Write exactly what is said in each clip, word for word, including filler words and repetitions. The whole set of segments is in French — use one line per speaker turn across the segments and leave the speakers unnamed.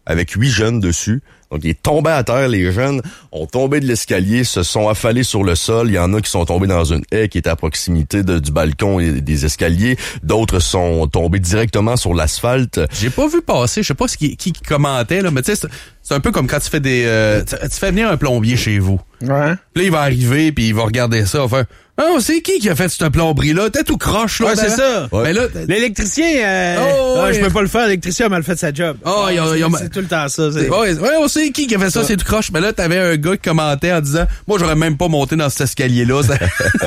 avec huit jeunes dessus. Donc, il est tombé à terre. Les jeunes ont tombé de l'escalier, se sont affalés sur le sol. Il y en a qui sont tombés dans une haie qui était à proximité de, du balcon et des escaliers. D'autres sont tombés directement sur l'asphalte.
J'ai pas vu passer, je sais pas ce qui, qui commentait, là, mais tu sais, c'est, c'est un peu comme quand tu fais des... Euh, tu, tu fais venir un plombier chez vous.
Ouais.
Puis là, il va arriver, puis il va regarder ça, il va faire... Ah, c'est qui qui a fait cette plomberie-là? T'es tout croche, là.
Ouais, c'est ça.
Ouais. Mais là,
l'électricien, euh,
oh,
ah,
ouais.
je peux pas le faire. L'électricien a mal fait sa job.
Oh,
ah,
y a,
c'est,
y a...
c'est tout le temps ça. C'est...
Ouais, ouais, on sait qui qui a fait ça, ça, c'est tout croche. Mais là, t'avais un gars qui commentait en disant, moi, j'aurais même pas monté dans cet escalier-là. Ça,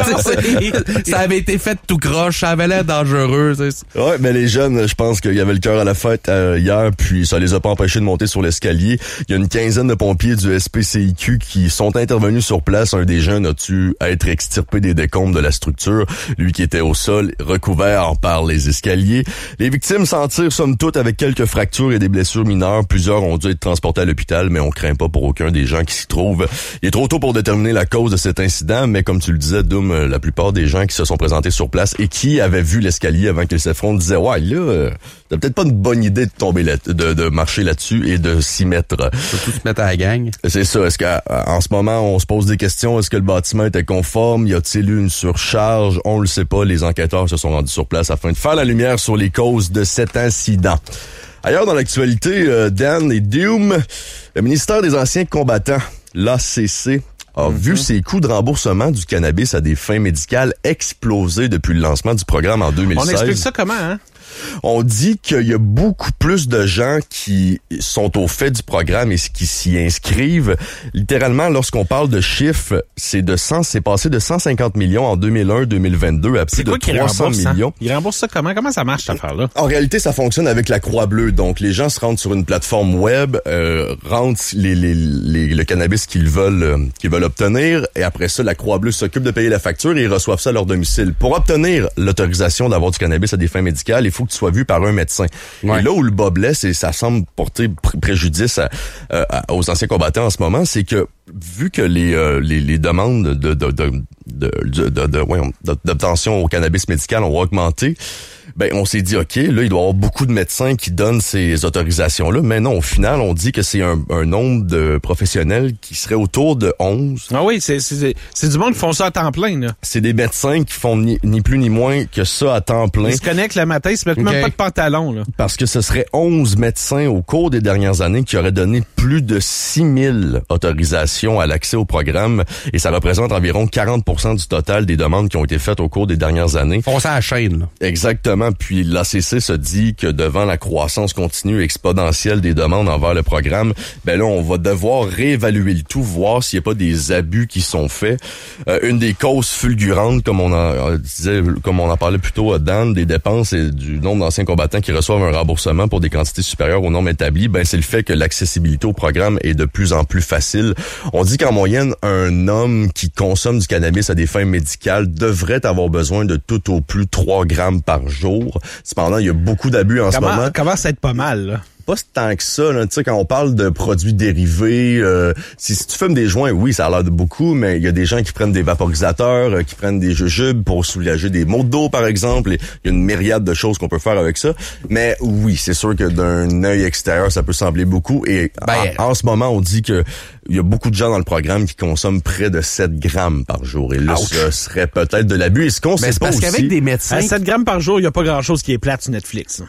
ça avait été fait tout croche, ça avait l'air dangereux. C'est...
Ouais, mais les jeunes, je pense qu'il y avait le cœur à la fête euh, hier, puis ça les a pas empêchés de monter sur l'escalier. Il y a une quinzaine de pompiers du S P C I Q qui sont intervenus sur place. Un des jeunes a dû être extirpé des décombres de la structure. Lui qui était au sol, recouvert par les escaliers. Les victimes s'en tirent somme toute avec quelques fractures et des blessures mineures. Plusieurs ont dû être transportés à l'hôpital, mais on craint pas pour aucun des gens qui s'y trouvent. Il est trop tôt pour déterminer la cause de cet incident, mais comme tu le disais, Doom, la plupart des gens qui se sont présentés sur place et qui avaient vu l'escalier avant qu'il s'effondre disaient « Ouais, là, euh, t'as peut-être pas une bonne idée de tomber là, de, de marcher là-dessus et de s'y mettre. »
Surtout se mettre à la gang.
C'est ça. Est-ce qu'en ce moment, on se pose des questions? Est-ce que le bâtiment était conforme? Y a-t-il eu une surcharge? On le sait pas. Les enquêteurs se sont rendus sur place afin de faire la lumière sur les causes de cet incident. Ailleurs dans l'actualité, euh, Dan et Doom, le ministère des Anciens Combattants, l'A C C, a mm-hmm. vu ses coûts de remboursement du cannabis à des fins médicales exploser depuis le lancement du programme en deux mille seize.
On explique ça comment, hein?
On dit qu'il y a beaucoup plus de gens qui sont au fait du programme et qui s'y inscrivent. Littéralement, lorsqu'on parle de chiffres, c'est de cent, c'est passé de cent cinquante millions en deux mille un deux mille vingt-deux à plus de trois cents millions.
Ils remboursent ça comment? Comment ça marche, cette affaire-là?
En réalité, ça fonctionne avec la Croix-Bleue. Donc, les gens se rendent sur une plateforme web, euh, rentrent les, les, les, le cannabis qu'ils veulent, euh, qu'ils veulent obtenir, et après ça, la Croix-Bleue s'occupe de payer la facture et ils reçoivent ça à leur domicile. Pour obtenir l'autorisation d'avoir du cannabis à des fins médicales, il faut que tu sois vu par un médecin. Ouais. Et là où le bas blesse, et ça semble porter pr- préjudice à, euh, à, aux anciens combattants en ce moment, c'est que vu que les, euh, les, les demandes de, de, de, de, de, de, de, de ouais, d'obtention au cannabis médical ont augmenté, ben on s'est dit, OK, là, il doit y avoir beaucoup de médecins qui donnent ces autorisations-là, mais non, au final, on dit que c'est un, un nombre de professionnels qui serait autour de onze.
Ah oui, c'est, c'est, c'est du monde qui font ça à temps plein, là.
C'est des médecins qui font ni, ni plus ni moins que ça à temps plein.
Ils se connectent le matin, ils se mettent okay. même pas de pantalon, là.
Parce que ce serait onze médecins au cours des dernières années qui auraient donné plus de six mille autorisations à l'accès au programme, et ça représente environ quarante pour cent du total des demandes qui ont été faites au cours des dernières années.
Font ça à la chaîne, là.
Exactement. Puis l'A C C se dit que devant la croissance continue et exponentielle des demandes envers le programme, ben là, on va devoir réévaluer le tout, voir s'il n'y a pas des abus qui sont faits. Euh, une des causes fulgurantes, comme on en disait, comme on en parlait plus tôt, Dan, des dépenses et du nombre d'anciens combattants qui reçoivent un remboursement pour des quantités supérieures aux normes établies, ben c'est le fait que l'accessibilité au programme est de plus en plus facile. On dit qu'en moyenne, un homme qui consomme du cannabis à des fins médicales devrait avoir besoin de tout au plus trois grammes par jour. Cependant, il y a beaucoup d'abus en
comment,
ce moment.
Commence à être pas mal, là.
Pas tant que ça, là. Tu sais, quand on parle de produits dérivés, euh, si, si tu fumes des joints, oui, ça a l'air de beaucoup, mais il y a des gens qui prennent des vaporisateurs, euh, qui prennent des jujubes pour soulager des maux de dos, par exemple. Il y a une myriade de choses qu'on peut faire avec ça. Mais oui, c'est sûr que d'un œil extérieur, ça peut sembler beaucoup. Et ben, en, en ce moment, on dit que il y a beaucoup de gens dans le programme qui consomment près de sept grammes par jour. Et là, ouch, ce serait peut-être de l'abus. Et ce qu'on sait
c'est
pas
parce
aussi...
qu'avec des médecins...
À sept grammes par jour, il n'y a pas grand-chose qui est plate sur Netflix.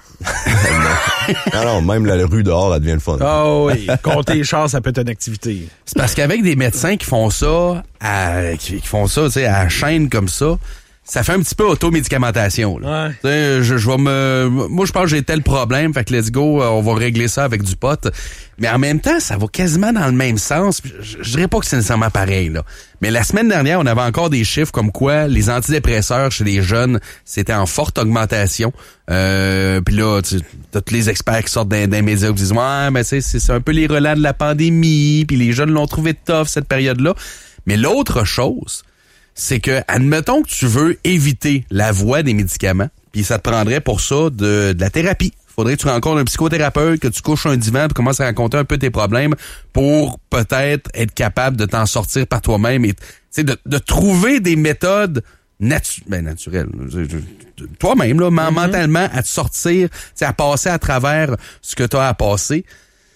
non. non, non, même la rue dehors, elle devient le fun.
Ah oh, oui, compter les chars, ça peut être une activité.
C'est parce qu'avec des médecins qui font ça, à, qui, qui font ça, tu sais, à la chaîne comme ça, ça fait un petit peu automédicamentation. Là. Ouais. Tu sais, je, je vais me, moi, je pense que j'ai tel problème, fait que let's go, on va régler ça avec du pot. Mais en même temps, ça va quasiment dans le même sens. Je, je dirais pas que c'est nécessairement pareil, là. Mais la semaine dernière, on avait encore des chiffres comme quoi les antidépresseurs chez les jeunes, c'était en forte augmentation. Euh, puis là, tu as tous les experts qui sortent d'un, d'un média qui disent « Ouais, mais c'est, c'est un peu les relents de la pandémie, puis les jeunes l'ont trouvé tough cette période-là. » Mais l'autre chose, c'est que, admettons que tu veux éviter la voie des médicaments, puis ça te prendrait pour ça de, de la thérapie. Faudrait que tu rencontres un psychothérapeute, que tu couches un divan, puis commences à raconter un peu tes problèmes pour peut-être être capable de t'en sortir par toi-même et de, de trouver des méthodes natu- ben, naturelles. Toi-même, là, mm-hmm. mentalement, à te sortir, à passer à travers ce que tu as à passer.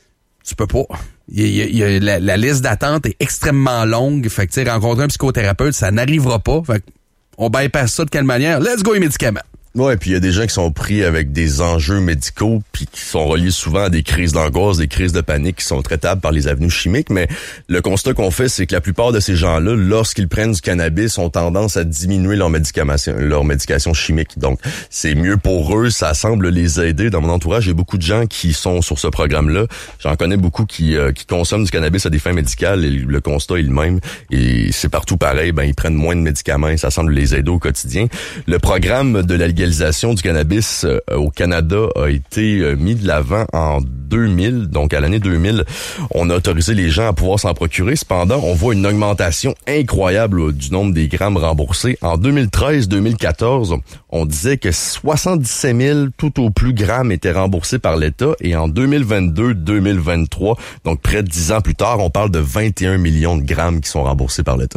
tu peux pas. Il y a, il y a, la, la liste d'attente est extrêmement longue. Fait que, tu sais, rencontrer un psychothérapeute, ça n'arrivera pas. Fait que, on bypass ça de quelle manière? Let's go les médicaments.
Ouais, puis il y a des gens qui sont pris avec des enjeux médicaux puis qui sont reliés souvent à des crises d'angoisse, des crises de panique qui sont traitables par les avenues chimiques, mais le constat qu'on fait, c'est que la plupart de ces gens-là, lorsqu'ils prennent du cannabis, ont tendance à diminuer leur médication, leur médication chimique. Donc, c'est mieux pour eux, ça semble les aider. Dans mon entourage, il y a beaucoup de gens qui sont sur ce programme-là. J'en connais beaucoup qui euh, qui consomment du cannabis à des fins médicales et le constat est le même. Et c'est partout pareil, ben ils prennent moins de médicaments et ça semble les aider au quotidien. Le programme de la légalisation du cannabis euh, au Canada a été euh, mis de l'avant en deux mille, donc à l'année deux mille, on a autorisé les gens à pouvoir s'en procurer. Cependant, on voit une augmentation incroyable là, du nombre des grammes remboursés. En deux mille treize deux mille quatorze, on disait que soixante-dix-sept mille tout au plus grammes étaient remboursés par l'État et en deux mille vingt-deux deux mille vingt-trois, donc près de dix ans plus tard, on parle de vingt et un millions de grammes qui sont remboursés par l'État.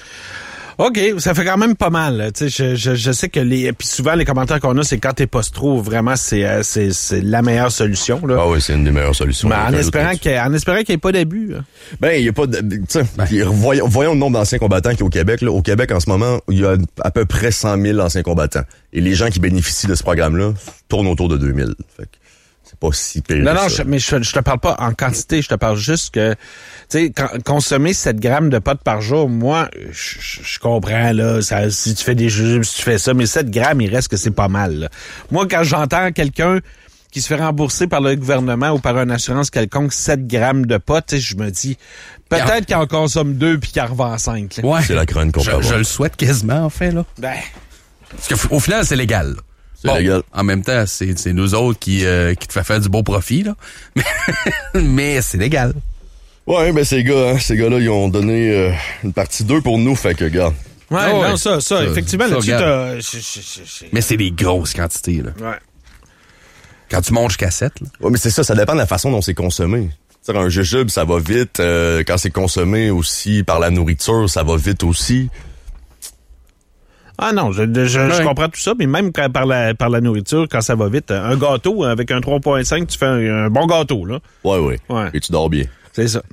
OK, ça fait quand même pas mal. Tu sais, je, je, je sais que les, puis souvent les commentaires qu'on a, c'est quand t'es post-tro, vraiment c'est euh, c'est c'est la meilleure solution là.
Ah oui, c'est une des meilleures solutions.
Mais en espérant qu'il en espérant qu'il n'y ait pas d'abus. Hein.
Ben il y a pas de, tu sais, ben. voyons, voyons le nombre d'anciens combattants qu'il y a au Québec là. Au Québec en ce moment, il y a à peu près cent mille anciens combattants et les gens qui bénéficient de ce programme-là tournent autour de deux mille. Fait que c'est pas si pire.
Non non, je, mais je, je te parle pas en quantité, je te parle juste que tu sais, consommer sept grammes de pot par jour, moi, je, je comprends, là, ça, si tu fais des jujubes, si tu fais ça, mais sept grammes, il reste que c'est pas mal, là. Moi, quand j'entends quelqu'un qui se fait rembourser par le gouvernement ou par une assurance quelconque sept grammes de pot, tu sais, je me dis, peut-être qu'il en consomme deux puis qu'il en revend cinq, là.
Ouais.
C'est la chronique qu'on peut avoir.
Je le souhaite quasiment, en fait, là.
Ben.
Parce qu'au final, c'est légal.
C'est
bon,
légal.
En même temps, c'est, c'est nous autres qui, euh, qui te fait faire du beau profit, là. Mais, mais c'est légal.
Ouais, ben ces gars, hein, ces gars-là, ils ont donné euh, une partie deux pour nous, fait que regarde.
Ouais,
ah ouais,
non, ça, ça, ça effectivement,
ça,
là-dessus,
regarde.
t'as... je- je- je-
Mais c'est des grosses quantités, là.
Ouais.
Quand tu montes jusqu'à sept, là.
Ouais, mais c'est ça, ça dépend de la façon dont c'est consommé. Tu sais, un jujube, ça va vite. Euh, quand c'est consommé aussi par la nourriture, ça va vite aussi.
Ah non, je, je, je,
Ouais.
je comprends tout ça, mais même quand, par la par la nourriture, quand ça va vite, un gâteau avec un trois virgule cinq, tu fais un, un bon gâteau, là.
Ouais, ouais.
Ouais.
Et tu dors bien.
C'est ça.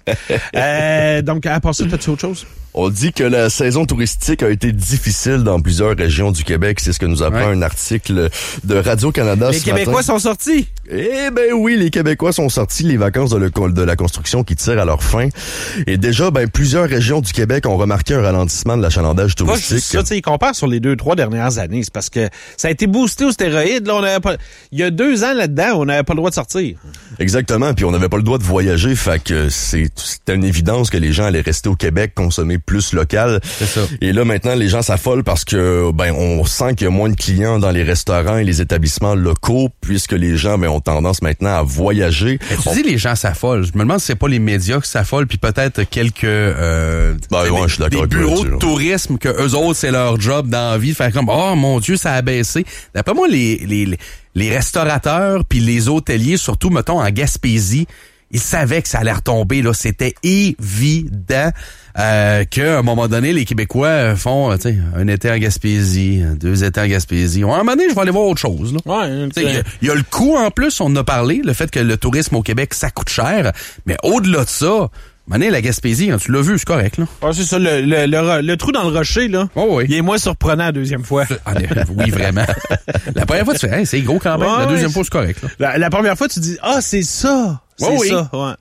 euh, donc, à part ça, t'as-tu autre chose?
On dit que la saison touristique a été difficile dans plusieurs régions du Québec. C'est ce que nous apprend
Ouais.
un article de Radio-Canada
Les
ce
Québécois
matin.
sont sortis!
Eh ben oui, les Québécois sont sortis, les vacances de, le- de la construction qui tirent à leur fin. Et déjà, ben plusieurs régions du Québec ont remarqué un ralentissement de l'achalandage
Pas
touristique.
juste ça, tu sais, ils comparent sur les deux, trois dernières années. C'est parce que ça a été boosté aux stéroïdes. Là, on avait pas... Il y a deux ans là-dedans, on n'avait pas le droit de sortir.
Exactement, puis on n'avait pas le droit de voyager, fait que c'est c'était une évidence que les gens allaient rester au Québec, consommer plus local.
C'est ça.
Et là maintenant les gens s'affolent parce que ben on sent qu'il y a moins de clients dans les restaurants et les établissements locaux puisque les gens ben ont tendance maintenant à voyager.
Mais tu
On-
dis les gens s'affolent. Je me demande si c'est pas les médias qui s'affolent, puis peut-être quelques euh,
Ben
des,
ouais, je suis d'accord
des
avec toi
bureaux
là-dessus,
de
là.
tourisme que eux autres c'est leur job dans la vie de faire comme oh mon Dieu ça a baissé. D'après moi les les les restaurateurs puis les hôteliers surtout mettons en Gaspésie ils savaient que ça allait retomber là. C'était évident euh, qu'à un moment donné les Québécois font tu sais un été en Gaspésie, deux étés en Gaspésie. Ouais, à un moment donné je vais aller voir autre chose là.
Ouais,
Il y, a- y a le coût en plus, on en a parlé, le fait que le tourisme au Québec, ça coûte cher. Mais au-delà de ça, mané, la Gaspésie, hein, tu l'as vu, c'est correct, là.
Ah, c'est ça, le, le, le, le trou dans le rocher, là.
Oh oui.
Il est moins surprenant la deuxième fois.
Ah, oui, vraiment. La première fois, tu fais, hey, c'est gros quand même.
Ouais,
la deuxième
ouais.
fois, c'est correct, là.
La, la première fois, tu dis, ah, c'est ça. C'est
Oh oui.
ça, ouais.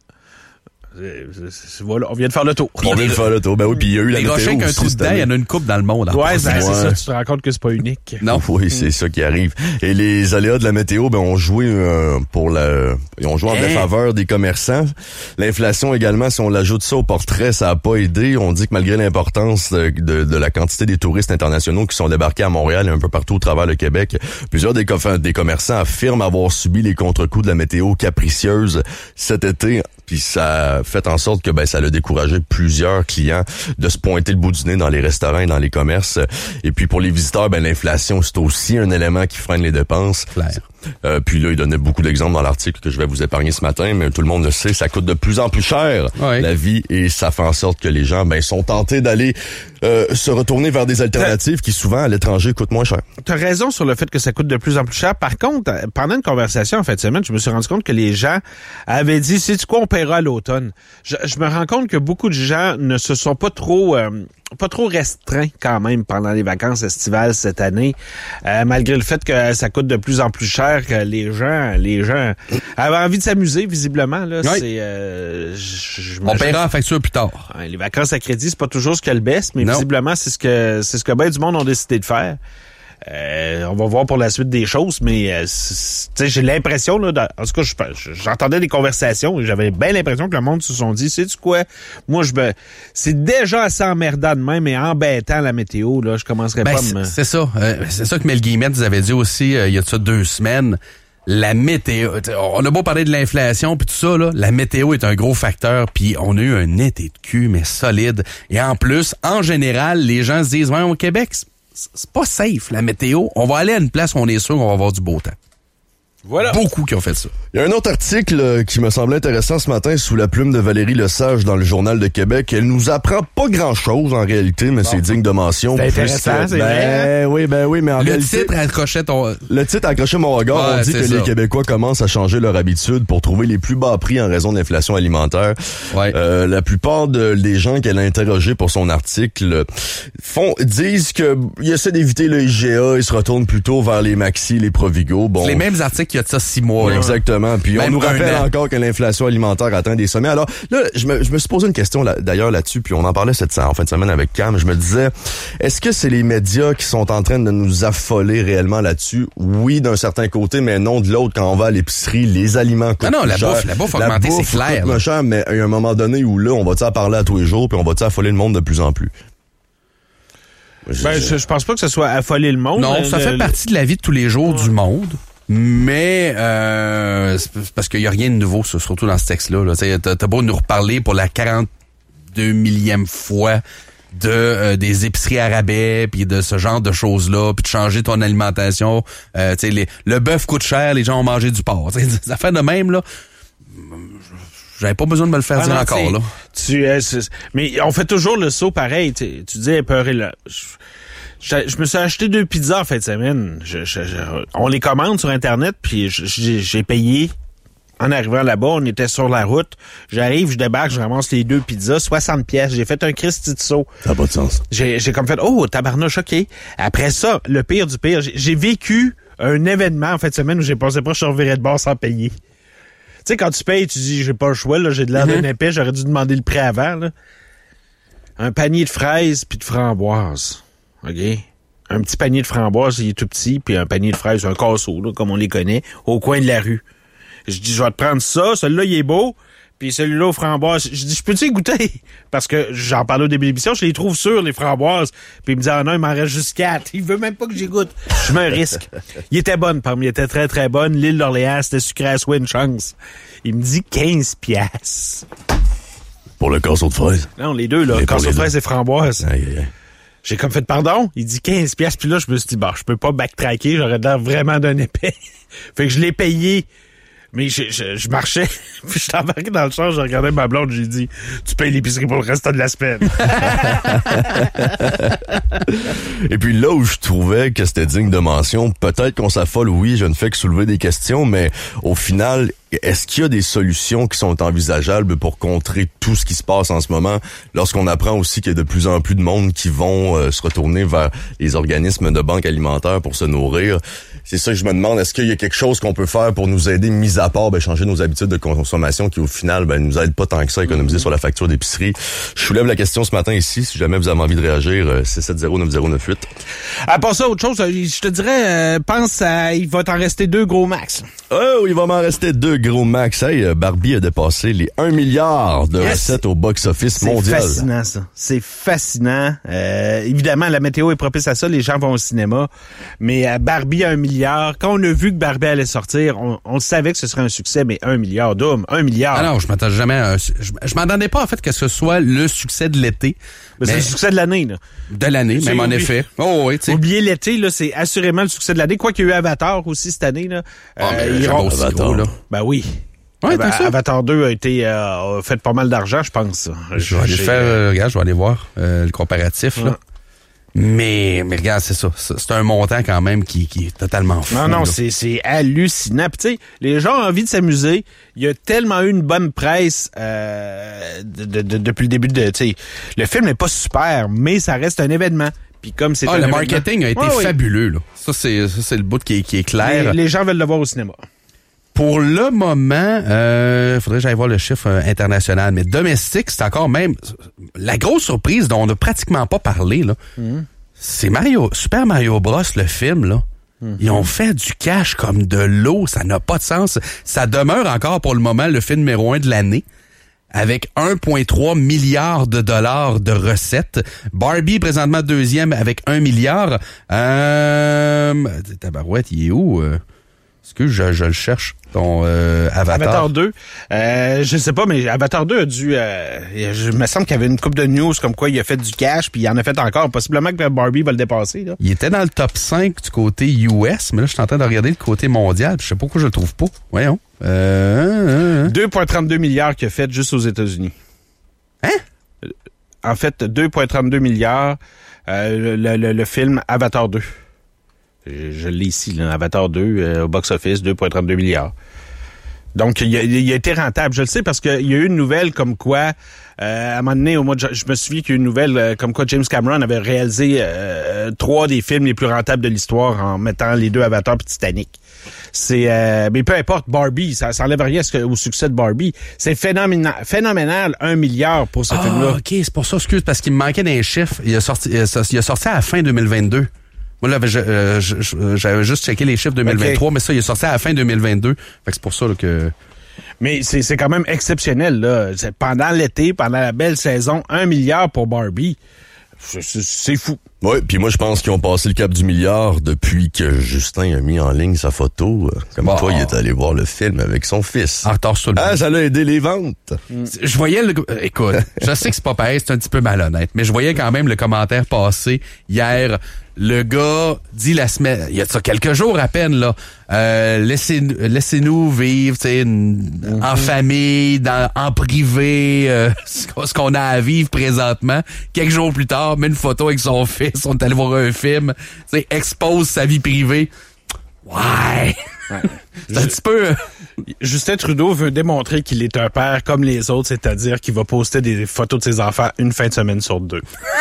C'est- c'est- c'est- Voilà, on vient de faire le tour.
On vient de faire le tour. Ben oui, puis il y a eu la
Les
météo
rochers avec un
aussi
trou
cette
dedans, il
année.
y en a une coupe dans le monde. en
Ouais,
passant.
ben, c'est
Ouais.
ça, tu te rends compte que c'est pas unique.
Non.
Oui, c'est ça qui arrive. Et les aléas de la météo, ben, ont joué euh, pour la, ils ont joué en
Hein?
défaveur des commerçants. L'inflation également, si on l'ajoute ça au portrait, ça a pas aidé. On dit que malgré l'importance de, de, de la quantité des touristes internationaux qui sont débarqués à Montréal et un peu partout au travers le Québec, plusieurs des, co- des commerçants affirment avoir subi les contre-coups de la météo capricieuse cet été. Puis ça a fait en sorte que ben ça a découragé plusieurs clients de se pointer le bout du nez dans les restaurants et dans les commerces. Et puis pour les visiteurs, ben l'inflation, c'est aussi un élément qui freine les dépenses.
Clair.
Euh, puis là, il donnait beaucoup d'exemples dans l'article que je vais vous épargner ce matin, mais tout le monde le sait, ça coûte de plus en plus cher, ouais. la vie, et ça fait en sorte que les gens ben sont tentés d'aller euh, se retourner vers des alternatives qui souvent à l'étranger coûtent moins cher.
T'as raison sur le fait que ça coûte de plus en plus cher. Par contre, pendant une conversation en fin de semaine, je me suis rendu compte que les gens avaient dit, sais-tu quoi, on paiera à l'automne. Je, je me rends compte que beaucoup de gens ne se sont pas trop euh, pas trop restreints quand même pendant les vacances estivales cette année, euh, malgré le fait que ça coûte de plus en plus cher. Que les gens, les gens avaient envie de s'amuser visiblement. Là,
oui.
c'est euh, je,
on paiera la facture plus tard.
Ouais, les vacances à crédit, c'est pas toujours ce que le baisse, mais
non.
visiblement c'est ce que c'est ce que ben du monde ont décidé de faire. Euh, on va voir pour la suite des choses, mais euh, tu sais, j'ai l'impression là, dans, en tout cas, je, j'entendais des conversations et j'avais bien l'impression que le monde se sont dit, sais-tu quoi, moi je me, c'est déjà assez emmerdant de même et embêtant la météo là, je commencerai
ben,
pas.
C'est,
me...
c'est ça, euh, c'est ça que Mel Guillemette nous avait dit aussi euh, il y a de ça deux semaines. La météo, on a beau parler de l'inflation puis tout ça là, la météo est un gros facteur puis on a eu un été de cul mais solide et en plus, en général, les gens se disent ouais, au Québec c'est pas safe, la météo. On va aller à une place où on est sûr qu'on va avoir du beau temps. Voilà. Beaucoup qui ont fait ça.
Il y a un autre article euh, qui me semblait intéressant ce matin sous la plume de Valérie Lesage dans le Journal de Québec. Elle nous apprend pas grand-chose en réalité, mais bon. C'est digne de mention.
C'est intéressant,
que,
c'est
ben,
vrai.
Oui, ben oui, mais en
le
réalité...
Titre accrochait ton...
Le titre accrochait mon regard.
Ouais,
on dit que
ça.
les Québécois commencent à changer leur habitude pour trouver les plus bas prix en raison de l'inflation alimentaire.
Ouais.
Euh, la plupart de, des gens qu'elle a interrogés pour son article font disent que ils essaient d'éviter le I G A, ils se retournent plutôt vers les Maxi, les Provigo. Bon,
c'est les mêmes articles qu'il y a de ça six mois. Là.
Exactement. Puis
même
on nous rappelle encore que l'inflation alimentaire atteint des sommets. Alors là, je me, je me suis posé une question là, d'ailleurs là-dessus, puis on en parlait cette en fin de semaine avec Cam. Je me disais, est-ce que c'est les médias qui sont en train de nous affoler réellement là-dessus? Oui, d'un certain côté, mais non de l'autre. Quand on va à l'épicerie, les aliments coûtent
ah non, la
cher.
bouffe, la bouffe a augmenté, c'est clair.
Coûte cher, mais il y a un moment donné où là, on va-tu en parler à tous les jours, puis on va-tu affoler le monde de plus en plus?
Ben, je, je pense pas que ce soit affoler le monde.
Non, ça
le,
fait
le...
partie de la vie de tous les jours ouais. du monde. Mais euh, c'est parce qu'il y a rien de nouveau, surtout dans ce texte-là. Là. T'as, t'as beau nous reparler pour la quarante-deux millième fois de euh, des épiceries à rabais, puis de ce genre de choses-là, puis de changer ton alimentation. Euh, les, le bœuf coûte cher, les gens ont mangé du porc. T'sais, des affaires de même, là. J'avais pas besoin de me le faire ah dire non, encore, là.
Tu, euh, mais on fait toujours le saut pareil. Tu dis épeurer là. Je, je me suis acheté deux pizzas en fin de semaine. Je, je, je, on les commande sur Internet, puis j'ai, j'ai payé en arrivant là-bas. On était sur la route. J'arrive, je débarque, je ramasse les deux pizzas, soixante pièces. J'ai fait un Christy de saut.
Ça n'a pas de sens.
J'ai, j'ai comme fait, oh, tabarnouche, OK. Après ça, le pire du pire, j'ai, j'ai vécu un événement en fin de semaine où j'ai pensé pas que je revirais de bord sans payer. Tu sais, quand tu payes, tu dis, j'ai pas le choix, là, j'ai de l'air mm-hmm. d'un épais, j'aurais dû demander le prêt avant, là. Un panier de fraises puis de framboises. OK? Un petit panier de framboises, il est tout petit, puis un panier de fraises, un casseau, là, comme on les connaît, au coin de la rue. Je dis, je vais te prendre ça, celui-là, il est beau, puis celui-là aux framboises. Je dis, je peux-tu y goûter? Parce que j'en parlais au début de l'émission, je les trouve sûrs, les framboises. Puis il me dit, ah non, il m'en reste juste quatre. Il veut même pas que j'y goûte. Je mets un risque. Il était bonne, parmi, il était très, très bonne. L'île d'Orléans, c'était sucré à souhait, une chance. Il me dit quinze piastres.
Pour le casseau de fraises?
Non, les deux, là. Casseau de fraises et framboises.
Aïe, aïe, aïe.
J'ai comme fait pardon. Il dit quinze piastres. Puis là, je me suis dit, bah, je peux pas backtracker. J'aurais l'air vraiment d'un épais. Fait que je l'ai payé. Mais je, je, je marchais, puis je suis embarqué dans le char, je regardais ma blonde, j'ai dit, tu payes l'épicerie pour le reste de la semaine.
Et puis là où je trouvais que c'était digne de mention, peut-être qu'on s'affole, oui, je ne fais que soulever des questions, mais au final, est-ce qu'il y a des solutions qui sont envisageables pour contrer tout ce qui se passe en ce moment, lorsqu'on apprend aussi qu'il y a de plus en plus de monde qui vont euh, se retourner vers les organismes de banque alimentaire pour se nourrir? C'est ça que je me demande, est-ce qu'il y a quelque chose qu'on peut faire pour nous aider, mis à part ben, changer nos habitudes de consommation qui, au final, ben, nous aident pas tant que ça à économiser mm-hmm. sur la facture d'épicerie? Je soulève la question ce matin ici, si jamais vous avez envie de réagir, euh, six sept zéro neuf zéro neuf huit.
À part ça, autre chose, je te dirais, euh, pense à, il va t'en rester deux gros max.
Oh, il va m'en rester deux gros max. Hey, Barbie a dépassé les un milliard de yes. recettes au box-office mondial.
C'est fascinant, ça. C'est fascinant. Euh, évidemment, la météo est propice à ça. Les gens vont au cinéma. Mais euh, Barbie a un milliard. Quand on a vu que Barbie allait sortir, on, on savait que ce serait un succès, mais un milliard d'hommes, un milliard.
Ah non, je m'attendais jamais à un, je, je m'attendais pas, en fait, que ce soit le succès de l'été.
Mais, mais c'est le succès de l'année, là.
De l'année, même en effet. Oh, oui, tu sais.
Oubliez l'été, là, c'est assurément le succès de l'année. Quoi qu'il y ait eu Avatar aussi cette année, là.
Oh, mais euh, iront... aussi Avatar, gros, là.
Ben oui.
Ouais,
Ava- Avatar deux a été euh, a fait pas mal d'argent, je pense.
Je vais aller J'ai... faire, euh, regarde, je vais aller voir euh, le comparatif, là. Ouais. Mais, mais regarde, c'est ça. C'est un montant quand même qui, qui est totalement fou.
Non, non, c'est, c'est hallucinant. Puis tu sais, les gens ont envie de s'amuser. Il y a tellement eu une bonne presse euh, de, de, de, depuis le début de... Tu sais, le film n'est pas super, mais ça reste un événement. Puis comme c'est
ah,
un
le
événement,
marketing a été ouais, fabuleux. Là. Ça, c'est, ça, c'est le bout qui est, qui est clair.
Les, les gens veulent le voir au cinéma.
Pour le moment, il euh, faudrait que j'aille voir le chiffre euh, international, mais domestique, c'est encore même... La grosse surprise dont on n'a pratiquement pas parlé, là, mm. c'est Mario, Super Mario Bros, le film, là. Mm-hmm. Ils ont fait du cash comme de l'eau, ça n'a pas de sens. Ça demeure encore pour le moment le film numéro un de l'année, avec un virgule trois milliard de dollars de recettes. Barbie, présentement deuxième, avec un milliard. Euh... Tabarouette, il est où? Euh... Excuse, je, je le cherche. Ton euh, Avatar.
Avatar deux. Euh, je sais pas, mais Avatar deux a dû... Euh, je me semble qu'il y avait une couple de news comme quoi il a fait du cash, puis il en a fait encore. Possiblement que Barbie va le dépasser. Là.
Il était dans le top cinq du côté U S, mais là, je suis en train de regarder le côté mondial. Je sais pas pourquoi je le trouve pas. Voyons. Euh,
deux virgule trente-deux milliards qu'il a fait juste aux États-Unis.
Hein?
En fait, deux virgule trente-deux milliards, euh, le, le, le film Avatar deux. Je l'ai ici, là, Avatar deux, euh, au box-office, deux virgule trente-deux milliards. Donc, il a, il a été rentable. Je le sais parce qu'il y a eu une nouvelle comme quoi, euh, à un moment donné, au mois de, je me souviens qu'il y a eu une nouvelle euh, comme quoi James Cameron avait réalisé euh, trois des films les plus rentables de l'histoire en mettant les deux Avatar et Titanic. C'est, euh, mais peu importe, Barbie, ça, ça enlève rien au succès de Barbie. C'est phénoménal, phénoménal, un milliard pour ce
ah,
film-là.
OK, c'est pour ça, excuse, parce qu'il me manquait d'un chiffre. Il a sorti, il a sorti à la fin deux mille vingt-deux. Moi, là, je, euh, je, j'avais juste checké les chiffres deux mille vingt-trois, okay. Mais ça, il est sorti à la fin deux mille vingt-deux. Fait que c'est pour ça là, que...
Mais c'est, c'est quand même exceptionnel, là. C'est pendant l'été, pendant la belle saison, un milliard pour Barbie. C'est, c'est, c'est fou.
Oui, puis moi, je pense qu'ils ont passé le cap du milliard depuis que Justin a mis en ligne sa photo. Comme bon. Toi, il est allé voir le film avec son fils.
En retard sur le
Ah, ça l'a aidé les ventes.
Mm. Je voyais le... Écoute, je sais que c'est pas pareil, c'est un petit peu malhonnête, mais je voyais quand même le commentaire passer hier. Le gars dit la semaine, il y a ça quelques jours à peine là, euh, laissez, laissez-nous vivre, tu sais, mm-hmm. en famille, dans, en privé, euh, ce qu'on a à vivre présentement. Quelques jours plus tard, met une photo avec son fils, on est allé voir un film, tu sais, expose sa vie privée. Ouais. ouais. C'est un petit peu.
Justin Trudeau veut démontrer qu'il est un père comme les autres, c'est-à-dire qu'il va poster des photos de ses enfants une fin de semaine sur deux.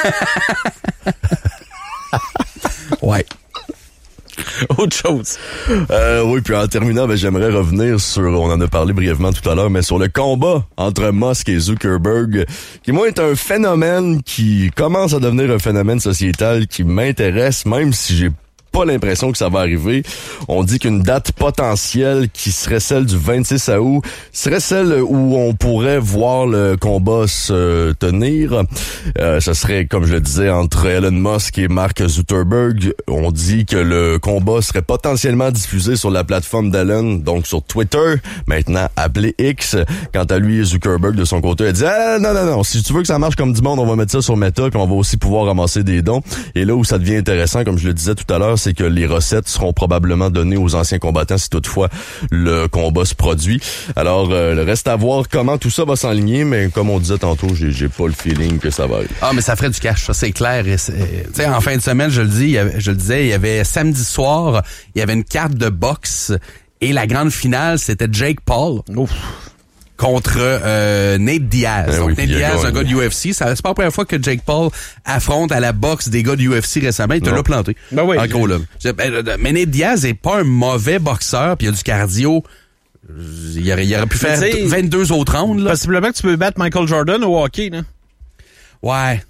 Ouais.
Autre chose.
Euh, oui, puis en terminant, ben, j'aimerais revenir sur, on en a parlé brièvement tout à l'heure, mais sur le combat entre Musk et Zuckerberg, qui moi est un phénomène qui commence à devenir un phénomène sociétal qui m'intéresse, même si j'ai pas l'impression que ça va arriver. On dit qu'une date potentielle qui serait celle du vingt-six août serait celle où on pourrait voir le combat se tenir. Euh, ce serait, comme je le disais, entre Elon Musk et Mark Zuckerberg. On dit que le combat serait potentiellement diffusé sur la plateforme d'Elon, donc sur Twitter, maintenant appelé X. Quant à lui, Zuckerberg, de son côté, a dit ah, « non, non, non, si tu veux que ça marche comme du monde, on va mettre ça sur Meta, puis on va aussi pouvoir ramasser des dons. » Et là où ça devient intéressant, comme je le disais tout à l'heure, c'est que les recettes seront probablement données aux anciens combattants si toutefois le combat se produit. Alors, euh, le reste à voir comment tout ça va s'enligner, mais comme on disait tantôt, j'ai, j'ai pas le feeling que ça va arriver.
Ah, mais ça ferait du cash, ça c'est clair. Tu sais, en fin de semaine, je le dis, il y avait, je le disais, il y avait samedi soir, il y avait une carte de boxe et la grande finale, c'était Jake Paul. Ouf. Contre euh, Nate Diaz.
Eh
Donc,
oui,
Nate Diaz, un gars de U F C. Ça, c'est pas la première fois que Jake Paul affronte à la boxe des gars de U F C récemment. Il te l'a planté.
Ben oui.
En gros, là. Mais Nate Diaz est pas un mauvais boxeur, puis il a du cardio. Il aurait, il aurait pu faire vingt-deux autres rounds. Là.
Possiblement que tu peux battre Michael Jordan au hockey, là.
Ouais.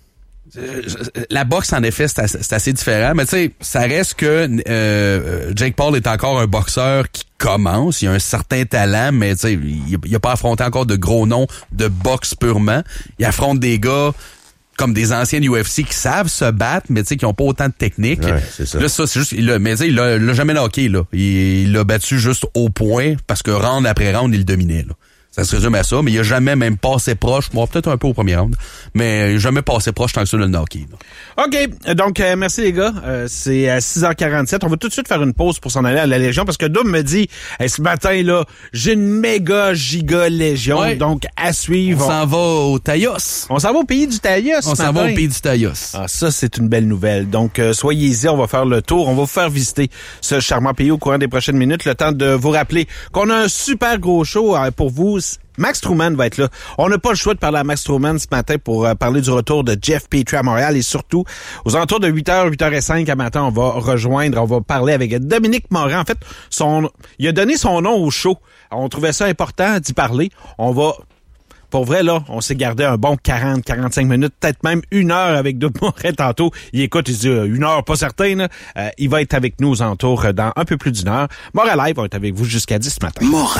La boxe, en effet, c'est assez, c'est assez différent. Mais tu sais, ça reste que euh, Jake Paul est encore un boxeur qui commence. Il a un certain talent, mais tu sais, il, il a pas affronté encore de gros noms de boxe purement. Il affronte des gars comme des anciens U F C qui savent se battre, mais tu sais, qui ont pas autant de technique.
Ouais, c'est ça.
Là, ça, c'est juste, il a, mais tu sais, il l'a, il l'a jamais knocké, là. Il, il l'a battu juste au point, parce que round après round, il le dominait, là. Ça se résume à ça, mais il a jamais même passé proche, bon, peut-être un peu au premier round, mais il a jamais passé proche tant que ça de le knocker, là.
OK. Donc, euh, merci les gars. Euh, c'est à six heures quarante-sept. On va tout de suite faire une pause pour s'en aller à la Légion parce que Doom me dit, hey, ce matin, là, j'ai une méga giga Légion. Ouais. Donc, à suivre.
On s'en va au Taïos.
On s'en va au pays du Taïos.
On s'en va au pays du Taïos.
Ah, ça, c'est une belle nouvelle. Donc, euh, soyez-y. On va faire le tour. On va vous faire visiter ce charmant pays au courant des prochaines minutes. Le temps de vous rappeler qu'on a un super gros show euh, pour vous. Max Truman va être là. On n'a pas le choix de parler à Max Truman ce matin pour euh, parler du retour de Jeff Petrie à Montréal et surtout, aux alentours de huit heures, huit heures cinq à matin, on va rejoindre, on va parler avec Dominique Morin. En fait, son, il a donné son nom au show. On trouvait ça important d'y parler. On va... Pour vrai, là, on s'est gardé un bon quarante à quarante-cinq minutes, peut-être même une heure avec Doug Morin tantôt. Il écoute, il dit euh, une heure, pas certain. Là. Euh, il va être avec nous aux alentours euh, dans un peu plus d'une heure. Morin Live va être avec vous jusqu'à dix ce matin.
Morin.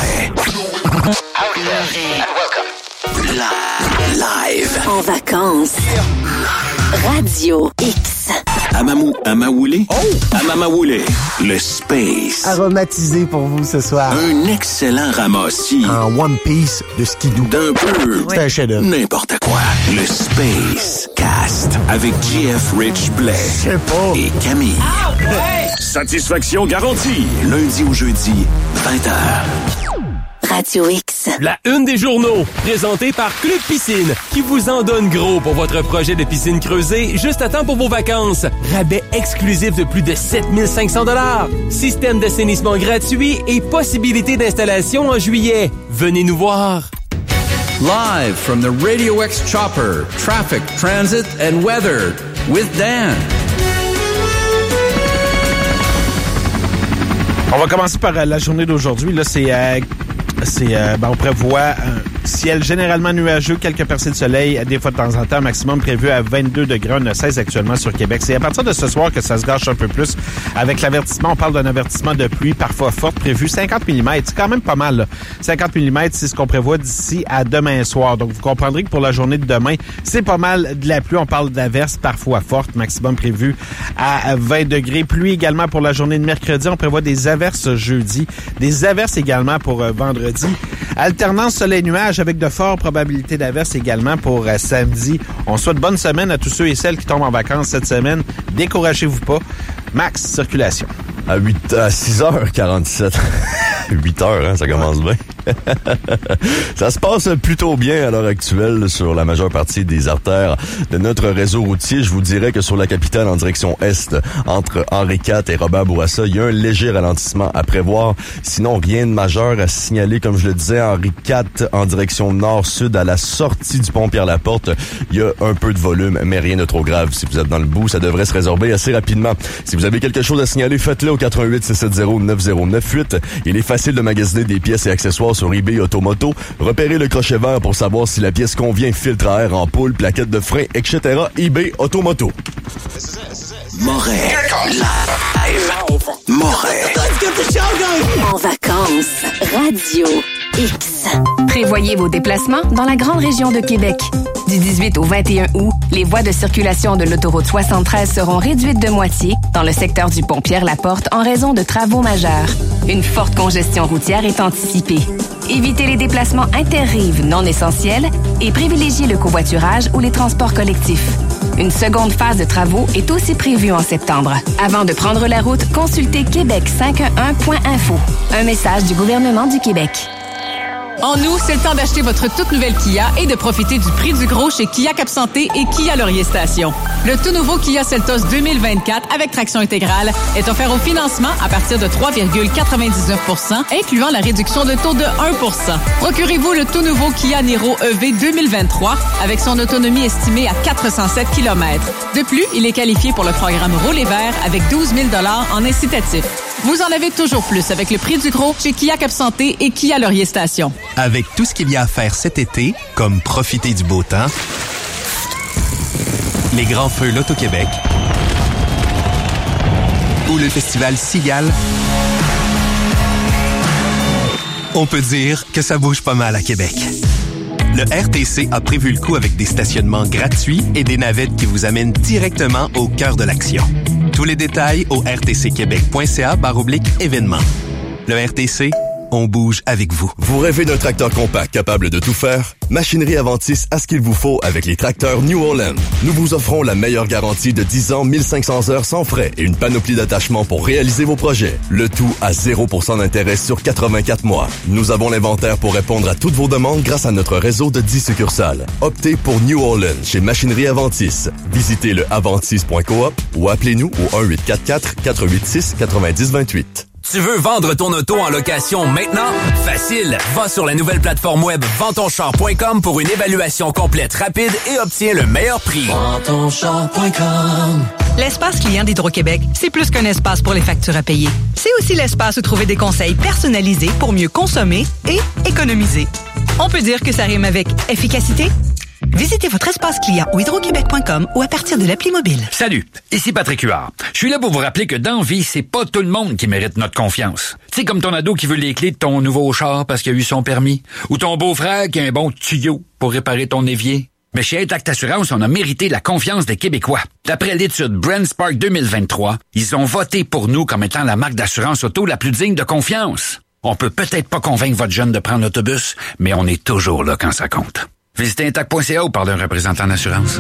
Live.
En vacances. Radio X.
Amamou, Amaoulé. Oh! Amamaoulé. Le Space.
Aromatisé pour vous ce soir.
Un excellent ramassis.
En One Piece de skidoo.
D'un peu.
C'est un chef-d'œuvre.
N'importe quoi. Le Space Cast. Avec J F Rich Blais.
Je sais pas.
Et Camille.
Ah, ouais!
Satisfaction garantie. Lundi au jeudi, vingt heures.
Radio X.
La une des journaux, présentée par Club Piscine, qui vous en donne gros pour votre projet de piscine creusée juste à temps pour vos vacances. Rabais exclusif de plus de sept mille cinq cents dollars. Système d'assainissement gratuit et possibilité d'installation en juillet. Venez nous voir.
Live from the Radio X Chopper, Traffic, Transit and Weather with Dan.
On va commencer par euh, la journée d'aujourd'hui. Là, c'est... Euh, c'est euh, ben, on prévoit un ciel généralement nuageux, quelques percées de soleil, des fois de temps en temps, maximum prévu à vingt-deux degrés, on a seize actuellement sur Québec. C'est à partir de ce soir que ça se gâche un peu plus. Avec l'avertissement, on parle d'un avertissement de pluie parfois forte prévu cinquante millimètres. C'est quand même pas mal, là. cinquante millimètres, c'est ce qu'on prévoit d'ici à demain soir. Donc, vous comprendrez que pour la journée de demain, c'est pas mal de la pluie. On parle d'averses parfois fortes, maximum prévu à vingt degrés. Pluie également pour la journée de mercredi. On prévoit des averses jeudi, des averses également pour euh, vendredi. Alternance soleil-nuage avec de fortes probabilités d'averses également pour euh, samedi. On souhaite bonne semaine à tous ceux et celles qui tombent en vacances cette semaine. Découragez-vous pas. Max, circulation.
À huit, à six heures quarante-sept. huit heures, hein, ça commence bien. Ça se passe plutôt bien à l'heure actuelle sur la majeure partie des artères de notre réseau routier. Je vous dirais que sur la capitale en direction est, entre Henri quatre et Robert Bourassa, il y a un léger ralentissement à prévoir. Sinon, rien de majeur à signaler. Comme je le disais, Henri quatre en direction nord-sud à la sortie du pont Pierre-Laporte, il y a un peu de volume, mais rien de trop grave. Si vous êtes dans le bout, ça devrait se résorber assez rapidement. Si vous avez quelque chose à signaler, faites-le au quatre un huit, six sept zéro, neuf zéro neuf huit. Il est facile de magasiner des pièces et accessoires sur eBay Automoto. Repérez le crochet vert pour savoir si la pièce convient, filtre à air, ampoule, plaquette de frein, et cetera. eBay Automoto.
Morin. Live. Morin.
En vacances. Radio X. Prévoyez vos déplacements dans la grande région de Québec. Du dix-huit au vingt et un août, les voies de circulation de l'autoroute soixante-treize seront réduites de moitié dans le secteur du pont Pierre-Laporte en raison de travaux majeurs. Une forte congestion routière est anticipée. Évitez les déplacements interrives non essentiels et privilégiez le covoiturage ou les transports collectifs. Une seconde phase de travaux est aussi prévue en septembre. Avant de prendre la route, consultez québec cinq un un point info. Un message du gouvernement du Québec.
En août, c'est le temps d'acheter votre toute nouvelle Kia et de profiter du prix du gros chez Kia Cap-Santé et Kia Laurier Station. Le tout nouveau Kia Seltos deux mille vingt-quatre avec traction intégrale est offert au financement à partir de trois virgule quatre-vingt-dix-neuf pour cent, incluant la réduction de taux de un pour cent. Procurez-vous le tout nouveau Kia Niro E V deux mille vingt-trois avec son autonomie estimée à quatre cent sept kilomètres. De plus, il est qualifié pour le programme Rouler vert avec douze mille dollars en incitatif. Vous en avez toujours plus avec le prix du gros chez Kia Cap-Santé et Kia Laurier Station.
Avec tout ce qu'il y a à faire cet été, comme profiter du beau temps, les grands feux Loto-Québec ou le festival Cigale, on peut dire que ça bouge pas mal à Québec. Le R T C a prévu le coup avec des stationnements gratuits et des navettes qui vous amènent directement au cœur de l'action. Tous les détails au r t c québec point c a barre oblique événements. Le R T C, on bouge avec vous.
Vous rêvez d'un tracteur compact capable de tout faire? Machinerie Aventis a ce qu'il vous faut avec les tracteurs New Holland. Nous vous offrons la meilleure garantie de dix ans, mille cinq cents heures sans frais et une panoplie d'attachements pour réaliser vos projets. Le tout à zéro pour cent d'intérêt sur quatre-vingt-quatre mois. Nous avons l'inventaire pour répondre à toutes vos demandes grâce à notre réseau de dix succursales. Optez pour New Holland chez Machinerie Aventis. Visitez le aventis point coop ou appelez-nous au un huit quatre quatre, quatre huit six, neuf zéro deux huit.
Tu veux vendre ton auto en location maintenant? Facile! Va sur la nouvelle plateforme web vends ton char point com pour une évaluation complète, rapide et obtiens le meilleur prix.
vends ton char point com.
L'espace client d'Hydro-Québec, c'est plus qu'un espace pour les factures à payer. C'est aussi l'espace où trouver des conseils personnalisés pour mieux consommer et économiser. On peut dire que ça rime avec efficacité. Visitez votre espace client au hydro-québec point com ou à partir de l'appli mobile.
Salut, ici Patrick Huard. Je suis là pour vous rappeler que dans la vie, c'est pas tout le monde qui mérite notre confiance. Tu sais, comme ton ado qui veut les clés de ton nouveau char parce qu'il a eu son permis, ou ton beau-frère qui a un bon tuyau pour réparer ton évier. Mais chez Intact Assurance, on a mérité la confiance des Québécois. D'après l'étude Brand Spark deux mille vingt-trois, ils ont voté pour nous comme étant la marque d'assurance auto la plus digne de confiance. On peut peut-être pas convaincre votre jeune de prendre l'autobus, mais on est toujours là quand ça compte. Visitez intact point c a ou parlez à un représentant d'assurance.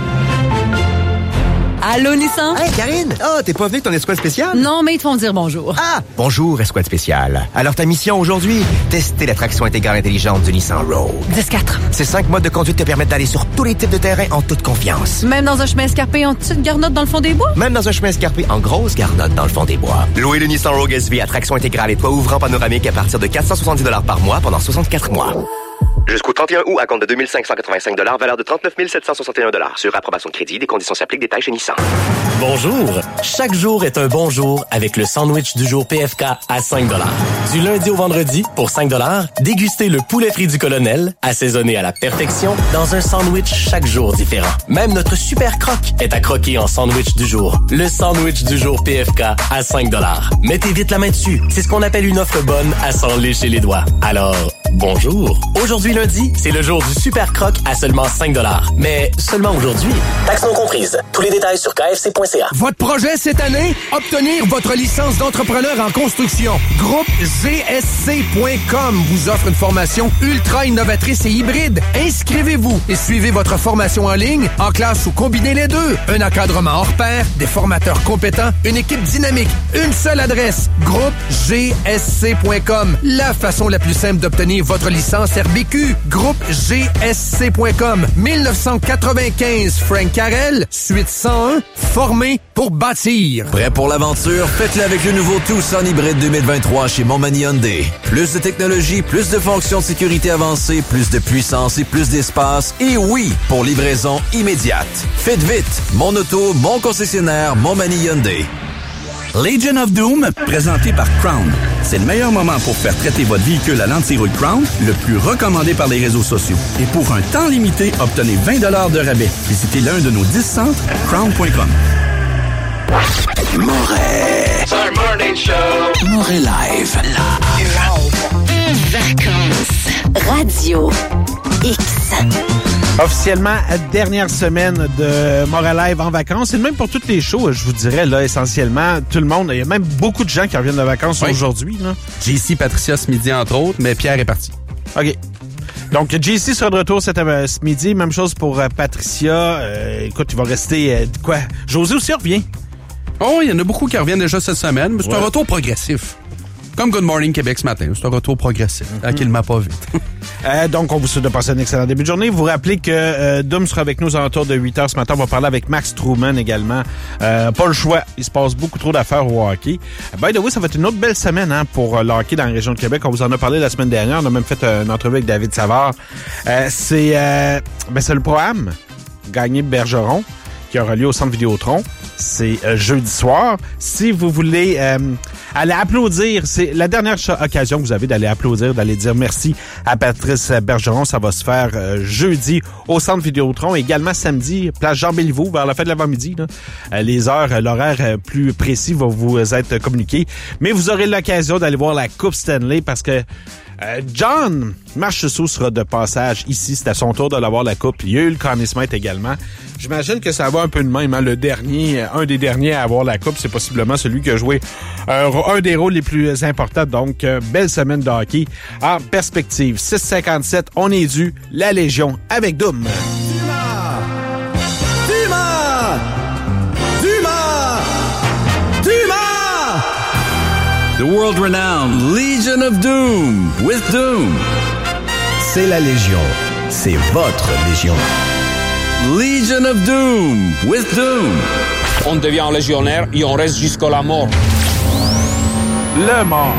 Allô, Nissan?
Hey, Karine! Oh, t'es pas venu avec ton escouade spéciale?
Non, mais ils te font dire bonjour.
Ah! Bonjour, escouade spéciale. Alors, ta mission aujourd'hui? Tester la traction intégrale intelligente du Nissan Rogue.
dix quatre.
Ces cinq modes de conduite te permettent d'aller sur tous les types de terrain en toute confiance.
Même dans un chemin escarpé en petite garnotte dans le fond des bois?
Même dans un chemin escarpé en grosse garnotte dans le fond des bois. Louez le Nissan Rogue S V à traction intégrale et toit ouvrant panoramique à partir de quatre cent soixante-dix dollars par mois pendant soixante-quatre mois. Jusqu'au trente et un août, à compte de deux mille cinq cent quatre-vingt-cinq dollars, valeur de trente-neuf mille sept cent soixante et un dollars. Sur approbation de crédit, des conditions s'appliquent, détails chez Nissan.
Bonjour! Chaque jour est un bon jour avec le sandwich du jour P F K à cinq dollars. Du lundi au vendredi, pour cinq dollars, dégustez le poulet frit du colonel, assaisonné à la perfection, dans un sandwich chaque jour différent. Même notre super croque est à croquer en sandwich du jour. Le sandwich du jour P F K à cinq dollars. Mettez vite la main dessus. C'est ce qu'on appelle une offre bonne à s'en lécher les doigts. Alors, bonjour! Aujourd'hui lundi, c'est le jour du super croque à seulement cinq dollars. Mais seulement aujourd'hui. Taxes non comprises. Tous les détails sur k f c point c a.
Votre projet cette année? Obtenir votre licence d'entrepreneur en construction. Groupe G S C point com vous offre une formation ultra innovatrice et hybride. Inscrivez-vous et suivez votre formation en ligne, en classe ou combinez les deux. Un encadrement hors pair, des formateurs compétents, une équipe dynamique. Une seule adresse. Groupe G S C point com. La façon la plus simple d'obtenir votre licence R B Q. Groupe G S C point com. dix-neuf cent quatre-vingt-quinze Frank Carrel, suite cent un, formé pour bâtir.
Prêt pour l'aventure? Faites-le avec le nouveau Tucson Hybride deux mille vingt-trois chez Montmagny Hyundai. Plus de technologie, plus de fonctions de sécurité avancées, plus de puissance et plus d'espace. Et oui, pour livraison immédiate. Faites vite. Mon auto, mon concessionnaire, Montmagny Hyundai.
Legion of Doom, présenté par Crown. C'est le meilleur moment pour faire traiter votre véhicule à l'anti-rouille Crown, le plus recommandé par les réseaux sociaux. Et pour un temps limité, obtenez vingt dollars de rabais. Visitez l'un de nos dix centres, crown point com.
Moret.
It's our morning show.
Moret Live.
Live. Vacances. Radio. X.
Officiellement, dernière semaine de Moret Live en vacances. Et même pour toutes les shows, je vous dirais, là, essentiellement, tout le monde, il y a même beaucoup de gens qui reviennent de vacances oui. aujourd'hui. Là.
J C, Patricia ce midi, entre autres, mais Pierre est parti.
OK. Donc, J C sera de retour cet, euh, ce midi. Même chose pour euh, Patricia. Euh, écoute, il va rester... Euh, quoi? José aussi revient.
Oh, il y en a beaucoup qui reviennent déjà cette semaine, mais c'est ouais. un retour progressif. Comme Good Morning Québec ce matin, c'est un retour progressif, mm-hmm. tranquillement pas vite.
euh, donc, on vous souhaite de passer un excellent début de journée. Vous vous rappelez que euh, Doom sera avec nous aux alentours de huit heures ce matin. On va parler avec Max Truman également. Euh, pas le choix, il se passe beaucoup trop d'affaires au hockey. By the way, ça va être une autre belle semaine hein, pour le hockey dans la région de Québec. On vous en a parlé la semaine dernière. On a même fait une entrevue avec David Savard. Euh, c'est, euh, ben, c'est le Pro-Am, gagné Bergeron, qui aura lieu au Centre Vidéotron. C'est euh, jeudi soir. Si vous voulez euh, allez applaudir. C'est la dernière ch- occasion que vous avez d'aller applaudir, d'aller dire merci à Patrice Bergeron. Ça va se faire euh, jeudi au Centre Vidéotron. Également samedi, place Jean-Béliveau, vers la fin de l'avant-midi. Là. Euh, les heures, euh, l'horaire euh, plus précis va vous être communiqué. Mais vous aurez l'occasion d'aller voir la Coupe Stanley parce que Euh, John Marchessault sera de passage ici. C'est à son tour de l'avoir la coupe. Il y a eu le Conn Smythe également. J'imagine que ça va un peu de même. Hein? Le dernier, un des derniers à avoir la coupe, c'est possiblement celui qui a joué euh, un des rôles les plus importants. Donc, euh, belle semaine de hockey en perspective. six cinquante-sept, on est dû. La Légion avec Doom.
Dumas! Dumas! Dumas! Dumas!
The world-renowned Legion of Doom with Doom.
C'est la Légion. C'est votre Légion.
Legion of Doom with Doom.
On devient légionnaire et on reste jusqu'à la mort.
Le mort.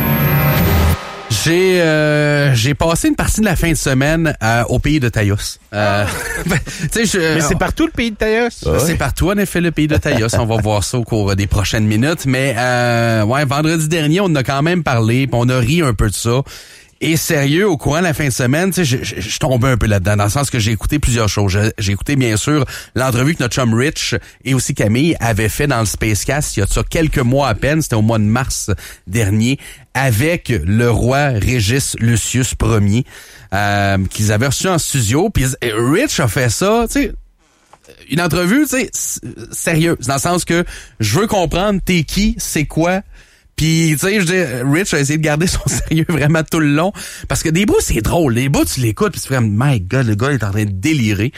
J'ai euh, j'ai passé une partie de la fin de semaine euh, au pays de Taïos. Euh, ben, je,
Mais c'est partout le pays de Taïos.
Ouais. C'est partout, en effet, le pays de Taïos. On va voir ça au cours des prochaines minutes. Mais euh, ouais, vendredi dernier, on en a quand même parlé, puis on a ri un peu de ça. Et sérieux, au courant de la fin de semaine, tu sais, je, je, je tombais un peu là-dedans, dans le sens que j'ai écouté plusieurs choses. J'ai, j'ai écouté, bien sûr, l'entrevue que notre chum Rich et aussi Camille avaient fait dans le Spacecast il y a de ça quelques mois à peine, c'était au mois de mars dernier, avec le roi Régis Lucius Ier, euh, qu'ils avaient reçu en studio. Puis Rich a fait ça, tu sais, une entrevue, tu sais, sérieuse, dans le sens que je veux comprendre t'es qui, c'est quoi. Puis, tu sais, je dis, Rich a essayé de garder son sérieux vraiment tout le long. Parce que des bouts, c'est drôle. Les bouts, tu l'écoutes, puis tu fais, my God, le gars est en train de délirer.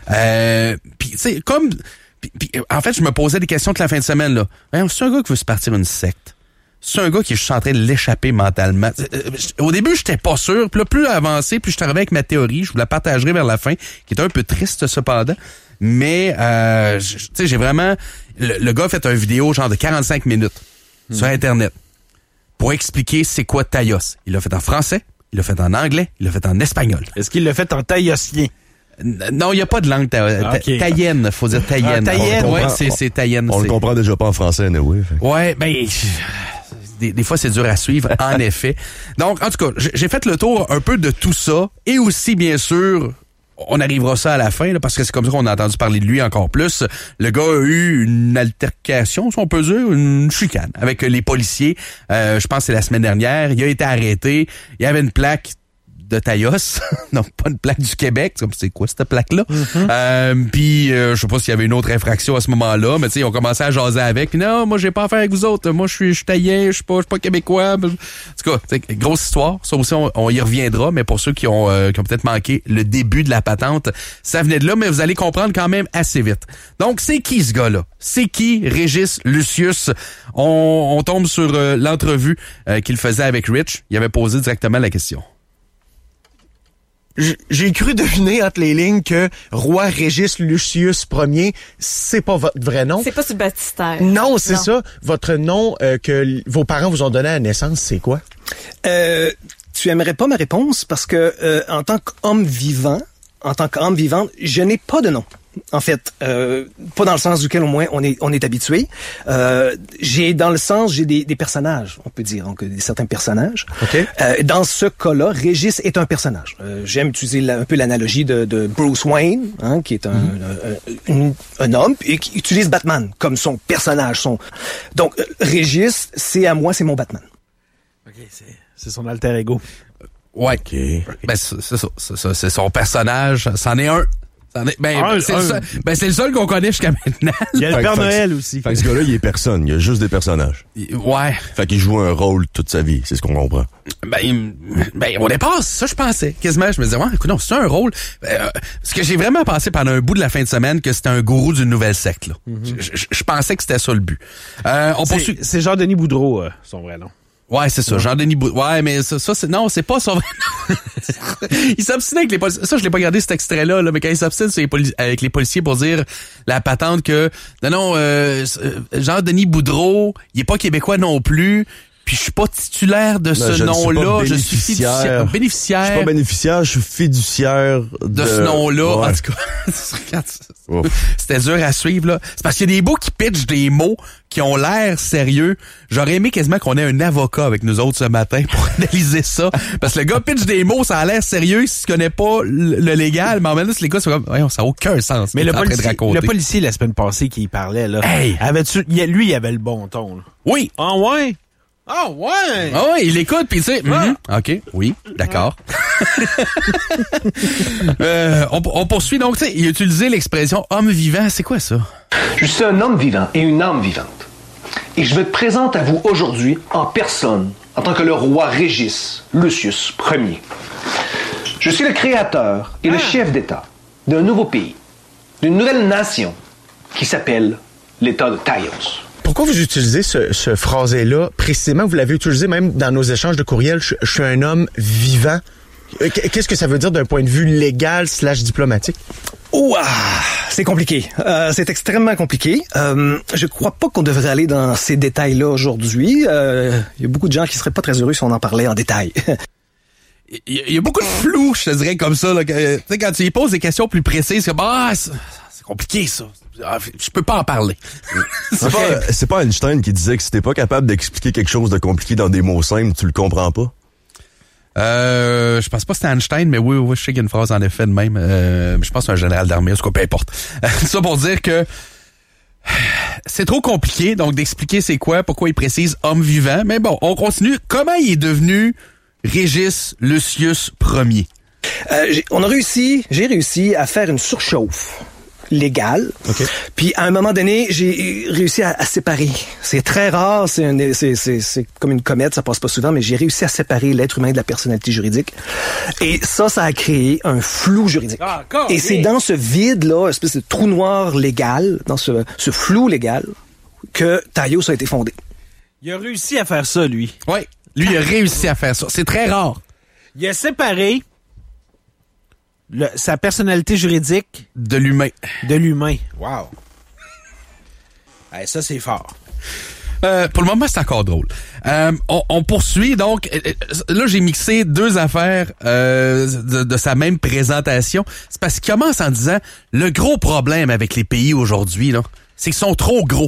Euh, puis, tu sais, comme... Pis, pis, en fait, je me posais des questions toute la fin de semaine, là. Hein, c'est un gars qui veut se partir une secte. C'est un gars qui est juste en train de l'échapper mentalement. Au début, j'étais pas sûr. Puis là, plus avancé, plus je suis arrivé avec ma théorie. Je vous la partagerai vers la fin, qui est un peu triste, cependant. Mais, euh, tu sais, j'ai vraiment... Le, le gars a fait une vidéo genre de quarante-cinq minutes. Sur Internet, pour expliquer c'est quoi Taïos. Il l'a fait en français, il l'a fait en anglais, il l'a fait en espagnol.
Est-ce qu'il l'a fait en taïosien?
Non, il n'y a pas de langue ta- ta-
okay.
taïenne, faut dire taïenne.
Ah, taïenne.
Ouais, c'est, c'est taïenne.
On
c'est...
le comprend déjà pas en français, anyway.
Ouais, ben... Des, des fois, c'est dur à suivre, en effet. Donc, en tout cas, j'ai fait le tour un peu de tout ça, et aussi, bien sûr... On arrivera ça à la fin, là, parce que c'est comme ça qu'on a entendu parler de lui encore plus. Le gars a eu une altercation, si on peut dire, une chicane avec les policiers. Euh, je pense que c'est la semaine dernière. Il a été arrêté. Il y avait une plaque de Taïos, non pas une plaque du Québec, c'est comme c'est quoi cette plaque-là. Mm-hmm. Euh, puis euh, je sais pas s'il y avait une autre infraction à ce moment-là, mais tu sais, ils ont commencé à jaser avec. Puis non, moi j'ai pas affaire avec vous autres. Moi je suis je suis taïen, je suis pas je suis pas québécois. En tout cas, grosse histoire. Ça aussi on, on y reviendra, mais pour ceux qui ont euh, qui ont peut-être manqué le début de la patente, ça venait de là, mais vous allez comprendre quand même assez vite. Donc c'est qui ce gars-là? C'est qui Régis Lucius? On, on tombe sur euh, l'entrevue euh, qu'il faisait avec Rich. Il avait posé directement la question.
J'ai cru deviner entre les lignes que Roi Régis Lucius Ier, c'est pas votre vrai nom.
C'est pas sur le baptistère.
Non, c'est non. ça. Votre nom euh, que vos parents vous ont donné à la naissance, c'est quoi?
Euh, tu aimerais pas ma réponse parce que euh, en tant qu'homme vivant, en tant qu'homme vivante, je n'ai pas de nom. En fait, euh, pas dans le sens duquel au moins on est on est habitué. Euh, j'ai dans le sens j'ai des, des personnages, on peut dire, donc des certains personnages.
Okay.
Euh, dans ce cas-là, Régis est un personnage. Euh, j'aime utiliser la, un peu l'analogie de, de Bruce Wayne, hein, qui est un, mm-hmm. un, un, un homme et qui utilise Batman comme son personnage. Son donc euh, Régis, c'est à moi, c'est mon Batman.
Ok, c'est c'est son alter ego.
Ouais. Okay. Ben c'est, c'est ça, c'est ça, c'est son personnage. C'en est un. Ben,
un,
c'est
un.
Le seul, ben, c'est le seul qu'on connaît jusqu'à maintenant.
Il y a le Père
fait,
Noël
fait,
aussi.
Fait que ce gars-là, il est personne. Il y a juste des personnages.
Ouais.
Fait qu'il joue un rôle toute sa vie. C'est ce qu'on comprend.
Ben, ben, au départ, c'est ça, je pensais. Quasiment, je me disais, ouais, écoute, non, c'est un rôle. Euh, ce que j'ai vraiment pensé pendant un bout de la fin de semaine, que c'était un gourou d'une nouvelle secte, là. Mm-hmm. Je, je, je pensais que c'était ça le but. Euh, on
c'est,
poursuit.
C'est Jean-Denis Boudreau, euh, son vrai nom.
Ouais, c'est ça, ouais. Jean-Denis Boudreau. Ouais, mais ça, ça c'est, non, c'est pas son vrai nom. Il s'obstinait avec les policiers. Ça, je l'ai pas regardé cet extrait-là, là, mais quand il s'obstine sur les poli- avec les policiers pour dire la patente que, non, non, euh, Jean-Denis Boudreau, il est pas québécois non plus. Puis je suis pas titulaire de
Non,
ce
je ne suis
nom-là.
pas
Je suis fiduciaire. bénéficiaire.
Je suis pas bénéficiaire, je suis fiduciaire de,
de ce nom-là.
Ouais.
En tout cas, c'était dur à suivre, là. C'est parce qu'il y a des bouts qui pitchent des mots qui ont l'air sérieux. J'aurais aimé quasiment qu'on ait un avocat avec nous autres ce matin pour analyser ça. Parce que le gars pitch des mots, ça a l'air sérieux si tu connais pas le, le légal. Mais en même temps, les gars, c'est comme, voyons, ça n'a aucun sens.
Mais le policier,
de raconter.
le policier, la semaine passée, qui parlait, là.
Hey!
Avait-tu, il- lui, il avait le bon ton, là.
Oui!
Ah ouais? Ah ouais!
Ah ouais, il écoute puis tu sais, mm-hmm, OK, oui, d'accord. euh, on, on poursuit donc, tu sais, il a utilisé l'expression homme vivant, c'est quoi ça?
Je suis un homme vivant et une âme vivante. Et je me présente à vous aujourd'hui en personne, en tant que le roi Régis Lucius Ier. Je suis le créateur et le chef d'État d'un nouveau pays, d'une nouvelle nation qui s'appelle l'État de Taïos.
Pourquoi vous utilisez ce, ce phrasé-là précisément? Vous l'avez utilisé même dans nos échanges de courriel. Je, je suis un homme vivant. Qu'est-ce que ça veut dire d'un point de vue légal slash diplomatique?
Ouah, c'est compliqué. Euh, c'est extrêmement compliqué. Euh, je crois pas qu'on devrait aller dans ces détails-là aujourd'hui. Il euh, y a beaucoup de gens qui seraient pas très heureux si on en parlait en détail.
Il y, y a beaucoup de flou, je te dirais, comme ça. Tu sais, quand tu y poses des questions plus précises, comme ah, c'est, c'est compliqué ça. Je peux pas en parler.
C'est pas, c'est pas Einstein qui disait que si t'es pas capable d'expliquer quelque chose de compliqué dans des mots simples, tu le comprends pas?
Euh, je pense pas que c'était Einstein, mais oui, oui, je sais qu'il y a une phrase en effet de même. Euh, je pense que c'est un général d'armée, en tout cas, peu importe. Ça pour dire que c'est trop compliqué, donc d'expliquer c'est quoi, pourquoi il précise homme vivant. Mais bon, on continue. Comment il est devenu Régis Lucius Ier?
Euh, j'ai, on a réussi, j'ai réussi à faire une surchauffe légale.
Okay.
Puis à un moment donné, j'ai réussi à, à séparer. C'est très rare, c'est, un, c'est, c'est, c'est comme une comète, ça passe pas souvent, mais j'ai réussi à séparer l'être humain de la personnalité juridique. Et ça, ça a créé un flou juridique. Ah, Et c'est dans ce vide-là, espèce de trou noir légal, dans ce, ce flou légal, que Taïos a été fondé.
Il a réussi à faire ça, lui.
Oui, lui il a réussi à faire ça. C'est très rare.
Il a séparé Le, sa personnalité juridique
de l'humain.
De l'humain. Wow. Hey, ça, c'est fort.
Euh, pour le moment, c'est encore drôle. Euh, on, on poursuit donc. Euh, là, j'ai mixé deux affaires euh, de, de sa même présentation. C'est parce qu'il commence en disant le gros problème avec les pays aujourd'hui, là, c'est qu'ils sont trop gros.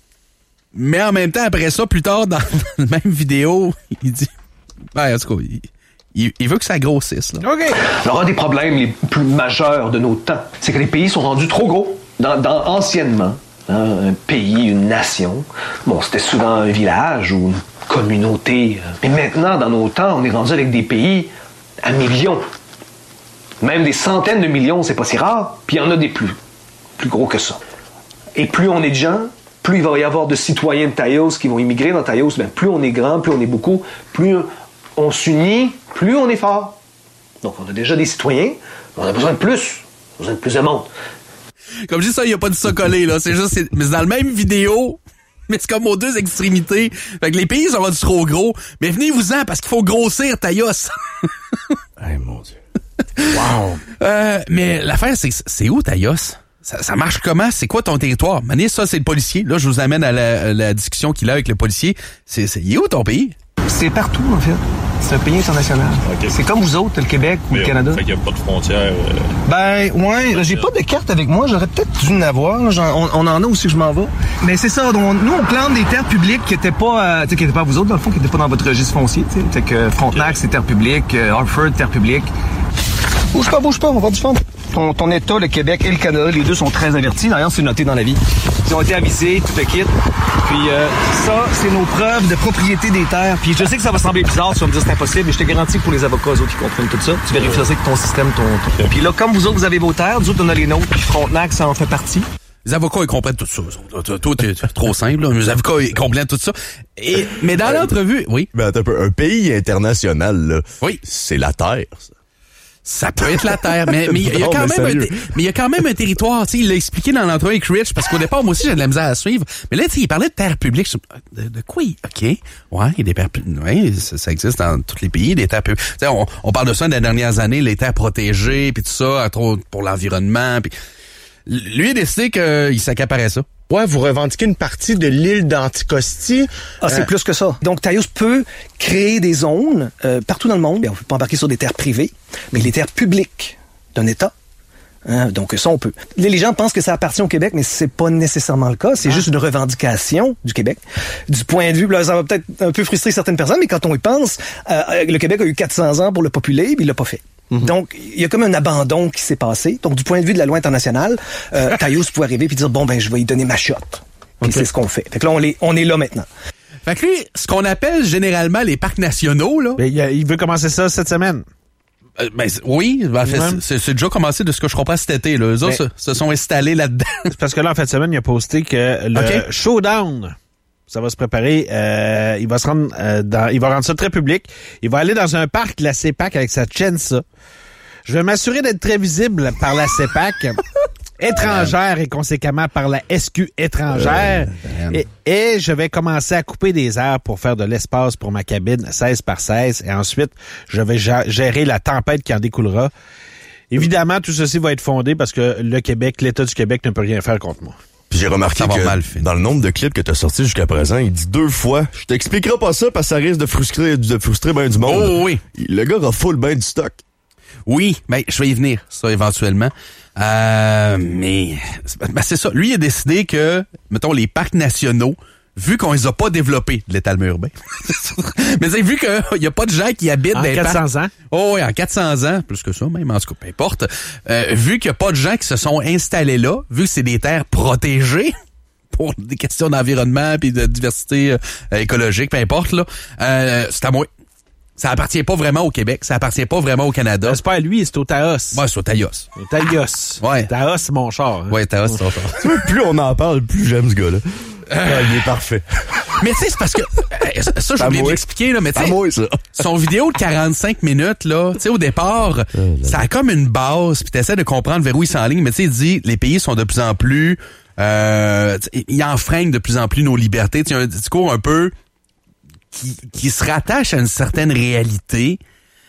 Mais en même temps, après ça, plus tard, dans la même vidéo, il dit... Ben, en tout cas, il... Il, il veut que ça grossisse. Là.
OK. Alors, un des problèmes les plus majeurs de nos temps, c'est que les pays sont rendus trop gros. Dans, dans, anciennement, hein, un pays, une nation, bon, c'était souvent un village ou une communauté. Mais maintenant, dans nos temps, on est rendu avec des pays à millions. Même des centaines de millions, c'est pas si rare. Puis il y en a des plus, plus gros que ça. Et plus on est de gens, plus il va y avoir de citoyens de Taïos qui vont immigrer dans Taïos. Ben, plus on est grand, plus on est beaucoup, plus on s'unit, plus on est fort. Donc, on a déjà des citoyens, mais on a besoin de plus. On a besoin de plus de monde.
Comme je dis ça, il n'y a pas de ça collé, là. C'est juste, c'est, mais c'est dans la même vidéo, mais c'est comme aux deux extrémités. Fait que les pays sont rendus trop gros, mais venez-vous-en parce qu'il faut grossir Taïos.
Hey, mon Dieu.
Wow. Euh, mais l'affaire, c'est, c'est où Taïos? Ça, ça marche comment? C'est quoi ton territoire? Mané, ça, c'est le policier. Là, je vous amène à la, à la discussion qu'il a avec le policier. C'est, c'est, il est où ton pays?
C'est partout, en fait. C'est un pays international. Okay. C'est comme vous autres, le Québec ou mais le Canada.
Fait qu'il n'y a pas de frontières. Euh...
Ben, ouais, j'ai pas de carte avec moi. J'aurais peut-être dû en avoir. Genre, on, on en a aussi que je m'en vais. Mais c'est ça. Donc, nous, on plante des terres publiques qui étaient pas, euh, tu sais, qui étaient pas vous autres, dans le fond, qui étaient pas dans votre registre foncier, tu sais. Fait que Frontenac, c'est terre publique. Euh, Hartford, terre publique. Bouge pas, bouge pas, on va voir du fond. Ton, ton État, le Québec et le Canada, les deux sont très avertis. D'ailleurs, c'est noté dans la vie. Ils ont été avisés, tout le kit. Puis euh, ça, c'est nos preuves de propriété des terres. Puis je sais que ça va sembler bizarre, tu vas me dire c'est impossible, mais je te garantis que pour les avocats, eux autres, qui comprennent tout ça, tu vérifies ça avec ton système, ton... ton... Puis là, comme vous autres, vous avez vos terres, nous autres, on a les nôtres, puis Frontenac, ça en fait partie.
Les avocats, ils comprennent tout ça. Toi, t'es trop simple, là. Les avocats, ils comprennent tout ça. Et, mais dans l'entrevue, oui.
Mais attends un peu, un pays international, là.
Oui.
C'est la Terre, ça.
Ça peut être la Terre, mais mais il y a quand même un, mais il y a quand même un territoire, tu sais, il l'a expliqué dans l'entrevue avec Rich, parce qu'au départ, moi aussi, j'ai de la misère à suivre. Mais là, tu sais, il parlait de terre publique. De, de quoi? OK. Ouais, il y a des terres publiques. Ouais, ça, ça existe dans tous les pays, des terres publiques. Tu sais, on, on parle de ça dans les dernières années, les terres protégées, puis tout ça, pour l'environnement. Puis lui, il a décidé qu'il s'accaparait ça.
Ouais, vous revendiquez une partie de l'île d'Anticosti.
Ah, c'est
Euh,
plus que ça. Donc, Taïos peut créer des zones euh, partout dans le monde. Bien, on peut pas embarquer sur des terres privées, mais les terres publiques d'un État. Hein, donc, ça, on peut. Les gens pensent que ça appartient au Québec, mais c'est pas nécessairement le cas. C'est ah. juste une revendication du Québec. Du point de vue, là, ça va peut-être un peu frustrer certaines personnes, mais quand on y pense, euh, le Québec a eu quatre cents ans pour le populer, puis il l'a pas fait. Mm-hmm. Donc, il y a comme un abandon qui s'est passé. Donc, du point de vue de la loi internationale, euh, Taïos pouvait arriver puis dire, bon, ben, je vais y donner ma shot. Puis okay. c'est ce qu'on fait. Fait que là, on est, on est là maintenant.
Fait que lui, ce qu'on appelle généralement les parcs nationaux, là.
Ben, il, il veut commencer ça cette semaine.
Euh, ben, oui, ben, fait, ouais. c'est, c'est déjà commencé de ce que je comprends cet été, là. Eux autres se, se sont installés là-dedans.
C'est parce que là, en fin de semaine, il a posté que le okay. showdown, ça va se préparer. Euh, il va se rendre euh, dans, il va rendre ça très public. Il va aller dans un parc de la C E P A C avec sa Chensa. Je vais m'assurer d'être très visible par la C E P A C, étrangère et conséquemment par la S Q étrangère. Euh, et, et je vais commencer à couper des airs pour faire de l'espace pour ma cabine seize par seize. Et ensuite, je vais gérer la tempête qui en découlera. Évidemment, tout ceci va être fondé parce que le Québec, l'État du Québec ne peut rien faire contre moi.
Puis j'ai remarqué que mal dans le nombre de clips que tu as sortis jusqu'à présent, il dit deux fois, je t'expliquerai pas ça parce que ça risque de frustrer, de frustrer ben du monde.
Oh oui.
Le gars a full ben du stock.
Oui, ben je vais y venir, ça éventuellement. Euh, mais ben, c'est ça. Lui il a décidé que, mettons, les parcs nationaux, vu qu'on les a pas développés de l'étalement urbain, mais c'est vu qu'il y a pas de gens qui habitent
en
dans les
quatre cents
parcs,
ans.
Oh oui, en quatre cents ans, plus que ça même, en tout cas, peu importe. Euh, vu qu'il y a pas de gens qui se sont installés là, vu que c'est des terres protégées pour des questions d'environnement puis de diversité euh, écologique, peu importe là, euh, c'est à moi. Ça appartient pas vraiment au Québec, ça appartient pas vraiment au Canada.
C'est pas à lui, c'est au Taos.
Ouais, c'est au Taos.
Au Taos.
Ouais.
Taos, c'est mon char. Hein.
Ouais, Taos, c'est mon char.
Tu vois, plus on en parle, plus j'aime ce gars-là. Euh, il est parfait.
Mais tu sais, c'est parce que ça, j'ai oublié de l'expliquer là, mais tu sais, son vidéo de quarante-cinq minutes là, tu sais, au départ, euh, ça a comme une base, puis t'essaies de comprendre vers où il s'enligne, mais tu sais, il dit les pays sont de plus en plus, euh, ils enfreignent de plus en plus nos libertés. Tu sais, un discours un peu qui, qui se rattache à une certaine réalité,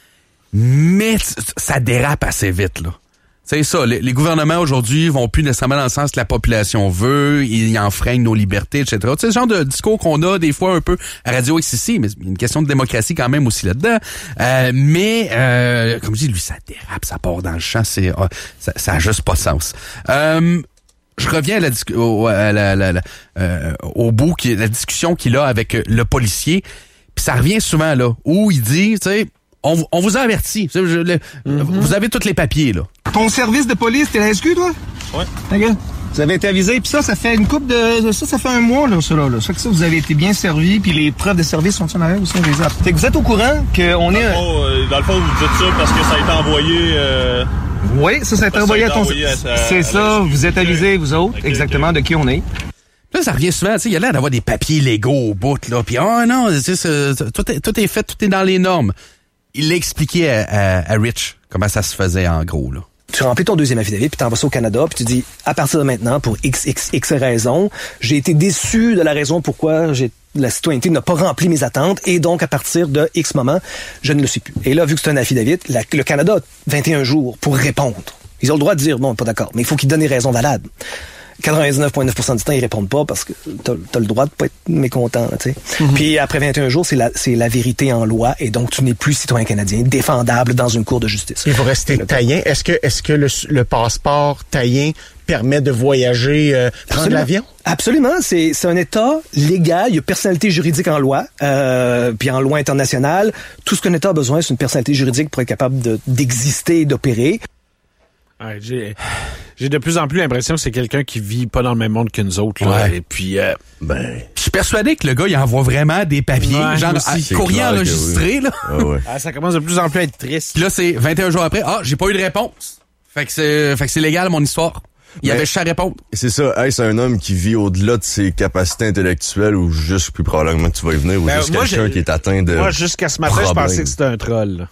mais ça dérape assez vite, là. C'est ça, les, les gouvernements aujourd'hui vont plus nécessairement dans le sens que la population veut, ils enfreignent nos libertés, et cetera. Tu sais, ce genre de discours qu'on a des fois un peu à Radio X ici, mais il y a une question de démocratie quand même aussi là-dedans. Euh, mais, euh, comme je dis, lui, ça dérape, ça part dans le champ, c'est, oh, ça, ça a juste pas de sens. Euh, Je reviens à la, au, à la, la, la, euh, au bout, qui, la discussion qu'il a avec le policier. Puis ça revient souvent là, où il dit, tu sais, on, on vous a averti. Je, le, mm-hmm. Vous avez tous les papiers là.
Ton service de police, t'es la S Q, toi?
Ouais.
Regarde. Vous avez été avisé, puis ça, ça fait une couple de... Ça, ça fait un mois, là, ça, là. Ça fait que ça, vous avez été bien servi, puis les preuves de service sont en arrière aussi, on les a. Fait que vous êtes au courant qu'on est...
Dans le fond, euh, dans le fond, vous dites ça parce que ça a été envoyé... Euh...
Oui, ça, ça a été envoyé à ton... C'est ça, vous êtes avisé, vous autres, okay, exactement, okay. De qui on est.
Là, ça revient souvent, tu sais, il y a l'air d'avoir des papiers légaux au bout, là, puis oh non, c'est, c'est, tout, est, tout est fait, tout est dans les normes. Il l'a expliqué à, à, à Rich comment ça se faisait en gros, là.
Tu remplis ton deuxième affidavit, puis t'envoies ça au Canada, puis tu dis, à partir de maintenant, pour X, X, X raisons, j'ai été déçu de la raison pourquoi j'ai, la citoyenneté n'a pas rempli mes attentes, et donc, à partir de X moment, je ne le suis plus. Et là, vu que c'est un affidavit, la, le Canada a vingt et un jours pour répondre. Ils ont le droit de dire, non, pas d'accord, mais il faut qu'ils donnent des raisons valables. quatre-vingt-dix-neuf virgule neuf pour cent du temps, ils répondent pas parce que t'as, t'as le droit de pas être mécontent, tu sais. Mm-hmm. Puis après vingt et un jours, c'est la, c'est la vérité en loi et donc tu n'es plus citoyen canadien, défendable dans une cour de justice.
Il faut rester taïen. Est-ce que, est-ce que le, le passeport taïen permet de voyager, euh, prendre
Absolument.
l'avion?
Absolument. C'est, c'est un État légal. Il y a personnalité juridique en loi, euh, puis en loi internationale. Tout ce qu'un État a besoin, c'est une personnalité juridique pour être capable de, d'exister et d'opérer.
Ouais, j'ai, j'ai de plus en plus l'impression que c'est quelqu'un qui vit pas dans le même monde que nous autres. Là.
Ouais.
Et puis, euh,
ben, je suis persuadé que le gars, il envoie vraiment des papiers, ouais, genre à, courrier enregistré. Oui. Là.
Ah ouais. Ah, ça commence de plus en plus à être triste.
Puis là, c'est vingt et un jours après. Ah, j'ai pas eu de réponse. Fait que c'est, fait que c'est légal, mon histoire. Il y avait juste à répondre.
C'est ça. Hey, c'est un homme qui vit au-delà de ses capacités intellectuelles ou juste, plus probablement que tu vas y venir, ou ben, juste moi, quelqu'un j'ai... qui est atteint de
Moi, jusqu'à ce matin, problème. Je pensais que c'était un troll. Là.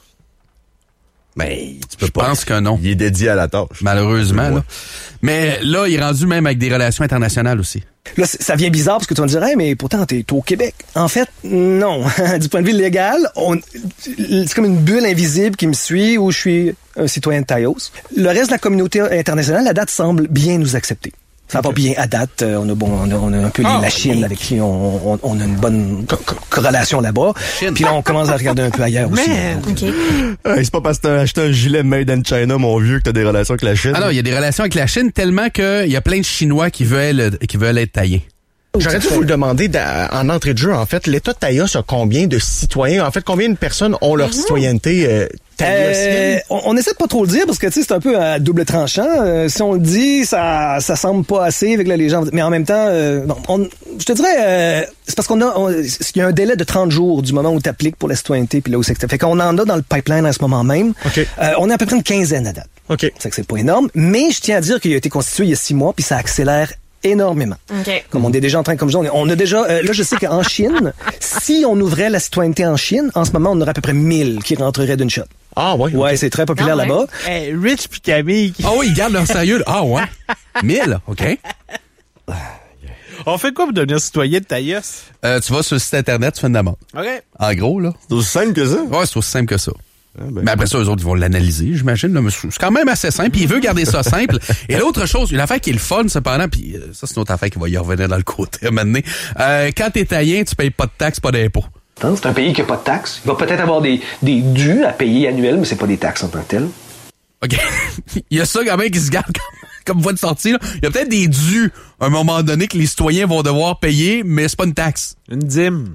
Mais tu peux je pas. pense que non.
Il est dédié à la tâche.
Malheureusement. Là. Mais là, il est rendu même avec des relations internationales aussi.
Là, ça vient bizarre parce que tu vas me dire, hey, mais pourtant, t'es au Québec. En fait, non. Du point de vue légal, on, c'est comme une bulle invisible qui me suit où je suis un citoyen de Taïos. Le reste de la communauté internationale, la date semble bien nous accepter. Ça va pas bien à date. Euh, on a bon, on a, on a un peu
oh,
la Chine avec qui on, on, on a une bonne co- co- corrélation là-bas. Puis là, on commence à regarder un peu ailleurs aussi.
Okay. Hey, c'est pas parce que t'as acheté un gilet made in China, mon vieux, que t'as des relations avec la Chine.
Ah non, il y a des relations avec la Chine tellement qu'il y a plein de Chinois qui veulent, qui veulent être taillés.
J'aurais dû vous le demander en entrée de jeu, en fait. L'État de Taïos a combien de citoyens? En fait, combien de personnes ont leur citoyenneté euh,
euh, on, on essaie de pas trop le dire parce que tu sais c'est un peu à double tranchant. Euh, si on le dit, ça ça semble pas assez avec là, les gens. Mais en même temps, euh, bon, on, je te dirais, euh, c'est parce qu'on a, on, il y a un délai de trente jours du moment où tu appliques pour la citoyenneté puis là où c'est que fait qu'on en a dans le pipeline à ce moment même.
Okay.
Euh, on est à peu près une quinzaine à date.
Ok.
C'est que c'est pas énorme, mais je tiens à dire qu'il a été constitué il y a six mois puis ça accélère énormément.
Okay.
Comme on est déjà en train, comme je dis, on a déjà, euh, là je sais qu'en Chine, si on ouvrait la citoyenneté en Chine, en ce moment on aurait à peu près mille qui rentreraient d'une shot.
Ah ouais.
Ouais,
okay.
c'est très populaire
ah, ouais.
là-bas.
Hey, Rich puis Camille.
Ah oui, ils gardent leur sérieux. Ah ouais. mille, OK.
On fait quoi pour devenir citoyen de Taïos?
Euh, tu vas sur le site Internet, tu fais une demande.
OK.
En gros, là.
C'est aussi simple que ça?
Ouais, c'est aussi simple que ça.
Ah ben.
Mais après ça, eux autres, ils vont l'analyser, j'imagine. Là, mais c'est quand même assez simple. Puis il veut garder ça simple. Et l'autre chose, une affaire qui est le fun, cependant, puis euh, ça, c'est une autre affaire qui va y revenir dans le côté à un moment donné. Euh, quand t'es taïen, tu payes pas de taxes, pas d'impôts.
C'est un pays qui n'a pas de taxes. Il va peut-être avoir des, des dus à payer annuels, mais c'est pas des taxes en tant que telles.
OK. Il y a ça quand même qui se garde comme, comme voie de sortie. Là. Il y a peut-être des dus à un moment donné que les citoyens vont devoir payer, mais c'est pas une taxe.
Une dîme.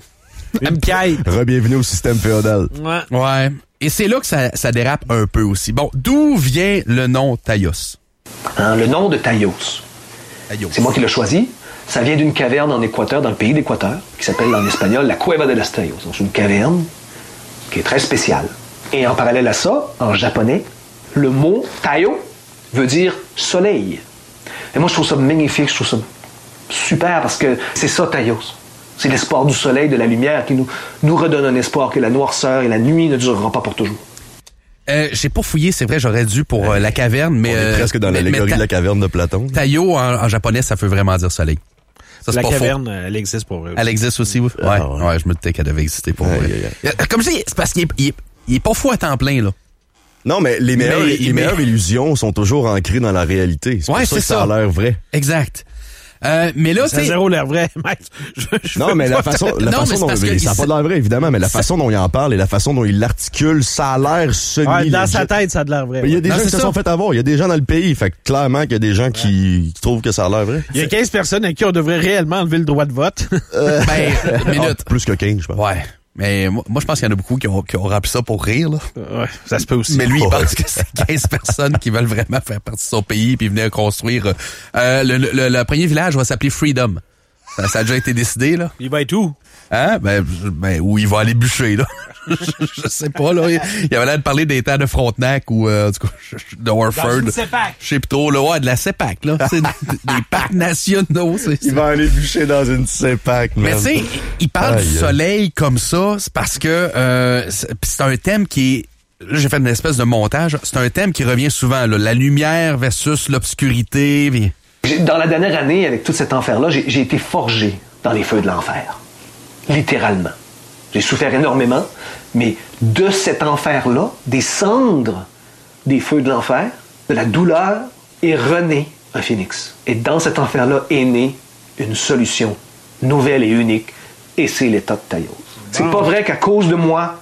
Une caille.
Re-bienvenue au système féodal.
Ouais.
Ouais. Et c'est là que ça, ça dérape un peu aussi. Bon, d'où vient le nom Taïos?
Hein, le nom de Taïos.
Taïos.
C'est moi qui l'ai choisi. Ça vient d'une caverne en Équateur, dans le pays d'Équateur, qui s'appelle en espagnol la Cueva de los Tayos. C'est une caverne qui est très spéciale. Et en parallèle à ça, en japonais, le mot Tayo veut dire soleil. Et moi, je trouve ça magnifique, je trouve ça super parce que c'est ça, Taïos. C'est l'espoir du soleil, de la lumière qui nous, nous redonne un espoir que la noirceur et la nuit ne dureront pas pour toujours.
Euh, j'ai pas fouillé, c'est vrai, j'aurais dû pour euh, la caverne, mais...
On est
euh,
presque dans
mais,
l'allégorie
mais ta-
de la caverne de Platon.
Tayo, en, en japonais, ça veut vraiment dire soleil. Ça, c'est
La
pas
caverne,
faux.
elle existe pour eux.
Elle existe aussi, oui? Ouais,
Ah,
ouais.
ouais.
je me disais qu'elle devait exister pour
Aïe,
vrai.
aïe, aïe.
Euh, Comme je dis, c'est parce qu'il est, il est, il est pas fou à temps plein, là.
Non, mais les meilleures,
Mais-
les
mais-
meilleures illusions sont toujours ancrées dans la réalité. C'est
Ouais,
pour ça
c'est
que ça,
ça.
a l'air vrai.
Exact. Euh, mais là,
Ça a
c'est...
zéro l'air vrai, mec. Je- je
Non,
veux
mais la
pas-
façon, la
Non, mais
façon
c'est
dont
parce que
ça n'a
il-
pas de l'air vrai, évidemment, mais la façon dont il en parle et la façon dont il l'articule, ça a l'air semi
Ouais, dans
legit.
sa tête, ça a de l'air vrai.
Mais il y a des
Non,
gens
c'est
qui se
ça.
sont fait avoir. Il y a des gens dans le pays. Fait que clairement qu'il y a des gens qui trouvent que ça a l'air vrai.
Il y a quinze personnes à qui on devrait réellement enlever le droit de vote.
Euh,
Ben,
ah,
minute.
plus que quinze, je pense.
Ouais. Mais moi, moi, je pense qu'il y en a beaucoup qui ont, qui ont rempli ça pour rire, là.
Ouais, ça se peut aussi.
Mais lui, il
Ouais.
pense que c'est quinze personnes qui veulent vraiment faire partie de son pays puis venir construire... Euh, le, le, le premier village va s'appeler Freedom. Ça, ça a déjà été décidé, là.
Il va être où?
Hein? Ben, ben où il va aller bûcher, là. je, je sais pas, là. Il, il avait l'air de parler des terres de Frontenac ou, euh, en tout cas, de Orford.
Dans une CEPAC.
Je sais plutôt, là, ouais, de la CEPAC, là. C'est des, des parcs nationaux, c'est
Il va aller bûcher dans une CEPAC, man.
Mais tu sais, il parle
Aïe,
du
aïe.
soleil comme ça, c'est parce que euh, c'est c'est un thème qui est... Là, j'ai fait une espèce de montage. C'est un thème qui revient souvent, là. La lumière versus l'obscurité. Puis...
J'ai- Dans la dernière année, avec tout cet enfer-là, j'ai j'ai été forgé dans les feux de l'enfer. Littéralement. J'ai souffert énormément, mais de cet enfer-là, des cendres des feux de l'enfer, de la douleur, est rené un phénix. Et dans cet enfer-là est née une solution nouvelle et unique, et c'est l'État de Taïos. C'est pas vrai qu'à cause de moi,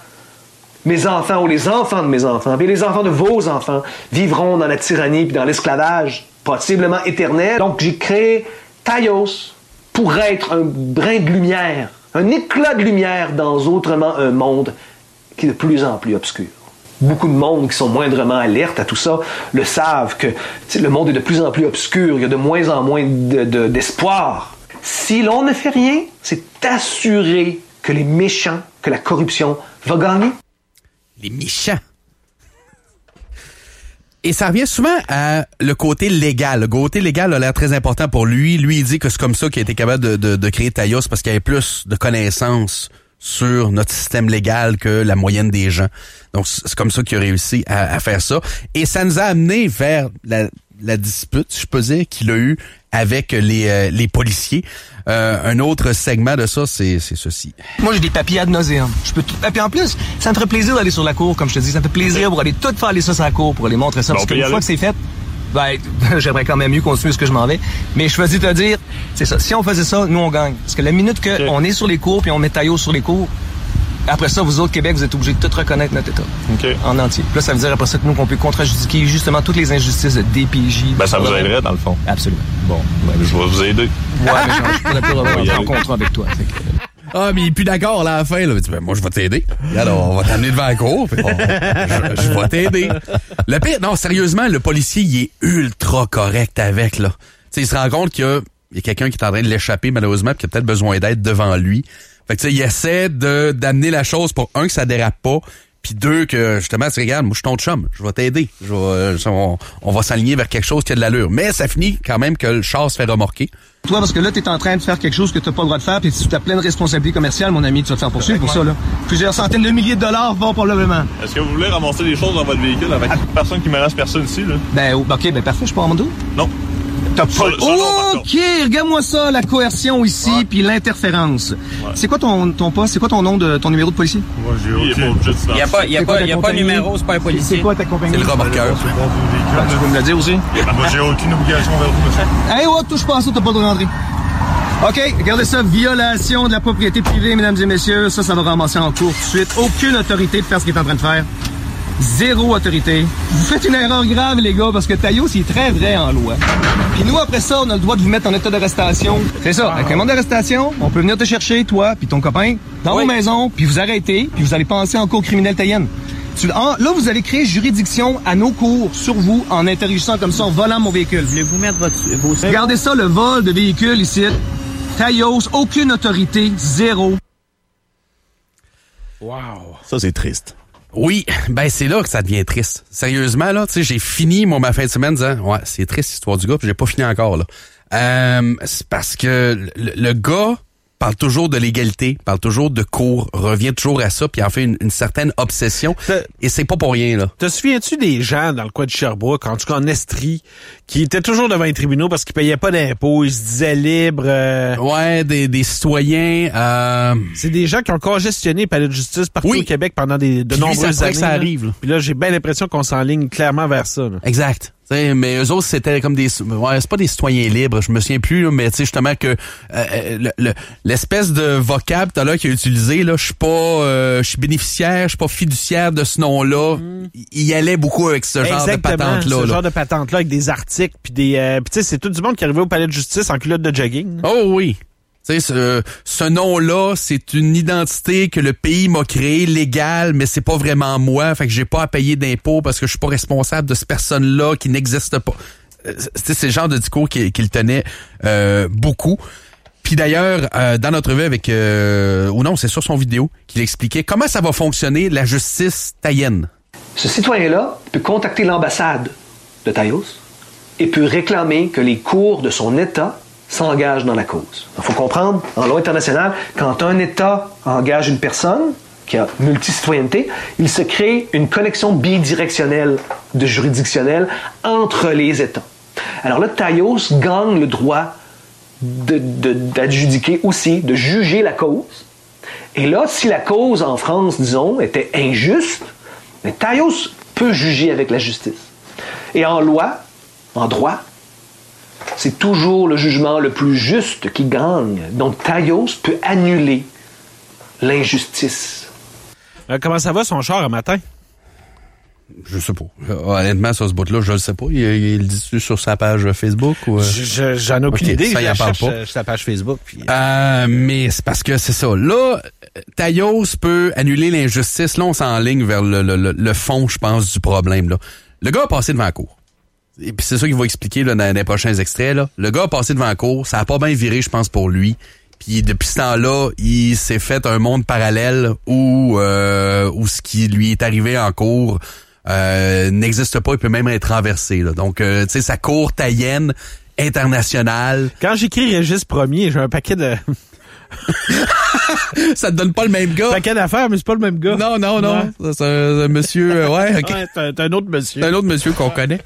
mes enfants ou les enfants de mes enfants, puis les enfants de vos enfants vivront dans la tyrannie puis dans l'esclavage, possiblement éternel. Donc j'ai créé Taïos pour être un brin de lumière, un éclat de lumière dans autrement un monde qui est de plus en plus obscur. Beaucoup de monde qui sont moindrement alertes à tout ça le savent que tu sais, le monde est de plus en plus obscur, il y a de moins en moins de- de- d'espoir. Si l'on ne fait rien, c'est assuré que les méchants, que la corruption va gagner.
Les méchants. Et ça revient souvent à le côté légal. Le côté légal a l'air très important pour lui. Lui, il dit que c'est comme ça qu'il a été capable de, de, de créer Taïos parce qu'il y avait plus de connaissances sur notre système légal que la moyenne des gens. Donc, c'est comme ça qu'il a réussi à, à faire ça. Et ça nous a amené vers la, la dispute, si je peux dire, qu'il a eu avec les, euh, les policiers. Euh, un autre segment de ça, c'est, c'est ceci.
Moi, j'ai des papiers ad nauseam. Je peux tout... Et puis en plus, ça me ferait plaisir d'aller sur la cour, comme je te dis. Ça me fait plaisir pour aller tout faire aller ça sur la cour, pour aller montrer ça.
Bon,
parce
on peut
qu'une
y
fois
aller.
que c'est fait, Ben, j'aimerais quand même mieux continuer ce que je m'en vais. Mais je choisis de te dire, c'est ça. Si on faisait ça, nous, on gagne. Parce que la minute qu'on okay. est sur les cours puis on met Taillot sur les cours, après ça, vous autres, Québec, vous êtes obligés de tout reconnaître notre État. Okay. En entier. Puis là, ça veut dire après ça que nous, qu'on peut contre-adjudiquer justement toutes les injustices de D P J.
Ben, ça vous aiderait, dans le fond.
Absolument.
Bon, ben, je vais vous aider.
Ouais, mais je pourrais plus avoir un contrat avec toi.
Ah, mais il est plus d'accord là, à la fin. Là. Ben, moi, je vais t'aider. Alors, on va t'amener devant la cour. Puis on, je, je vais t'aider. Le pire, non, sérieusement, le policier, il est ultra correct avec, là. Tu sais, il se rend compte qu'il y a, il y a quelqu'un qui est en train de l'échapper, malheureusement, puis qui a peut-être besoin d'aide devant lui. Fait que, tu sais, il essaie de, d'amener la chose pour, un, que ça dérape pas, puis deux, que, justement, tu regardes, moi, je suis ton chum. Je vais t'aider. Je vais, euh, on, on va s'aligner vers quelque chose qui a de l'allure. Mais ça finit quand même que le char se fait remorquer.
Toi, parce que là, t'es en train de faire quelque chose que t'as pas le droit de faire, puis tu as plein de responsabilités commerciales, mon ami, tu vas te faire poursuivre pour ça, là. Plusieurs centaines de milliers de dollars vont probablement.
Est-ce que vous voulez ramasser des choses dans votre véhicule avec ah. personne qui menace personne ici, là?
Ben, ok, ben parfait, je suis pas en mondo?
Non.
T'as pas... Oh, OK, regarde-moi ça, la coercion ici, ouais. Puis l'interférence. Ouais. C'est quoi ton, ton poste? C'est quoi ton nom de ton numéro de policier?
Moi, j'ai aucun.
Il n'y a pas, y a pas, y a pas de numéro, c'est pas un policier.
C'est quoi ta compagnie?
C'est le remorqueur.
Tu peux me le dire aussi?
Moi, j'ai aucune obligation envers vous, monsieur.
Hey, oh, touche pas à ça, t'as pas le droit de rentrer. OK, regardez ça, violation de la propriété privée, mesdames et messieurs. Ça, ça va ramasser en cours tout de suite. Aucune autorité de faire ce qu'il est en train de faire. Zéro autorité. Vous faites une erreur grave, les gars, parce que Taillot, c'est très vrai en loi. Puis nous, après ça, on a le droit de vous mettre en état d'arrestation. C'est ça, avec un mandat d'arrestation, on peut venir te chercher, toi, puis ton copain, dans oui. vos maisons, puis vous arrêter, puis vous allez passer en cour criminelle taïenne. Tu, en, là, vous allez créer juridiction à nos cours sur vous en interagissant comme ça, en volant mon véhicule.
Voulez-vous mettre votre, vos...
Regardez ça, le vol de véhicule ici. Taillos, aucune autorité, zéro.
Wow.
Ça, c'est triste.
Oui, ben c'est là que ça devient triste. Sérieusement, là, tu sais, j'ai fini moi, ma fin de semaine disant, ouais, c'est triste l'histoire du gars, puis j'ai pas fini encore, là. Euh, c'est parce que le, le gars parle toujours de l'égalité, parle toujours de cours, revient toujours à ça, puis en fait une, une certaine obsession. Et c'est pas pour rien, là.
Te souviens-tu des gens dans le coin de Sherbrooke, en tout cas en Estrie, qui étaient toujours devant les tribunaux parce qu'ils payaient pas d'impôts, ils se disaient libres? Euh...
Ouais, des, des citoyens... Euh...
C'est des gens qui ont congestionné le palais de justice partout oui. au Québec pendant des, de
puis
nombreuses
lui, ça
années.
Que ça arrive. Là.
Puis là, j'ai bien l'impression qu'on s'enligne clairement vers ça. Là.
Exact. T'sais, mais eux autres, c'était comme des... Ouais, c'est pas des citoyens libres, je me souviens plus, là, mais tu sais justement que euh, le, le, l'espèce de vocable tout à l'heure qu'il a utilisé, là, je suis pas... Euh, je suis bénéficiaire, je suis pas fiduciaire de ce nom-là. Mm. Il y allait beaucoup avec ce genre
Exactement,
de patente-là.
ce
là.
genre de patente-là, avec des articles, puis des... Euh, puis tu sais, c'est tout du monde qui arrivait au palais de justice en culotte de jogging.
Oh oui. Tu sais, ce, ce nom-là, c'est une identité que le pays m'a créée, légale, mais c'est pas vraiment moi. Fait que j'ai pas à payer d'impôts parce que je suis pas responsable de cette personne-là qui n'existe pas. C'est, c'est le genre de discours qu'il, qu'il tenait euh, beaucoup. Puis d'ailleurs, euh, dans notre revue avec... Euh, ou non, c'est sur son vidéo qu'il expliquait comment ça va fonctionner la justice taïenne.
Ce citoyen-là peut contacter l'ambassade de Taillos et peut réclamer que les cours de son État s'engage dans la cause. Il faut comprendre, en loi internationale, quand un État engage une personne qui a multicitoyenneté, il se crée une connexion bidirectionnelle de juridictionnelle entre les États. Alors là, Taillos gagne le droit de, de, d'adjudiquer aussi, de juger la cause. Et là, si la cause en France, disons, était injuste, mais Taillos peut juger avec la justice. Et en loi, en droit, c'est toujours le jugement le plus juste qui gagne. Donc, Taillos peut annuler l'injustice.
Euh, comment ça va, son char, un matin?
Je sais pas. Honnêtement, sur ce bout-là, je le sais pas. Il, il le dit sur sa page Facebook? Ou...
Je, je, j'en ai aucune
okay,
idée.
Ça,
je
la
cherche
pas.
sur sa page Facebook. Puis...
Euh, mais c'est parce que c'est ça. Là, Taillos peut annuler l'injustice. Là, on s'enligne vers le, le, le, le fond, je pense, du problème. Là. Le gars a passé devant la cour. Et puis c'est ça qu'il va expliquer là, dans les prochains extraits. Là. Le gars a passé devant la cour, ça a pas bien viré, je pense, pour lui. Puis depuis ce temps-là, il s'est fait un monde parallèle où, euh, où ce qui lui est arrivé en cour euh, n'existe pas, il peut même être renversé. Là. Donc, euh, tu sais, sa cour taïenne internationale.
Quand j'écris Régis Premier, j'ai un paquet de...
Ça te donne pas le même gars.
C'est un paquet d'affaires, mais c'est pas le même gars.
Non, non, non. Ouais. C'est un, un monsieur... Euh, ouais, okay.
ouais c'est, un, c'est un autre monsieur.
C'est un autre monsieur qu'on connaît.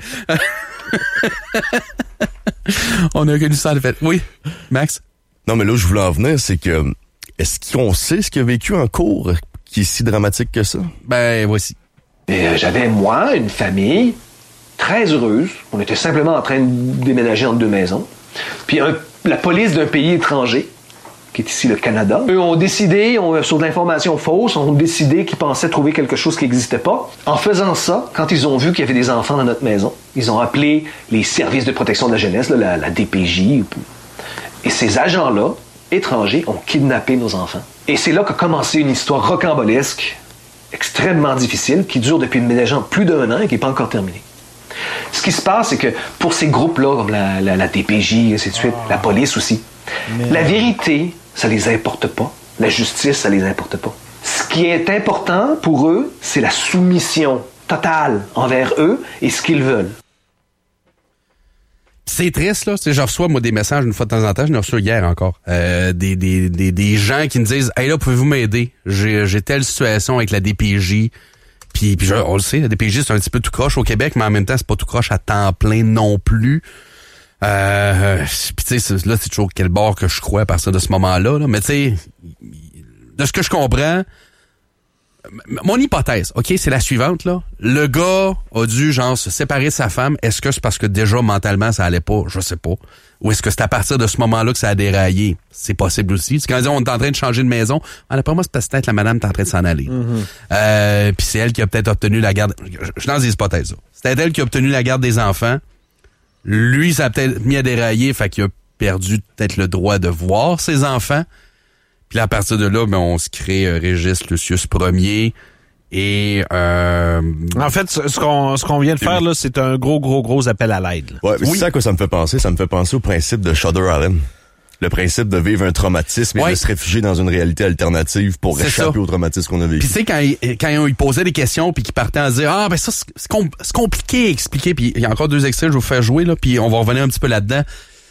On a connu ça, en fait. Oui, Max?
Non, mais là où je voulais en venir, c'est que... Est-ce qu'on sait ce qu'il a vécu en cours qui est si dramatique que ça?
Ben, voici.
Et, euh, j'avais, moi, une famille très heureuse. On était simplement en train de déménager entre deux maisons. Puis un, la police d'un pays étranger, qui est ici le Canada, eux ont décidé, ont, sur de l'information fausse, ont décidé qu'ils pensaient trouver quelque chose qui n'existait pas. En faisant ça, quand ils ont vu qu'il y avait des enfants dans notre maison, ils ont appelé les services de protection de la jeunesse, là, la, la D P J. Et ces agents-là, étrangers, ont kidnappé nos enfants. Et c'est là qu'a commencé une histoire rocambolesque, extrêmement difficile, qui dure depuis déjà plus d'un an et qui n'est pas encore terminée. Ce qui se passe, c'est que pour ces groupes-là, comme la, la, la D P J, et ainsi de suite, oh. la police aussi, mais... la vérité, ça les importe pas. La justice, ça les importe pas. Ce qui est important pour eux, c'est la soumission totale envers eux et ce qu'ils veulent.
C'est triste, là. Tu sais, je reçois, moi, des messages une fois de temps en temps. Je l'ai reçu hier encore. Euh, des, des, des, des gens qui me disent, hey, là, pouvez-vous m'aider? J'ai, j'ai telle situation avec la D P J. Puis, puis je, on le sait, la D P J, c'est un petit peu tout croche au Québec, mais en même temps, c'est pas tout croche à temps plein non plus. Euh, puis tu sais, là, c'est toujours quel bord que je crois à partir de ce moment-là. Là. Mais tu sais, de ce que je comprends, mon hypothèse, OK, c'est la suivante, là. Le gars a dû, genre, se séparer de sa femme. Est-ce que c'est parce que déjà, mentalement, ça allait pas? Je sais pas. Ou est-ce que c'est à partir de ce moment-là que ça a déraillé? C'est possible aussi. C'est quand on est en train de changer de maison. Ah, d'après moi, c'est parce que peut-être la madame est en train de s'en aller. Mm-hmm. Euh, puis c'est elle qui a peut-être obtenu la garde. Je suis dans des hypothèses, là. C'est elle qui a obtenu la garde des enfants. Lui, ça a peut-être mis à dérailler, fait qu'il a perdu peut-être le droit de voir ses enfants. Puis là, à partir de là, ben, on se crée euh, Régis Lucius Ier et... Euh,
en fait, ce, ce qu'on ce qu'on vient de faire, là, c'est un gros, gros, gros appel à l'aide. Là.
Ouais, mais
oui.
c'est ça à quoi ça me fait penser. Ça me fait penser au principe de Shutter Island. Le principe de vivre un traumatisme et ouais. de se réfugier dans une réalité alternative pour c'est échapper ça. au traumatisme qu'on a vécu.
Puis tu sais, quand, il, quand il posait des questions puis qu'il partait à dire « Ah, ben ça, c'est, c'est, com- c'est compliqué à expliquer. » Puis il y a encore deux extraits, je vais vous faire jouer, là, puis on va revenir un petit peu là-dedans.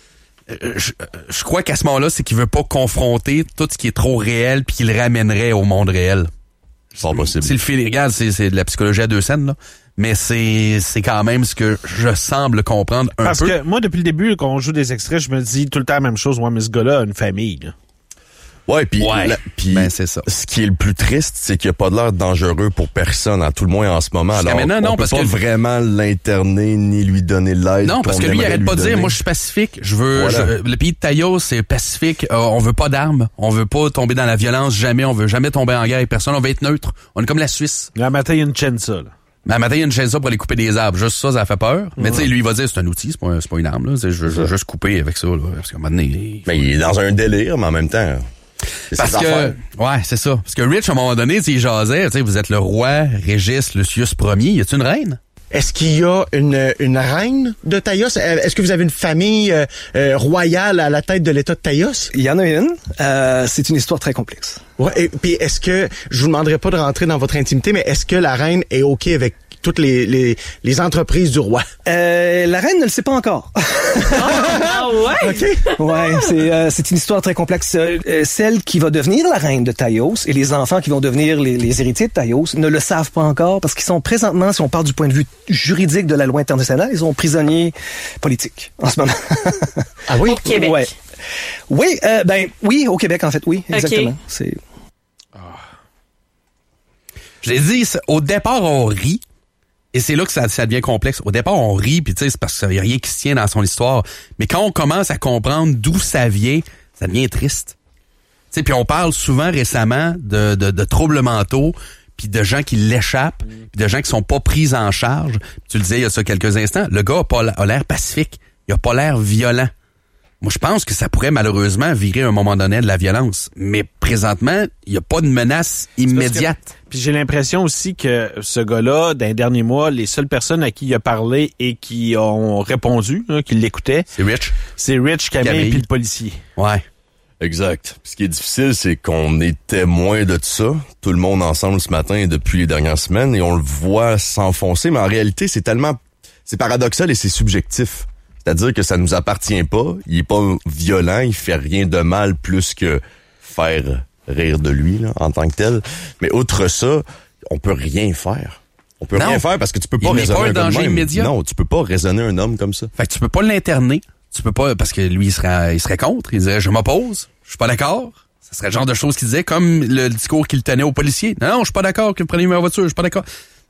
Je, je crois qu'à ce moment-là, c'est qu'il veut pas confronter tout ce qui est trop réel puis qu'il le ramènerait au monde réel.
C'est pas possible.
C'est le fil, regarde, c'est, c'est de la psychologie à deux scènes, là. Mais c'est c'est quand même ce que je semble comprendre un
Parce
peu.
Parce que moi, depuis le début, quand on joue des extraits, je me dis tout le temps la même chose. Ouais, mais ce gars-là a une famille, là.
Ouais, puis
ouais, ben c'est ça.
Ce qui est le plus triste, c'est qu'il n'y a pas de l'air dangereux pour personne, à tout le moins en ce moment. Alors,
maintenant, non,
on peut
parce
pas
que...
vraiment l'interner ni lui donner l'aide.
Non, parce que lui, il arrête pas de dire, moi, je suis pacifique. Je veux, voilà. je, le pays de Taïos, c'est pacifique. Euh, on veut pas d'armes. On veut pas tomber dans la violence. Jamais. On veut jamais tomber en guerre avec personne. On veut être neutre. On est comme la Suisse.
La matin, il y a une chaîne ça, là.
Mais à matin, il y a une chaîne ça pour aller couper des arbres. Juste ça, ça fait peur. Ouais. Mais tu sais, lui, il va dire, c'est un outil, c'est pas, un, c'est pas une arme, là. Je veux juste couper avec ça, là. Parce qu'à un moment donné, il...
Mais il est dans un délire, mais en même temps... C'est
parce que, affaires. ouais, c'est ça. Parce que Rich, à un moment donné, il jasait, tu sais, vous êtes le roi Régis Lucius Ier. Y a-t-il une reine?
Est-ce qu'il y a une, une reine de Taïos? Est-ce que vous avez une famille euh, euh, royale à la tête de l'État de Taïos?
Il y en a une. Euh, c'est une histoire très complexe.
Ouais. Et puis, est-ce que, je vous demanderai pas de rentrer dans votre intimité, mais est-ce que la reine est OK avec toutes les, les, les entreprises du roi?
Euh, la reine ne le sait pas encore.
Ah ouais?
OK. Ouais, c'est, euh, c'est une histoire très complexe. Euh, celle qui va devenir la reine de Taïos et les enfants qui vont devenir les, les héritiers de Taïos ne le savent pas encore parce qu'ils sont présentement, si on parle du point de vue juridique de la loi internationale, ils sont prisonniers politiques en ce moment.
Ah oui?
Au Québec.
Ouais. Oui, euh, ben oui, au Québec en fait, oui, exactement. Okay. C'est...
Je l'ai dit, au départ, on rit. Et c'est là que ça, ça devient complexe. Au départ, on rit, puis tu sais, c'est parce qu'il n'y a rien qui se tient dans son histoire. Mais quand on commence à comprendre d'où ça vient, ça devient triste. Tu sais, puis on parle souvent récemment de, de, de troubles mentaux, puis de gens qui l'échappent, puis de gens qui sont pas pris en charge. Puis tu le disais il y a ça quelques instants, le gars a, pas, a l'air pacifique, il a pas l'air violent. Moi, je pense que ça pourrait malheureusement virer à un moment donné de la violence. Mais présentement, il n'y a pas de menace immédiate.
Que, puis j'ai l'impression aussi que ce gars-là, dans les derniers mois, les seules personnes à qui il a parlé et qui ont répondu, hein, qui l'écoutaient...
C'est Rich.
C'est Rich, Camille, puis le policier.
Ouais.
Exact. Ce qui est difficile, c'est qu'on est témoin de ça, tout le monde ensemble ce matin et depuis les dernières semaines, et on le voit s'enfoncer. Mais en réalité, c'est tellement... C'est paradoxal et c'est subjectif. C'est-à-dire que ça nous appartient pas, il est pas violent, il fait rien de mal plus que faire rire de lui là, en tant que tel. Mais outre ça, on peut rien faire. On peut non. rien faire parce que tu peux pas
il
raisonner
pas un
un
danger
même.
immédiat.
Non, tu peux pas raisonner un homme comme ça.
Fait que tu peux pas l'interner, tu peux pas parce que lui il serait il serait contre, il dirait je m'oppose, je suis pas d'accord. Ça serait le genre de choses qu'il disait comme le discours qu'il tenait aux policiers. Non, non, je suis pas d'accord que vous preniez ma voiture, je suis pas d'accord.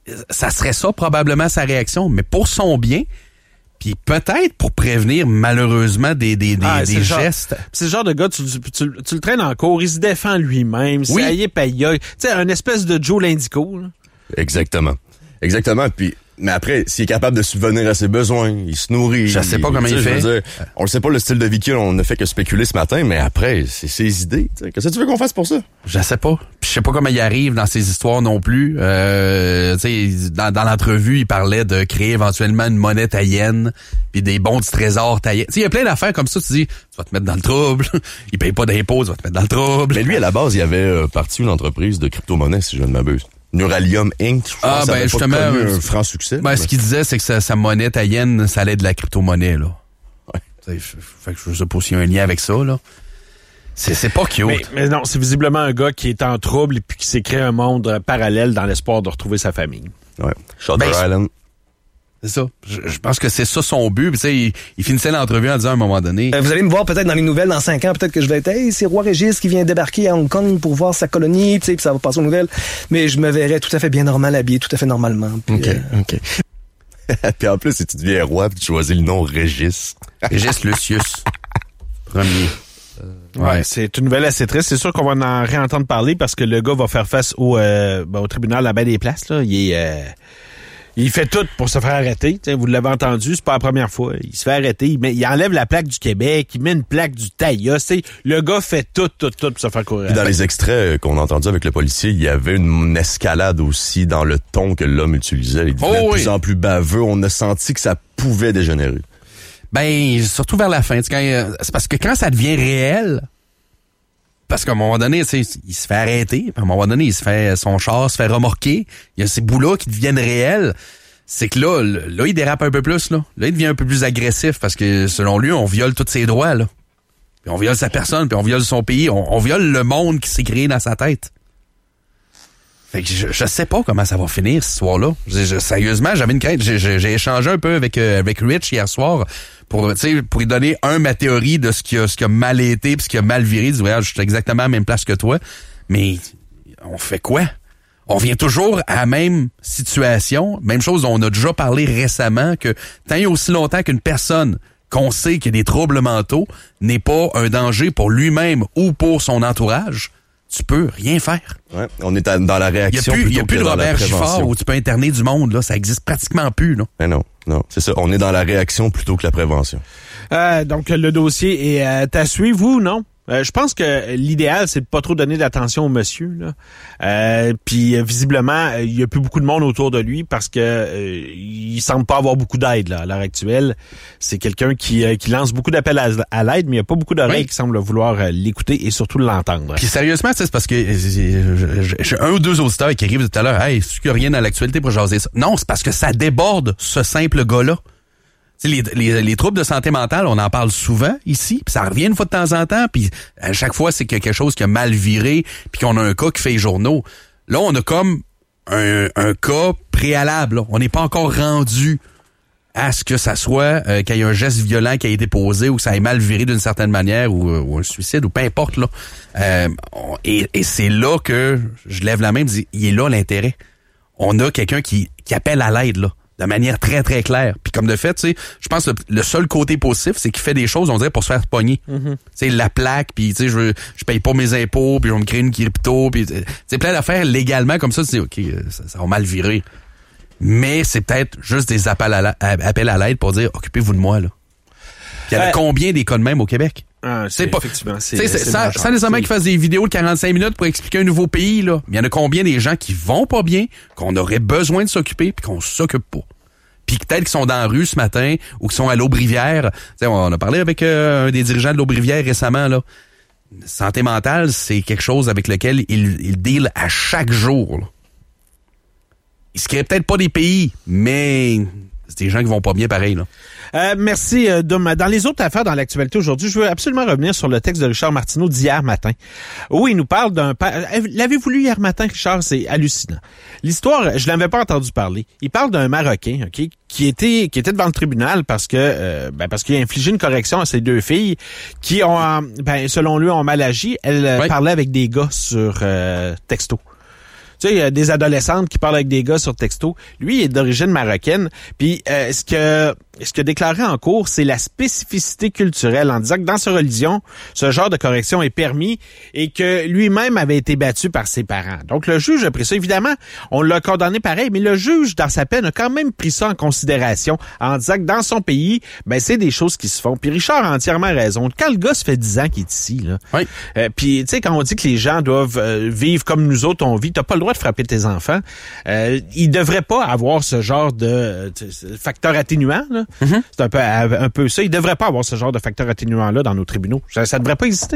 ça serait ça probablement sa réaction, mais pour son bien, puis peut-être pour prévenir malheureusement des, des, des,
ah,
des
c'est
gestes.
Genre, c'est le genre de gars, tu, tu, tu, tu le traînes en cours, il se défend lui-même,
oui.
ça y est, paye. Tu sais, un espèce de Joe Lindico. Là.
Exactement. Exactement. Puis, mais après, s'il est capable de subvenir à ses besoins, il se nourrit.
Je sais pas comment il fait.
Dire, on ne sait pas le style de vie qu'il a, on ne fait que spéculer ce matin, mais après, c'est ses idées. T'sais. Qu'est-ce que tu veux qu'on fasse pour ça?
Je sais pas. Puis je sais pas comment il arrive dans ses histoires non plus. Euh, dans, dans l'entrevue, il parlait de créer éventuellement une monnaie taïenne, puis des bons du trésor taïens. Il y a plein d'affaires comme ça. Tu dis, tu vas te mettre dans le trouble. Il paye pas d'impôts, tu vas te mettre dans le trouble.
Mais lui, à la base, il avait euh, parti une entreprise de crypto-monnaie, si je ne m'abuse. Neuralium Incorporated. Je
ah,
pense
ben,
que ça
justement,
pas connu un franc succès.
Ben,
mais...
ce qu'il disait, c'est que sa, sa monnaie taïenne, ça allait de la crypto-monnaie, là. Ouais. Fait que je sais pas s'il y a un lien avec ça, là. C'est, c'est pas cute.
Mais, mais non, c'est visiblement un gars qui est en trouble et puis qui s'est créé un monde euh, parallèle dans l'espoir de retrouver sa famille.
Ouais. Shutter
ben,
Island.
C'est ça. Je, je pense que c'est ça son but. Tu sais, il, il finissait l'entrevue en disant à un moment donné...
Euh, vous allez me voir peut-être dans les nouvelles dans cinq ans, peut-être que je vais être « Hey, c'est Roi Régis qui vient débarquer à Hong Kong pour voir sa colonie, tu sais, puis ça va passer aux nouvelles. » Mais je me verrais tout à fait bien normal, habillé tout à fait normalement. Puis,
OK,
euh...
OK. Puis en plus, si tu deviens roi, puis tu choisis le nom Régis.
Régis Lucius. Premier.
Ouais, ouais, c'est une nouvelle assez triste. C'est sûr qu'on va en réentendre parler parce que le gars va faire face au, euh, ben, au tribunal à la baie des places. Là. Il est... Euh... Il fait tout pour se faire arrêter. T'sais, vous l'avez entendu, c'est pas la première fois. Il se fait arrêter, il, met, il enlève la plaque du Québec, il met une plaque du Taïa. Le gars fait tout, tout, tout pour se faire courir.
Puis dans les extraits qu'on a entendus avec le policier, il y avait une escalade aussi dans le ton que l'homme utilisait. Il devenait
oh,
de
oui.
plus en plus baveux. On a senti que ça pouvait dégénérer.
Ben, surtout vers la fin. Quand, c'est parce que quand ça devient réel... Parce qu'à un moment donné, il se fait arrêter. À un moment donné, il se fait son char se fait remorquer. Il y a ces bouts-là qui deviennent réels. C'est que là, là, il dérape un peu plus. Là, là il devient un peu plus agressif parce que selon lui, on viole tous ses droits. Là. Puis on viole sa personne, puis on viole son pays. On, on viole le monde qui s'est créé dans sa tête. Fait que je, je sais pas comment ça va finir, cette histoire-là. Je, je, sérieusement, j'avais une crainte. J'ai, j'ai échangé un peu avec, euh, avec Rich hier soir pour, tu sais, pour lui donner un, ma théorie de ce qui a, ce qui a mal été puis ce qui a mal viré. Il dit, ouais, je suis exactement à la même place que toi. Mais on fait quoi? On vient toujours à la même situation. Même chose dont on a déjà parlé récemment, que tant et aussi longtemps qu'une personne qu'on sait qu'il y a des troubles mentaux n'est pas un danger pour lui-même ou pour son entourage, tu peux rien faire.
Ouais, on est à, dans la réaction.
Il n'y a plus,
plutôt
y a plus de
que
Robert Giffard où tu peux interner du monde. Là, ça existe pratiquement plus. Là.
Mais non, non, c'est ça. On est dans la réaction plutôt que la prévention.
Euh, donc, le dossier est euh, à suivre, vous, non? Euh, je pense que l'idéal, c'est de pas trop donner d'attention au monsieur. Là. Euh, puis euh, visiblement, il y a plus beaucoup de monde autour de lui parce que euh, il semble pas avoir beaucoup d'aide là, à l'heure actuelle. C'est quelqu'un qui, euh, qui lance beaucoup d'appels à, à l'aide, mais il y a pas beaucoup d'oreilles oui. qui semblent vouloir euh, l'écouter et surtout l'entendre.
Puis sérieusement, c'est parce que j'ai un ou deux auditeurs qui arrivent tout à l'heure. Hey, est-ce qu'il y a rien dans l'actualité pour jaser ça? Non, c'est parce que ça déborde ce simple gars-là. Les, les, les troubles de santé mentale, on en parle souvent ici, puis ça revient une fois de temps en temps, puis à chaque fois, c'est quelque chose qui a mal viré, puis qu'on a un cas qui fait les journaux. Là, on a comme un, un cas préalable. Là. On n'est pas encore rendu à ce que ça soit, euh, qu'il y ait un geste violent qui a été posé ou que ça ait mal viré d'une certaine manière ou, ou un suicide ou peu importe. Là. Euh, on, et, et c'est là que je lève la main et me dis, il est là l'intérêt. On a quelqu'un qui, qui appelle à l'aide, là. De manière très, très claire. Puis comme de fait, tu sais, je pense que le seul côté positif, c'est qu'il fait des choses, on dirait, pour se faire pogner. Mm-hmm. Tu sais, la plaque, puis tu sais, je je paye pas mes impôts, puis je vais me créer une crypto, puis tu sais, plein d'affaires légalement comme ça, tu dis, OK, ça, ça va mal virer. Mais c'est peut-être juste des appels à, la, appels à l'aide pour dire, occupez-vous de moi, là. Puis il y en a euh, combien des cas de même au Québec?
Ah, c'est, c'est pas, effectivement, c'est,
c'est, c'est sans, sans nécessairement qu'ils fassent des vidéos de quarante-cinq minutes pour expliquer un nouveau pays, là. Mais il y en a combien des gens qui vont pas bien, qu'on aurait besoin de s'occuper, puis qu'on s'occupe pas. Puis peut-être qu'ils sont dans la rue ce matin ou qu'ils sont à l'Aubrivière. T'sais, on a parlé avec euh, un des dirigeants de l'Aubrivière récemment, là. Santé mentale, c'est quelque chose avec lequel ils il deal à chaque jour. Là. Ils se créent peut-être pas des pays, mais c'est des gens qui vont pas bien pareil, là.
Euh, merci, euh, Dom. Dans les autres affaires dans l'actualité aujourd'hui, je veux absolument revenir sur le texte de Richard Martineau d'hier matin. Où il nous parle d'un père. L'avez-vous lu hier matin, Richard? C'est hallucinant. L'histoire, je l'avais pas entendu parler. Il parle d'un Marocain, OK, qui était qui était devant le tribunal parce que euh, ben parce qu'il a infligé une correction à ses deux filles qui ont ben selon lui ont mal agi. Elle oui. parlait avec des gars sur euh, texto. Tu sais, des adolescentes qui parlent avec des gars sur texto. Lui, il est d'origine marocaine. Puis euh, ce que ce qu'il a déclaré en cours, c'est la spécificité culturelle, en disant que dans sa religion, ce genre de correction est permis et que lui-même avait été battu par ses parents. Donc le juge a pris ça. Évidemment, on l'a condamné pareil, mais le juge, dans sa peine, a quand même pris ça en considération en disant que dans son pays, ben c'est des choses qui se font. Puis Richard a entièrement raison. Quand le gars, ça fait dix ans qu'il est ici, là. Oui. Euh, puis tu sais, quand on dit que les gens doivent euh, vivre comme nous autres on vit, t'as pas le droit de frapper tes enfants. Euh, il devrait pas avoir ce genre de, de facteur atténuant, là. Mm-hmm. C'est un peu, un peu ça. Il devrait pas avoir ce genre de facteur atténuant-là dans nos tribunaux. Ça, ça devrait pas exister.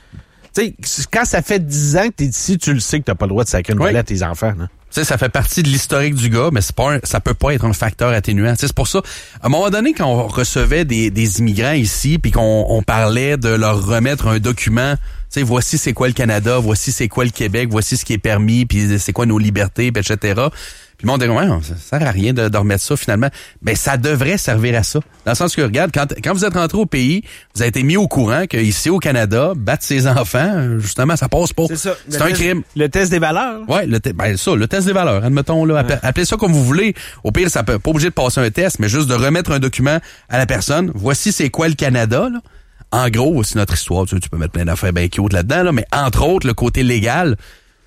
Tu sais, quand ça fait dix ans que t'es ici, tu le sais que t'as pas le droit de sacrer une
oui.
volée à tes enfants. Tu
sais, ça fait partie de l'historique du gars, mais c'est pas un, ça peut pas être un facteur atténuant. T'sais, c'est pour ça, à un moment donné, quand on recevait des, des immigrants ici, puis qu'on on parlait de leur remettre un document, tu sais, voici c'est quoi le Canada, voici c'est quoi le Québec, voici ce qui est permis, puis c'est quoi nos libertés, puis et cetera. Puis le monde dit, ouais, ça sert à rien de, de remettre ça finalement. Ben, ça devrait servir à ça. Dans le sens que, regarde, quand, quand vous êtes rentré au pays, vous avez été mis au courant qu'ici au Canada, battre ses enfants, justement, ça passe pas. C'est ça. C'est un
test,
crime.
Le test des valeurs.
Ouais, le te, ben ça, le test des valeurs, admettons, là. Ouais. Appelez ça comme vous voulez. Au pire, ça peut pas obligé de passer un test, mais juste de remettre un document à la personne. Voici c'est quoi le Canada, là. En gros, c'est notre histoire. Tu, sais, tu peux mettre plein d'affaires bien cute là-dedans, là, mais entre autres, le côté légal,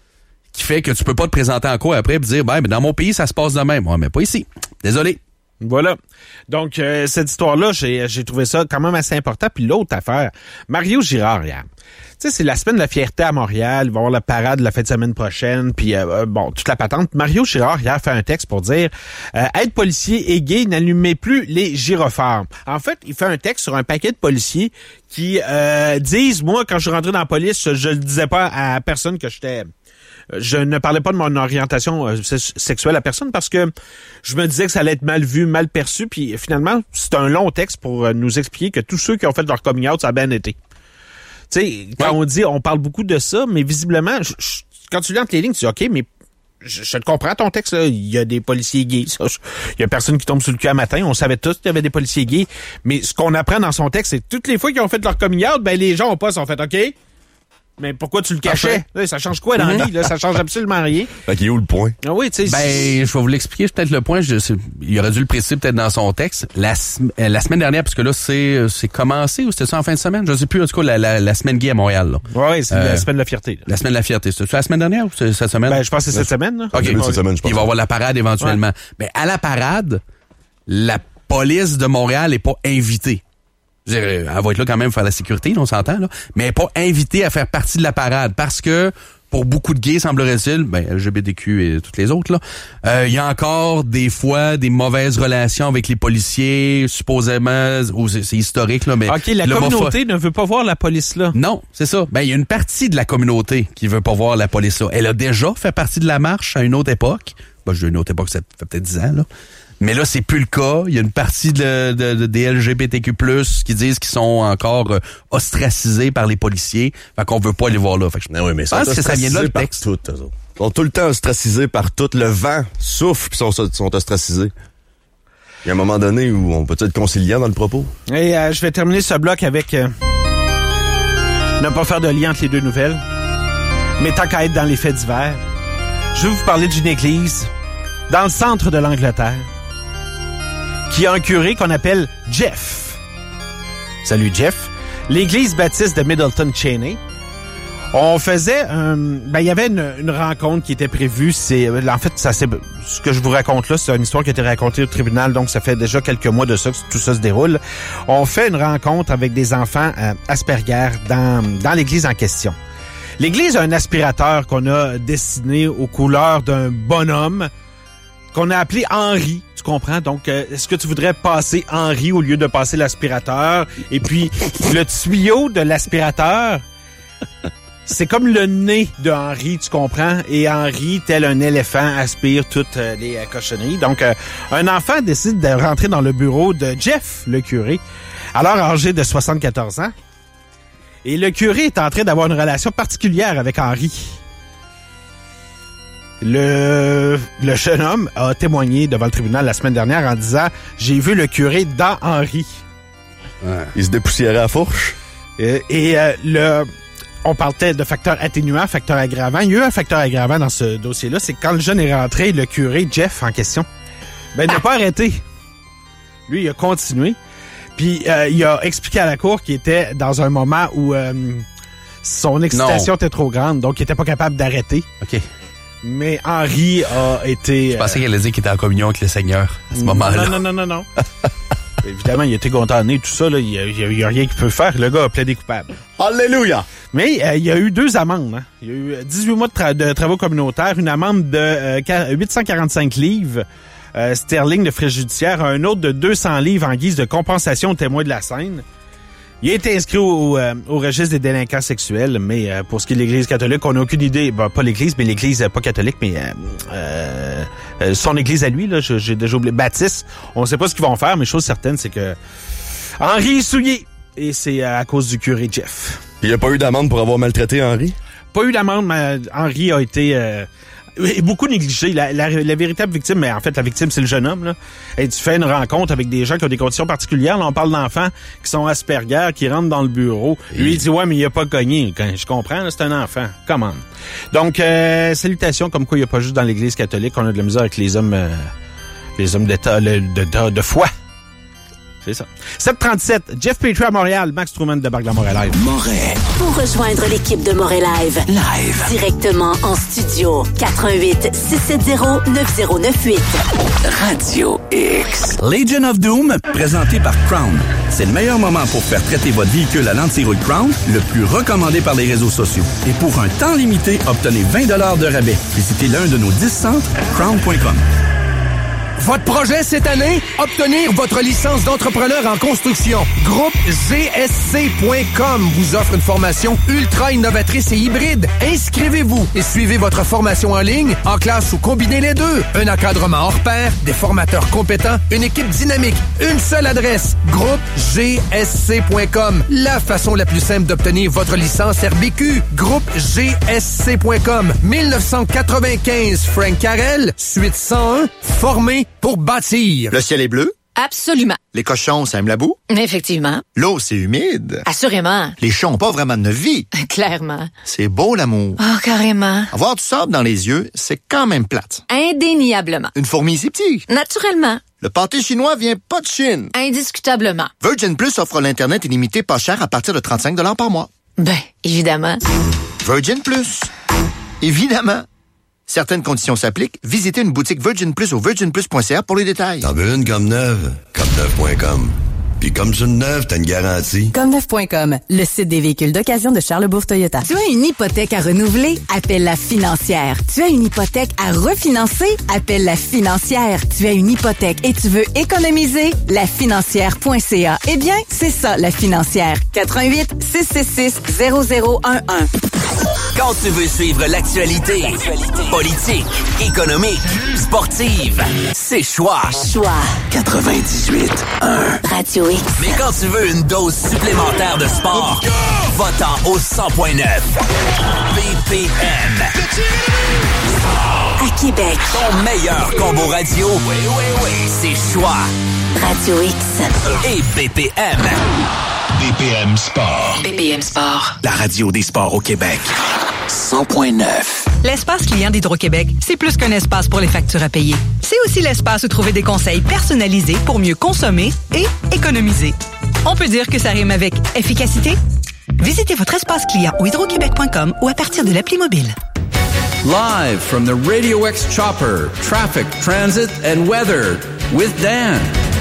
qui fait que tu peux pas te présenter en cours après et dire, ben, mais dans mon pays, ça se passe de même. Ouais, mais pas ici. Désolé.
Voilà. Donc, euh, cette histoire-là, j'ai, j'ai trouvé ça quand même assez important. Puis l'autre affaire, Mario Girard, hier. Tu sais, c'est la semaine de la fierté à Montréal. Il va y avoir la parade la fin de semaine prochaine. Puis, euh, bon, toute la patente. Mario Girard, hier, fait un texte pour dire euh, « Être policier et gay, n'allumez plus les gyrophares ». En fait, il fait un texte sur un paquet de policiers qui euh, disent « Moi, quand je suis rentré dans la police, je le disais pas à personne que j'étais... » Je ne parlais pas de mon orientation euh, sexuelle à personne parce que je me disais que ça allait être mal vu, mal perçu. Puis finalement, c'est un long texte pour euh, nous expliquer que tous ceux qui ont fait leur coming out, ça a bien été. Tu sais, quand ouais. on dit, on parle beaucoup de ça, mais visiblement, je, je, quand tu lis entre les lignes, tu dis, OK, mais je, je te comprends ton texte, là. Il y a des policiers gays. Ça, je, il y a personne qui tombe sur le cul à matin. On savait tous qu'il y avait des policiers gays. Mais ce qu'on apprend dans son texte, c'est toutes les fois qu'ils ont fait leur coming out, ben les gens ont pas, sont fait, OK, mais pourquoi tu le cachais? Là, ça change quoi dans la vie? Là, ça change absolument rien.
Fait qu'il est où le point?
Ah oui, tu sais.
Ben, je vais vous l'expliquer peut-être le point. Je, il aurait dû le préciser peut-être dans son texte. La, euh, la semaine dernière, parce que là, c'est, c'est commencé ou c'était ça en fin de semaine? Je sais plus, en tout cas, la, la, la semaine gay à Montréal. Là.
Oui, c'est euh, la semaine de la fierté. Là.
La semaine de la fierté. C'est la semaine dernière ou c'est cette semaine?
Ben, je pense que c'est cette semaine. Là.
OK.
Oui, cette semaine, je pense.
Il va y avoir la parade éventuellement. Ouais. Mais à la parade, la police de Montréal est pas invitée. Elle va être là quand même pour faire la sécurité, on s'entend, là. Mais elle n'est pas invitée à faire partie de la parade parce que pour beaucoup de gays, semblerait-il, ben L G B T Q et toutes les autres, là, euh, il y a encore des fois des mauvaises relations avec les policiers, supposément, ou c'est, c'est historique, là, mais...
OK, la communauté ne veut pas voir la police là.
Non, c'est ça. Ben, il y a une partie de la communauté qui veut pas voir la police là. Elle a déjà fait partie de la marche à une autre époque. Ben, je dis une autre époque, ça fait peut-être dix ans, là. Mais là, c'est plus le cas. Il y a une partie de, de, de des L G B T Q plus, qui disent qu'ils sont encore euh, ostracisés par les policiers. Fait qu'on veut pas les voir là. Fait que je
oui, mais
pense que ça vient de là le texte.
Tout, ils sont tout le temps ostracisés par tout. Le vent souffle puis sont, sont ostracisés. Il y a un moment donné où on peut être conciliant dans le propos.
Et euh, je vais terminer ce bloc avec euh, ne pas faire de lien entre les deux nouvelles. Mais tant qu'à être dans les faits divers, je vais vous parler d'une église dans le centre de l'Angleterre qui a un curé qu'on appelle Jeff. Salut Jeff. L'église baptiste de Middleton Cheney. On faisait un... Ben, il y avait une, une rencontre qui était prévue. C'est, en fait, ça c'est ce que je vous raconte là, c'est une histoire qui a été racontée au tribunal, donc ça fait déjà quelques mois de ça que tout ça se déroule. On fait une rencontre avec des enfants euh, Asperger dans, dans l'église en question. L'église a un aspirateur qu'on a dessiné aux couleurs d'un bonhomme qu'on a appelé Henri, tu comprends? Donc, euh, est-ce que tu voudrais passer Henri au lieu de passer l'aspirateur? Et puis, le tuyau de l'aspirateur, c'est comme le nez de Henri, tu comprends? Et Henri, tel un éléphant, aspire toutes euh, les euh, cochonneries. Donc, euh, un enfant décide de rentrer dans le bureau de Jeff, le curé, alors âgé de soixante-quatorze ans. Et le curé est en train d'avoir une relation particulière avec Henri. Le, le jeune homme a témoigné devant le tribunal la semaine dernière en disant « J'ai vu le curé dans Henri. »
Ouais. Il se dépoussiérait à fourche.
Et, et euh, le... on parlait de facteur atténuant, facteur aggravant. Il y a eu un facteur aggravant dans ce dossier-là, c'est que quand le jeune est rentré, le curé, Jeff, en question, ben, il n'a pas arrêté. Lui, il a continué. Puis, euh, il a expliqué à la cour qu'il était dans un moment où euh, son excitation non. était trop grande, donc il était pas capable d'arrêter.
OK.
Mais Henri a été...
Je pensais euh... qu'elle allait dire qu'il était en communion avec le Seigneur à ce moment-là.
Non, non, non, non, non. Évidemment, il a été condamné, tout ça, là. Il n'y a, a, a rien qu'il peut faire. Le gars a plaidé coupable.
Alléluia!
Mais euh, il y a eu deux amendes. Hein. Il y a eu dix-huit mois de, tra- de travaux communautaires, une amende de euh, huit cent quarante-cinq livres euh, sterling de frais judiciaires, un autre de deux cents livres en guise de compensation aux témoins de la scène. Il a été inscrit au, euh, au registre des délinquants sexuels, mais euh, pour ce qui est de l'Église catholique, on n'a aucune idée. Ben, pas l'Église, mais l'Église euh, pas catholique, mais euh, euh, euh, son Église à lui, là, j'ai déjà oublié, baptiste. On ne sait pas ce qu'ils vont faire, mais chose certaine, c'est que Henri est souillé. Et c'est à cause du curé Jeff.
Il n'y a pas eu d'amende pour avoir maltraité Henri?
Pas eu d'amende, mais Henri a été... Euh, beaucoup négligé. La, la, la véritable victime, mais en fait, la victime, c'est le jeune homme. Là. Et tu fais une rencontre avec des gens qui ont des conditions particulières. Là, on parle d'enfants qui sont Asperger, qui rentrent dans le bureau. Et... Lui, il dit, ouais, mais il a pas cogné. Je comprends, là, c'est un enfant. Comment? Donc, euh, salutations, comme quoi il n'y a pas juste dans l'Église catholique. On a de la misère avec les hommes, euh, les hommes d'État, de, de, de, de foi. C'est ça. sept trente-sept, Jeff Petrie à Montréal, Max Truman de Barque de Montréal Live.
Montréal.
Pour rejoindre l'équipe de Montréal Live.
Live.
Directement en studio. quatre un huit, six sept zéro, neuf zéro neuf huit.
Radio X.
Legion of Doom, présenté par Crown. C'est le meilleur moment pour faire traiter votre véhicule à l'anti-rouille Crown, le plus recommandé par les réseaux sociaux. Et pour un temps limité, obtenez vingt dollars de rabais. Visitez l'un de nos dix centres à crown point com.
Votre projet cette année? Obtenir votre licence d'entrepreneur en construction. Groupe G S C point com vous offre une formation ultra innovatrice et hybride. Inscrivez-vous et suivez votre formation en ligne, en classe ou combinez les deux. Un encadrement hors pair, des formateurs compétents, une équipe dynamique. Une seule adresse. Groupe G S C point com. La façon la plus simple d'obtenir votre licence R B Q. Groupe G S C point com. dix-neuf cent quatre-vingt-quinze Frank Carrel, suite cent un, formé pour bâtir.
Le ciel est bleu?
Absolument.
Les cochons, ça aime la boue?
Effectivement.
L'eau, c'est humide?
Assurément.
Les chats ont pas vraiment de vie?
Clairement.
C'est beau, l'amour.
Oh, carrément.
Avoir du sable dans les yeux, c'est quand même plate.
Indéniablement.
Une fourmi, c'est petit.
Naturellement.
Le pâté chinois vient pas de Chine.
Indiscutablement.
Virgin Plus offre l'Internet illimité pas cher à partir de trente-cinq dollars par mois.
Ben, évidemment.
Virgin Plus. Évidemment. Certaines conditions s'appliquent. Visitez une boutique Virgin Plus au virgin plus point c a pour les détails.
T'en veux une comme neuve? Comme neuf point com. Puis comme c'est une neuve, t'as une garantie.
Comme neuf point com, le site des véhicules d'occasion de Charlebourg Toyota. Tu as une hypothèque à renouveler? Appelle la financière. Tu as une hypothèque à refinancer? Appelle la financière. Tu as une hypothèque et tu veux économiser? La financière point c a. Eh bien, c'est ça, la financière. quatre un huit, six six six, zéro zéro un un.
Quand tu veux suivre l'actualité, politique, économique, sportive, c'est Choix.
Choix.
quatre-vingt-dix-huit un.
Radio X.
Mais quand tu veux une dose supplémentaire de sport, va-t'en au cent point neuf. B P M.
À Québec.
Ton meilleur combo radio, oui, oui, oui, c'est Choix.
Radio X.
Et B P M. B P M Sport.
B P M Sport.
La radio des sports au Québec. cent point neuf.
L'espace client d'Hydro-Québec, c'est plus qu'un espace pour les factures à payer. C'est aussi l'espace où trouver des conseils personnalisés pour mieux consommer et économiser. On peut dire que ça rime avec efficacité. Visitez votre espace client au hydroquebec point com ou à partir de l'appli mobile.
Live from the Radio X Chopper, Traffic, Transit and Weather with Dan.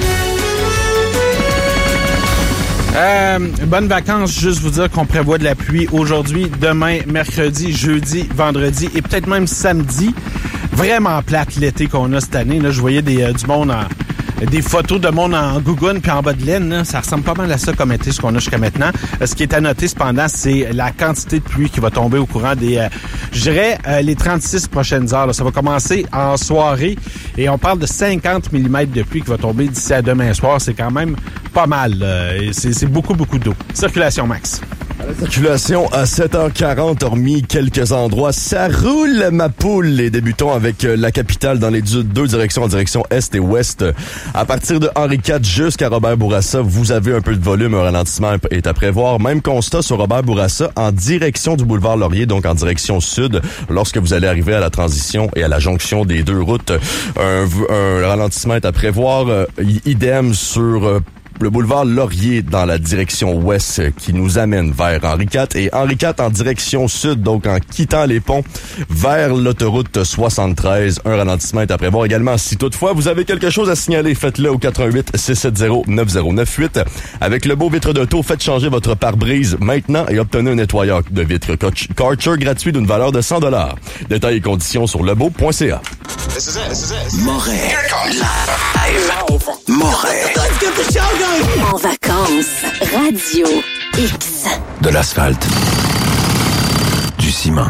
Euh, bonnes vacances, juste vous dire qu'on prévoit de la pluie aujourd'hui, demain, mercredi, jeudi, vendredi et peut-être même samedi. Vraiment plate l'été qu'on a cette année. Là, je voyais des, euh, du monde en, des photos de monde en gougoune puis en bas de laine. Là. Ça ressemble pas mal à ça comme été, ce qu'on a jusqu'à maintenant. Euh, ce qui est à noter cependant, c'est la quantité de pluie qui va tomber au courant des, euh, je dirais, euh, les trente-six prochaines heures. Là. Ça va commencer en soirée et on parle de cinquante millimètres de pluie qui va tomber d'ici à demain soir. C'est quand même pas mal. Euh, c'est, c'est beaucoup, beaucoup d'eau. Circulation, Max.
Circulation à sept heures quarante, hormis quelques endroits. Ça roule, ma poule. Et débutons avec la capitale dans les deux directions, en direction est et ouest. À partir de Henri quatre jusqu'à Robert Bourassa, vous avez un peu de volume. Un ralentissement est à prévoir. Même constat sur Robert Bourassa en direction du boulevard Laurier, donc en direction sud. Lorsque vous allez arriver à la transition et à la jonction des deux routes, un, un ralentissement est à prévoir. Idem sur... Euh, le boulevard Laurier dans la direction ouest qui nous amène vers Henri quatre et Henri quatre en direction sud, donc en quittant les ponts vers l'autoroute soixante-treize. Un ralentissement est à prévoir également. Si toutefois vous avez quelque chose à signaler, faites-le au quatre un huit, six sept zéro, neuf zéro neuf huit. Avec le beau vitre d'auto, faites changer votre pare-brise maintenant et obtenez un nettoyeur de vitre Karcher gratuit d'une valeur de cent dollars. Détails et conditions sur lebeau point c a.
Moret. Live. Moret.
En vacances, Radio X.
De l'asphalte. Du ciment.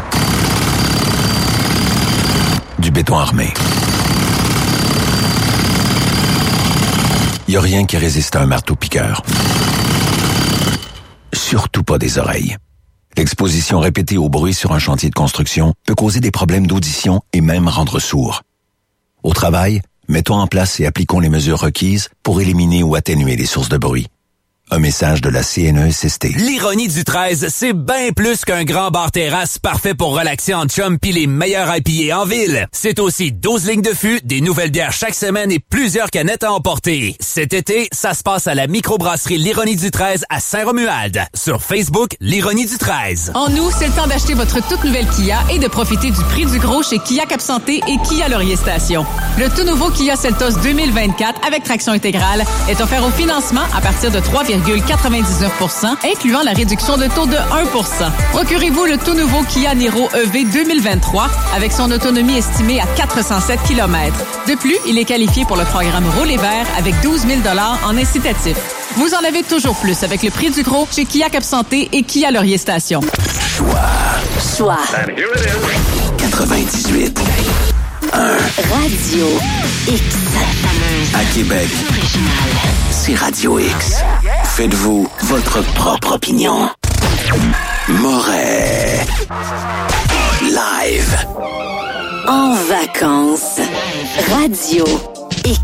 Du béton armé. Y a rien qui résiste à un marteau-piqueur. Surtout pas des oreilles. L'exposition répétée au bruit sur un chantier de construction peut causer des problèmes d'audition et même rendre sourd. Au travail, mettons en place et appliquons les mesures requises pour éliminer ou atténuer les sources de bruit. Un message de la C N E S S T.
L'Ironie du treize, c'est bien plus qu'un grand bar terrasse parfait pour relaxer en chum pis les meilleurs I P A en ville. C'est aussi douze lignes de fût, des nouvelles bières chaque semaine et plusieurs canettes à emporter. Cet été, ça se passe à la microbrasserie L'Ironie du treize à Saint-Romuald. Sur Facebook, L'Ironie du treize.
En août, c'est le temps d'acheter votre toute nouvelle Kia et de profiter du prix du gros chez Kia Cap-Santé et Kia Laurier Station. Le tout nouveau Kia Seltos deux mille vingt-quatre avec traction intégrale est offert au financement à partir de trois virgule quatre-vingt-dix-neuf pour cent, incluant la réduction de taux de un pour cent. Procurez-vous le tout nouveau Kia Niro E V deux mille vingt-trois avec son autonomie estimée à quatre cent sept kilomètres. De plus, il est qualifié pour le programme Rouler vert avec douze mille dollars en incitatif. Vous en avez toujours plus avec le prix du gros chez Kia Cap-Santé et Kia Laurier Station.
Choix. Choix.
quatre-vingt-dix-huit. un.
Radio X.
À Québec, c'est Radio X. Faites-vous votre propre opinion. Moret. Live.
En vacances. Radio X.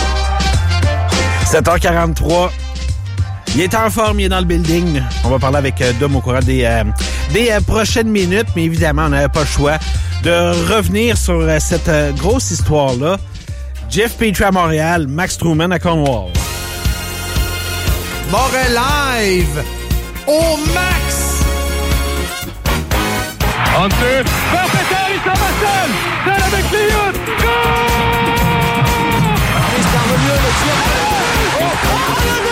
sept heures quarante-trois. Il est en forme, il est dans le building. On va parler avec euh, Dom au courant des, euh, des euh, prochaines minutes, mais évidemment, on n'avait pas le choix de revenir sur euh, cette euh, grosse histoire-là. Jeff Petrie à Montréal, Max Truman à Cornwall.
Moret Live au max!
Hunter, Verpétal, il s'en va seul! Seul avec Lyon! Go! Arrive par le milieu, le tir. Oh! Oh!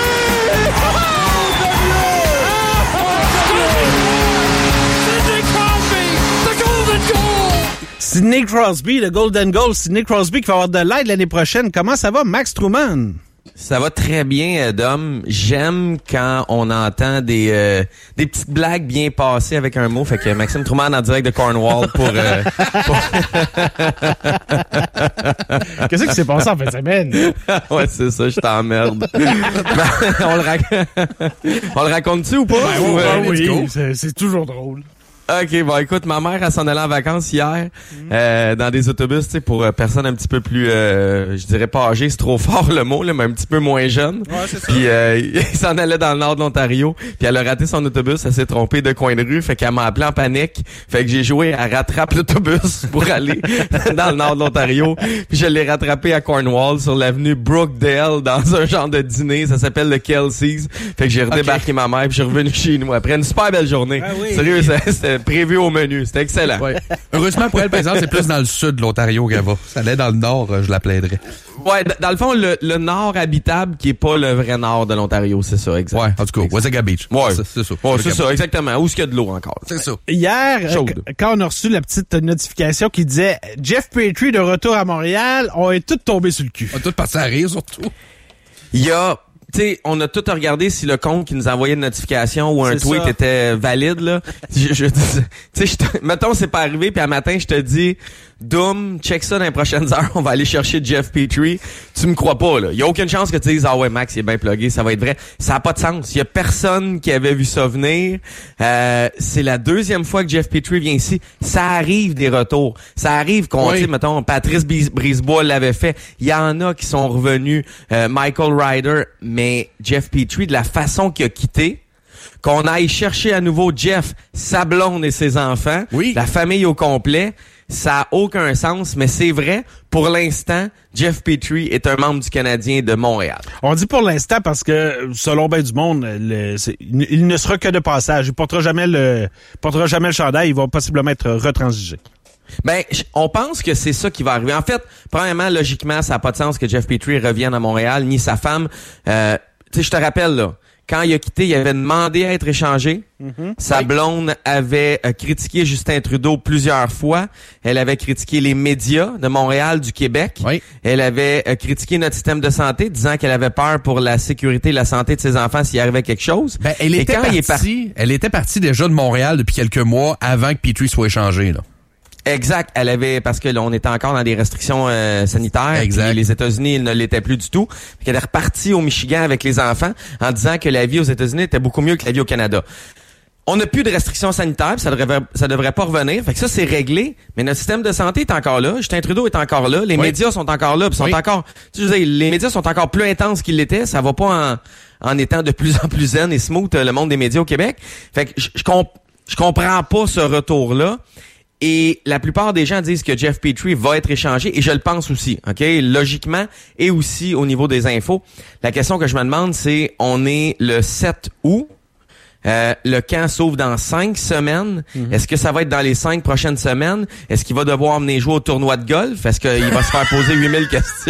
Sidney Crosby, le Golden Goal. Sidney Crosby qui va avoir de l'aide l'année prochaine. Comment ça va, Max Truman?
Ça va très bien, Dom. J'aime quand on entend des euh, des petites blagues bien passées avec un mot. Fait que Maxime Truman en direct de Cornwall pour... Euh, pour...
Qu'est-ce qui s'est passé en fin de semaine?
Ouais, c'est ça, je t'emmerde. Ben, on, le rac... on le raconte-tu ou pas?
Ben,
ou,
ouais,
euh,
oui, c'est, c'est toujours drôle.
OK, bon, écoute, ma mère, elle s'en allait en vacances hier, mm. euh, dans des autobus, tu sais, pour euh, personnes un petit peu plus, euh, je dirais pas âgées, c'est trop fort le mot, là, mais un petit peu moins jeune.
Ouais, c'est ça.
Puis, euh, il s'en allait dans le nord de l'Ontario, puis elle a raté son autobus, elle s'est trompée de coin de rue, fait qu'elle m'a appelé en panique, fait que j'ai joué à rattrape l'autobus pour aller dans le nord de l'Ontario, puis je l'ai rattrapé à Cornwall, sur l'avenue Brookdale, dans un genre de dîner, ça s'appelle le Kelsey's, fait que j'ai redébarqué okay. ma mère, puis je suis revenu chez nous après une super belle journée. Ah oui. Sérieux, c'était prévu au menu. C'était excellent.
Ouais. Heureusement pour elle, par exemple, c'est plus dans le sud de l'Ontario qu'elle va. Ça allait dans le nord, je la plaiderais.
Ouais, d- dans le fond, le, le nord habitable qui est pas le vrai nord de l'Ontario, c'est ça, exact.
Ouais, en tout cas, Wasaga Beach.
Ouais,
c'est, c'est ça.
Ouais, c'est ça, exactement. Où est-ce qu'il y a de l'eau encore?
C'est ça.
Hier, euh, quand on a reçu la petite notification qui disait Jeff Petrie de retour à Montréal, on est tous tombés sur le cul.
On est tous passés à rire, surtout.
Il y a... tu sais, on a tout regardé si le compte qui nous envoyait une notification ou un
C'est
tweet
ça.
était valide, là. je, je, tu sais, je te- mettons, c'est pas arrivé, puis à matin, je te dis, Doom, check ça dans les prochaines heures, on va aller chercher Jeff Petrie. Tu me crois pas, là. Il y a aucune chance que tu dises, ah ouais, Max, il est bien plugué, ça va être vrai. Ça a pas de sens. Il y a personne qui avait vu ça venir. Euh, c'est la deuxième fois que Jeff Petrie vient ici. Ça arrive des retours. Ça arrive qu'on,
Oui.
tu sais, mettons, Patrice Bris- Brisebois l'avait fait. Il y en a qui sont revenus. Euh, Michael Ryder, mais Jeff Petrie, de la façon qu'il a quitté, qu'on aille chercher à nouveau Jeff, sa blonde et ses enfants,
Oui.
la famille au complet, ça a aucun sens, mais c'est vrai, pour l'instant, Jeff Petrie est un membre du Canadien de Montréal.
On dit pour l'instant parce que, selon ben du monde, le, c'est- il il ne sera que de passage. Il portera jamais le, portera jamais le chandail. Il va possiblement être retransigé.
Ben, j- on pense que c'est ça qui va arriver. En fait, premièrement, logiquement, ça n'a pas de sens que Jeff Petrie revienne à Montréal, ni sa femme. Euh, tu sais, je te rappelle, là, quand il a quitté, il avait demandé à être échangé.
Mm-hmm.
Sa blonde avait euh, critiqué Justin Trudeau plusieurs fois. Elle avait critiqué les médias de Montréal, du Québec.
Oui.
Elle avait euh, critiqué notre système de santé, disant qu'elle avait peur pour la sécurité et la santé de ses enfants s'il arrivait quelque chose.
Ben, elle
Et
était
quand
partie,
il est parti,
elle était partie déjà de Montréal depuis quelques mois avant que Petrie soit échangé, là.
exact, elle avait, parce que là, on était encore dans des restrictions euh, sanitaires.
Exact.
Puis les États-Unis, ils ne l'étaient plus du tout. Puis elle est repartie au Michigan avec les enfants en disant que la vie aux États-Unis était beaucoup mieux que la vie au Canada. On n'a plus de restrictions sanitaires, puis ça devrait, ça devrait pas revenir. Fait que ça, c'est réglé. Mais notre système de santé est encore là. Justin Trudeau est encore là. Les
Oui.
médias sont encore là. Puis sont
Oui.
encore, tu sais, je veux dire, les médias sont encore plus intenses qu'ils l'étaient. Ça va pas en, en étant de plus en plus zen et smooth, euh, le monde des médias au Québec. Fait que je, je, comp- je comprends pas ce retour-là. Et la plupart des gens disent que Jeff Petrie va être échangé, et je le pense aussi, ok, logiquement, et aussi au niveau des infos. La question que je me demande, c'est, on est le sept août, euh, le camp s'ouvre dans cinq semaines. Mm-hmm. Est-ce que ça va être dans les cinq prochaines semaines? Est-ce qu'il va devoir venir jouer au tournoi de golf? Est-ce qu'il va se faire poser huit mille questions?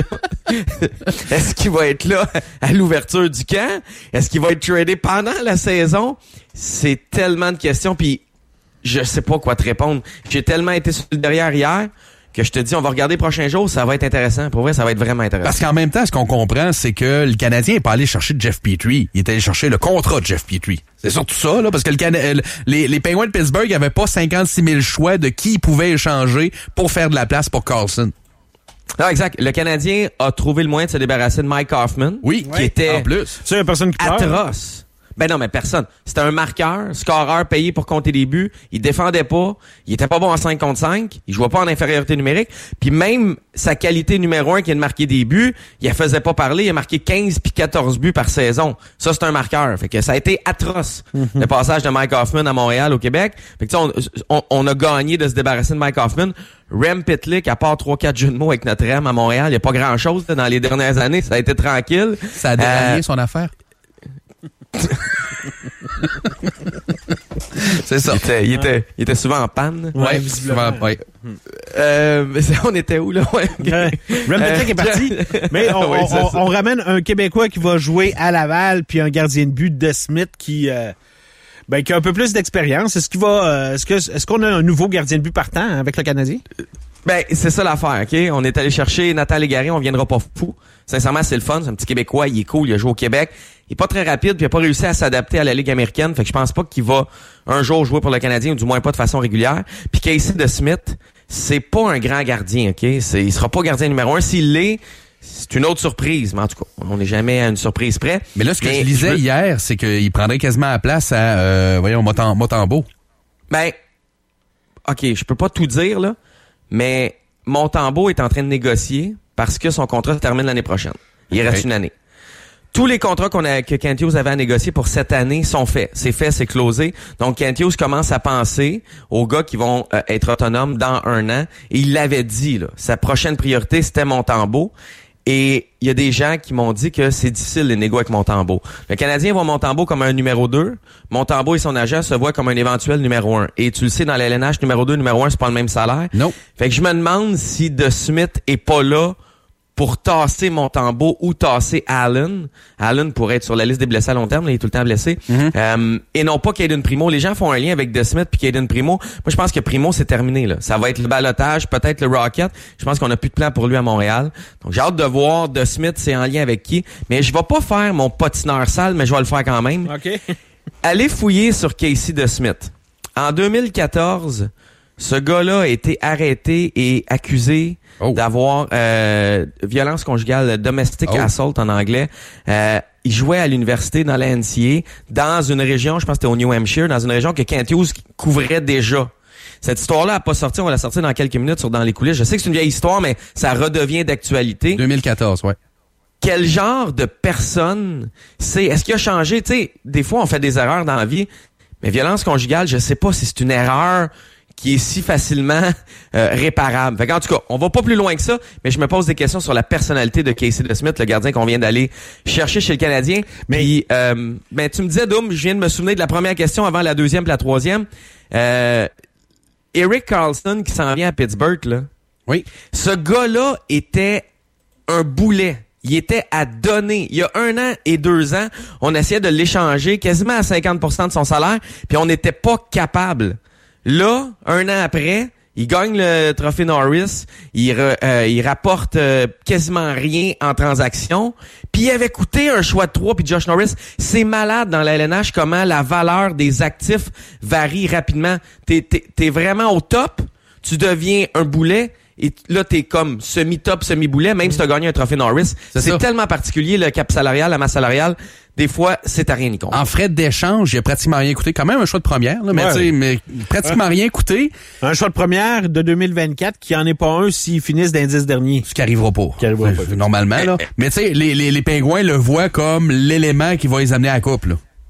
Est-ce qu'il va être là à l'ouverture du camp? Est-ce qu'il va être tradé pendant la saison? C'est tellement de questions, puis je sais pas quoi te répondre. J'ai tellement été sur le derrière hier que je te dis, on va regarder les prochains jours, ça va être intéressant. Pour vrai, ça va être vraiment intéressant.
Parce qu'en même temps, ce qu'on comprend, c'est que le Canadien n'est pas allé chercher Jeff Petrie. Il est allé chercher le contrat de Jeff Petrie. C'est surtout ça, là, parce que le Cana- les, les Penguins de Pittsburgh n'avaient pas cinquante-six mille choix de qui ils pouvaient échanger pour faire de la place pour Carlson.
Non, exact. Le Canadien a trouvé le moyen de se débarrasser de Mike Hoffman.
Oui,
qui
oui,
était
en plus.
Tu sais, il y a personne qui pleure.
atroce. Ben non, mais personne. C'était un marqueur, scoreur payé pour compter des buts. Il défendait pas. Il était pas bon en cinq contre cinq. Il jouait pas en infériorité numérique. Puis même sa qualité numéro un qui est de marquer des buts, il la faisait pas parler. Il a marqué quinze puis quatorze buts par saison. Ça, c'est un marqueur. Fait que ça a été atroce, mm-hmm. le passage de Mike Hoffman à Montréal, au Québec. Fait que on, on, on a gagné de se débarrasser de Mike Hoffman. Rem Pitlick, à part trois quatre jeux de mots avec notre Rem à Montréal, il y a pas grand-chose là, dans les dernières années. Ça a été tranquille.
Ça a déraillé
euh,
son affaire. C'est ça.
Il était, il était, il était souvent en panne.
Ouais, souvent, ouais.
Euh, mais on était où, là? Ouais.
Euh, Rem Pitlick est parti. Mais on,
Oui,
on,
c'est
on,
ça.
on ramène un Québécois qui va jouer à Laval, puis un gardien de but de Smith qui, euh, ben, qui a un peu plus d'expérience. Est-ce qu'il va, euh, est-ce que, est-ce qu'on a un nouveau gardien de but partant hein, avec le Canadien?
Ben, c'est ça l'affaire, OK? On est allé chercher Nathan Légaré, on viendra pas fou. Sincèrement, c'est le fun. C'est un petit Québécois, il est cool, il a joué au Québec. Il est pas très rapide, puis il a pas réussi à s'adapter à la Ligue américaine. Fait que je pense pas qu'il va un jour jouer pour le Canadien, ou du moins pas de façon régulière. Puis Casey DeSmith, c'est pas un grand gardien, OK? C'est, il sera pas gardien numéro un. S'il l'est, c'est une autre surprise. Mais en tout cas, on n'est jamais à une surprise près.
Mais là, ce que
Mais
je lisais
je veux...
hier, c'est qu'il prendrait quasiment la place à, euh, voyons, Motam- Motambo.
Ben, OK, je peux pas tout dire, là, mais Montembeault est en train de négocier parce que son contrat se termine l'année prochaine. Il reste
okay.
une année. Tous les contrats qu'on a, que Kent Hughes avait à négocier pour cette année sont faits. C'est fait, c'est closé. Donc, Kent Hughes commence à penser aux gars qui vont euh, être autonomes dans un an. Et il l'avait dit, là. Sa prochaine priorité, c'était Montembeault. Et il y a des gens qui m'ont dit que c'est difficile les négos avec Montembeault. Le Canadien voit Montembeault comme un numéro deux. Montembeault et son agent se voient comme un éventuel numéro un. Et tu le sais, dans la L N H, numéro deux, numéro un, c'est pas le même salaire.
Non.
Fait que je me demande si DeSmith est pas là pour tasser Montembeault ou tasser Allen. Allen pourrait être sur la liste des blessés à long terme, là, il est tout le temps blessé. Mm-hmm. Euh, et non pas Caden Primo. Les gens font un lien avec DeSmith puis Caden Primo. Moi, je pense que Primo, c'est terminé, là. Ça va être le balotage, peut-être le Rocket. Je pense qu'on a plus de plan pour lui à Montréal. Donc, j'ai hâte de voir DeSmith, c'est en lien avec qui. Mais je vais pas faire mon patineur sale, mais je vais le faire quand même.
OK.
Allez fouiller sur Casey DeSmith. En deux mille quatorze, ce gars-là a été arrêté et accusé oh. d'avoir euh, violence conjugale, domestic oh. assault en anglais. Euh, il jouait à l'université dans la N C A A, dans une région, je pense que c'était au New Hampshire, dans une région que Kent Hughes couvrait déjà. Cette histoire-là n'a pas sorti, on va la sortir dans quelques minutes sur Dans les coulisses. Je sais que c'est une vieille histoire, mais ça redevient d'actualité.
deux mille quatorze, ouais.
Quel genre de personne c'est? Est-ce qu'il a changé? Tu sais, des fois, on fait des erreurs dans la vie, mais violence conjugale, je sais pas si c'est une erreur qui est si facilement euh, réparable. Fait qu'en tout cas, on va pas plus loin que ça, mais je me pose des questions sur la personnalité de Casey DeSmith, le gardien qu'on vient d'aller chercher chez le Canadien. Mais Puis, euh, ben, tu me disais, Doom, je viens de me souvenir de la première question avant la deuxième et la troisième. Euh, Erik Karlsson qui s'en vient à Pittsburgh, là.
Oui.
Ce gars-là était un boulet. Il était à donner. Il y a un an et deux ans, on essayait de l'échanger quasiment à cinquante pour cent de son salaire, puis on n'était pas capable. Là, un an après, il gagne le trophée Norris, il, re, euh, il rapporte euh, quasiment rien en transaction, puis il avait coûté un choix de trois, puis Josh Norris, c'est malade dans la L N H comment la valeur des actifs varie rapidement. T'es, t'es, t'es vraiment au top, tu deviens un boulet, et là, t'es comme semi-top, semi-boulet, même si t'as gagné un trophée Norris. C'est, c'est tellement particulier, le cap salarial, la masse salariale. Des fois, c'est à rien y compte.
En frais d'échange, il a pratiquement rien coûté. Quand même un choix de première, là, mais ouais. tu sais, mais pratiquement ouais. rien coûté.
Un choix de première de deux mille vingt-quatre qui en est pas un s'ils finissent dans les dix derniers.
Ce qui arrivera pas.
Qui arrivera pas.
Normalement, là. Mais tu sais, les, les, les Pingouins le voient comme l'élément qui va les amener à la coupe, là.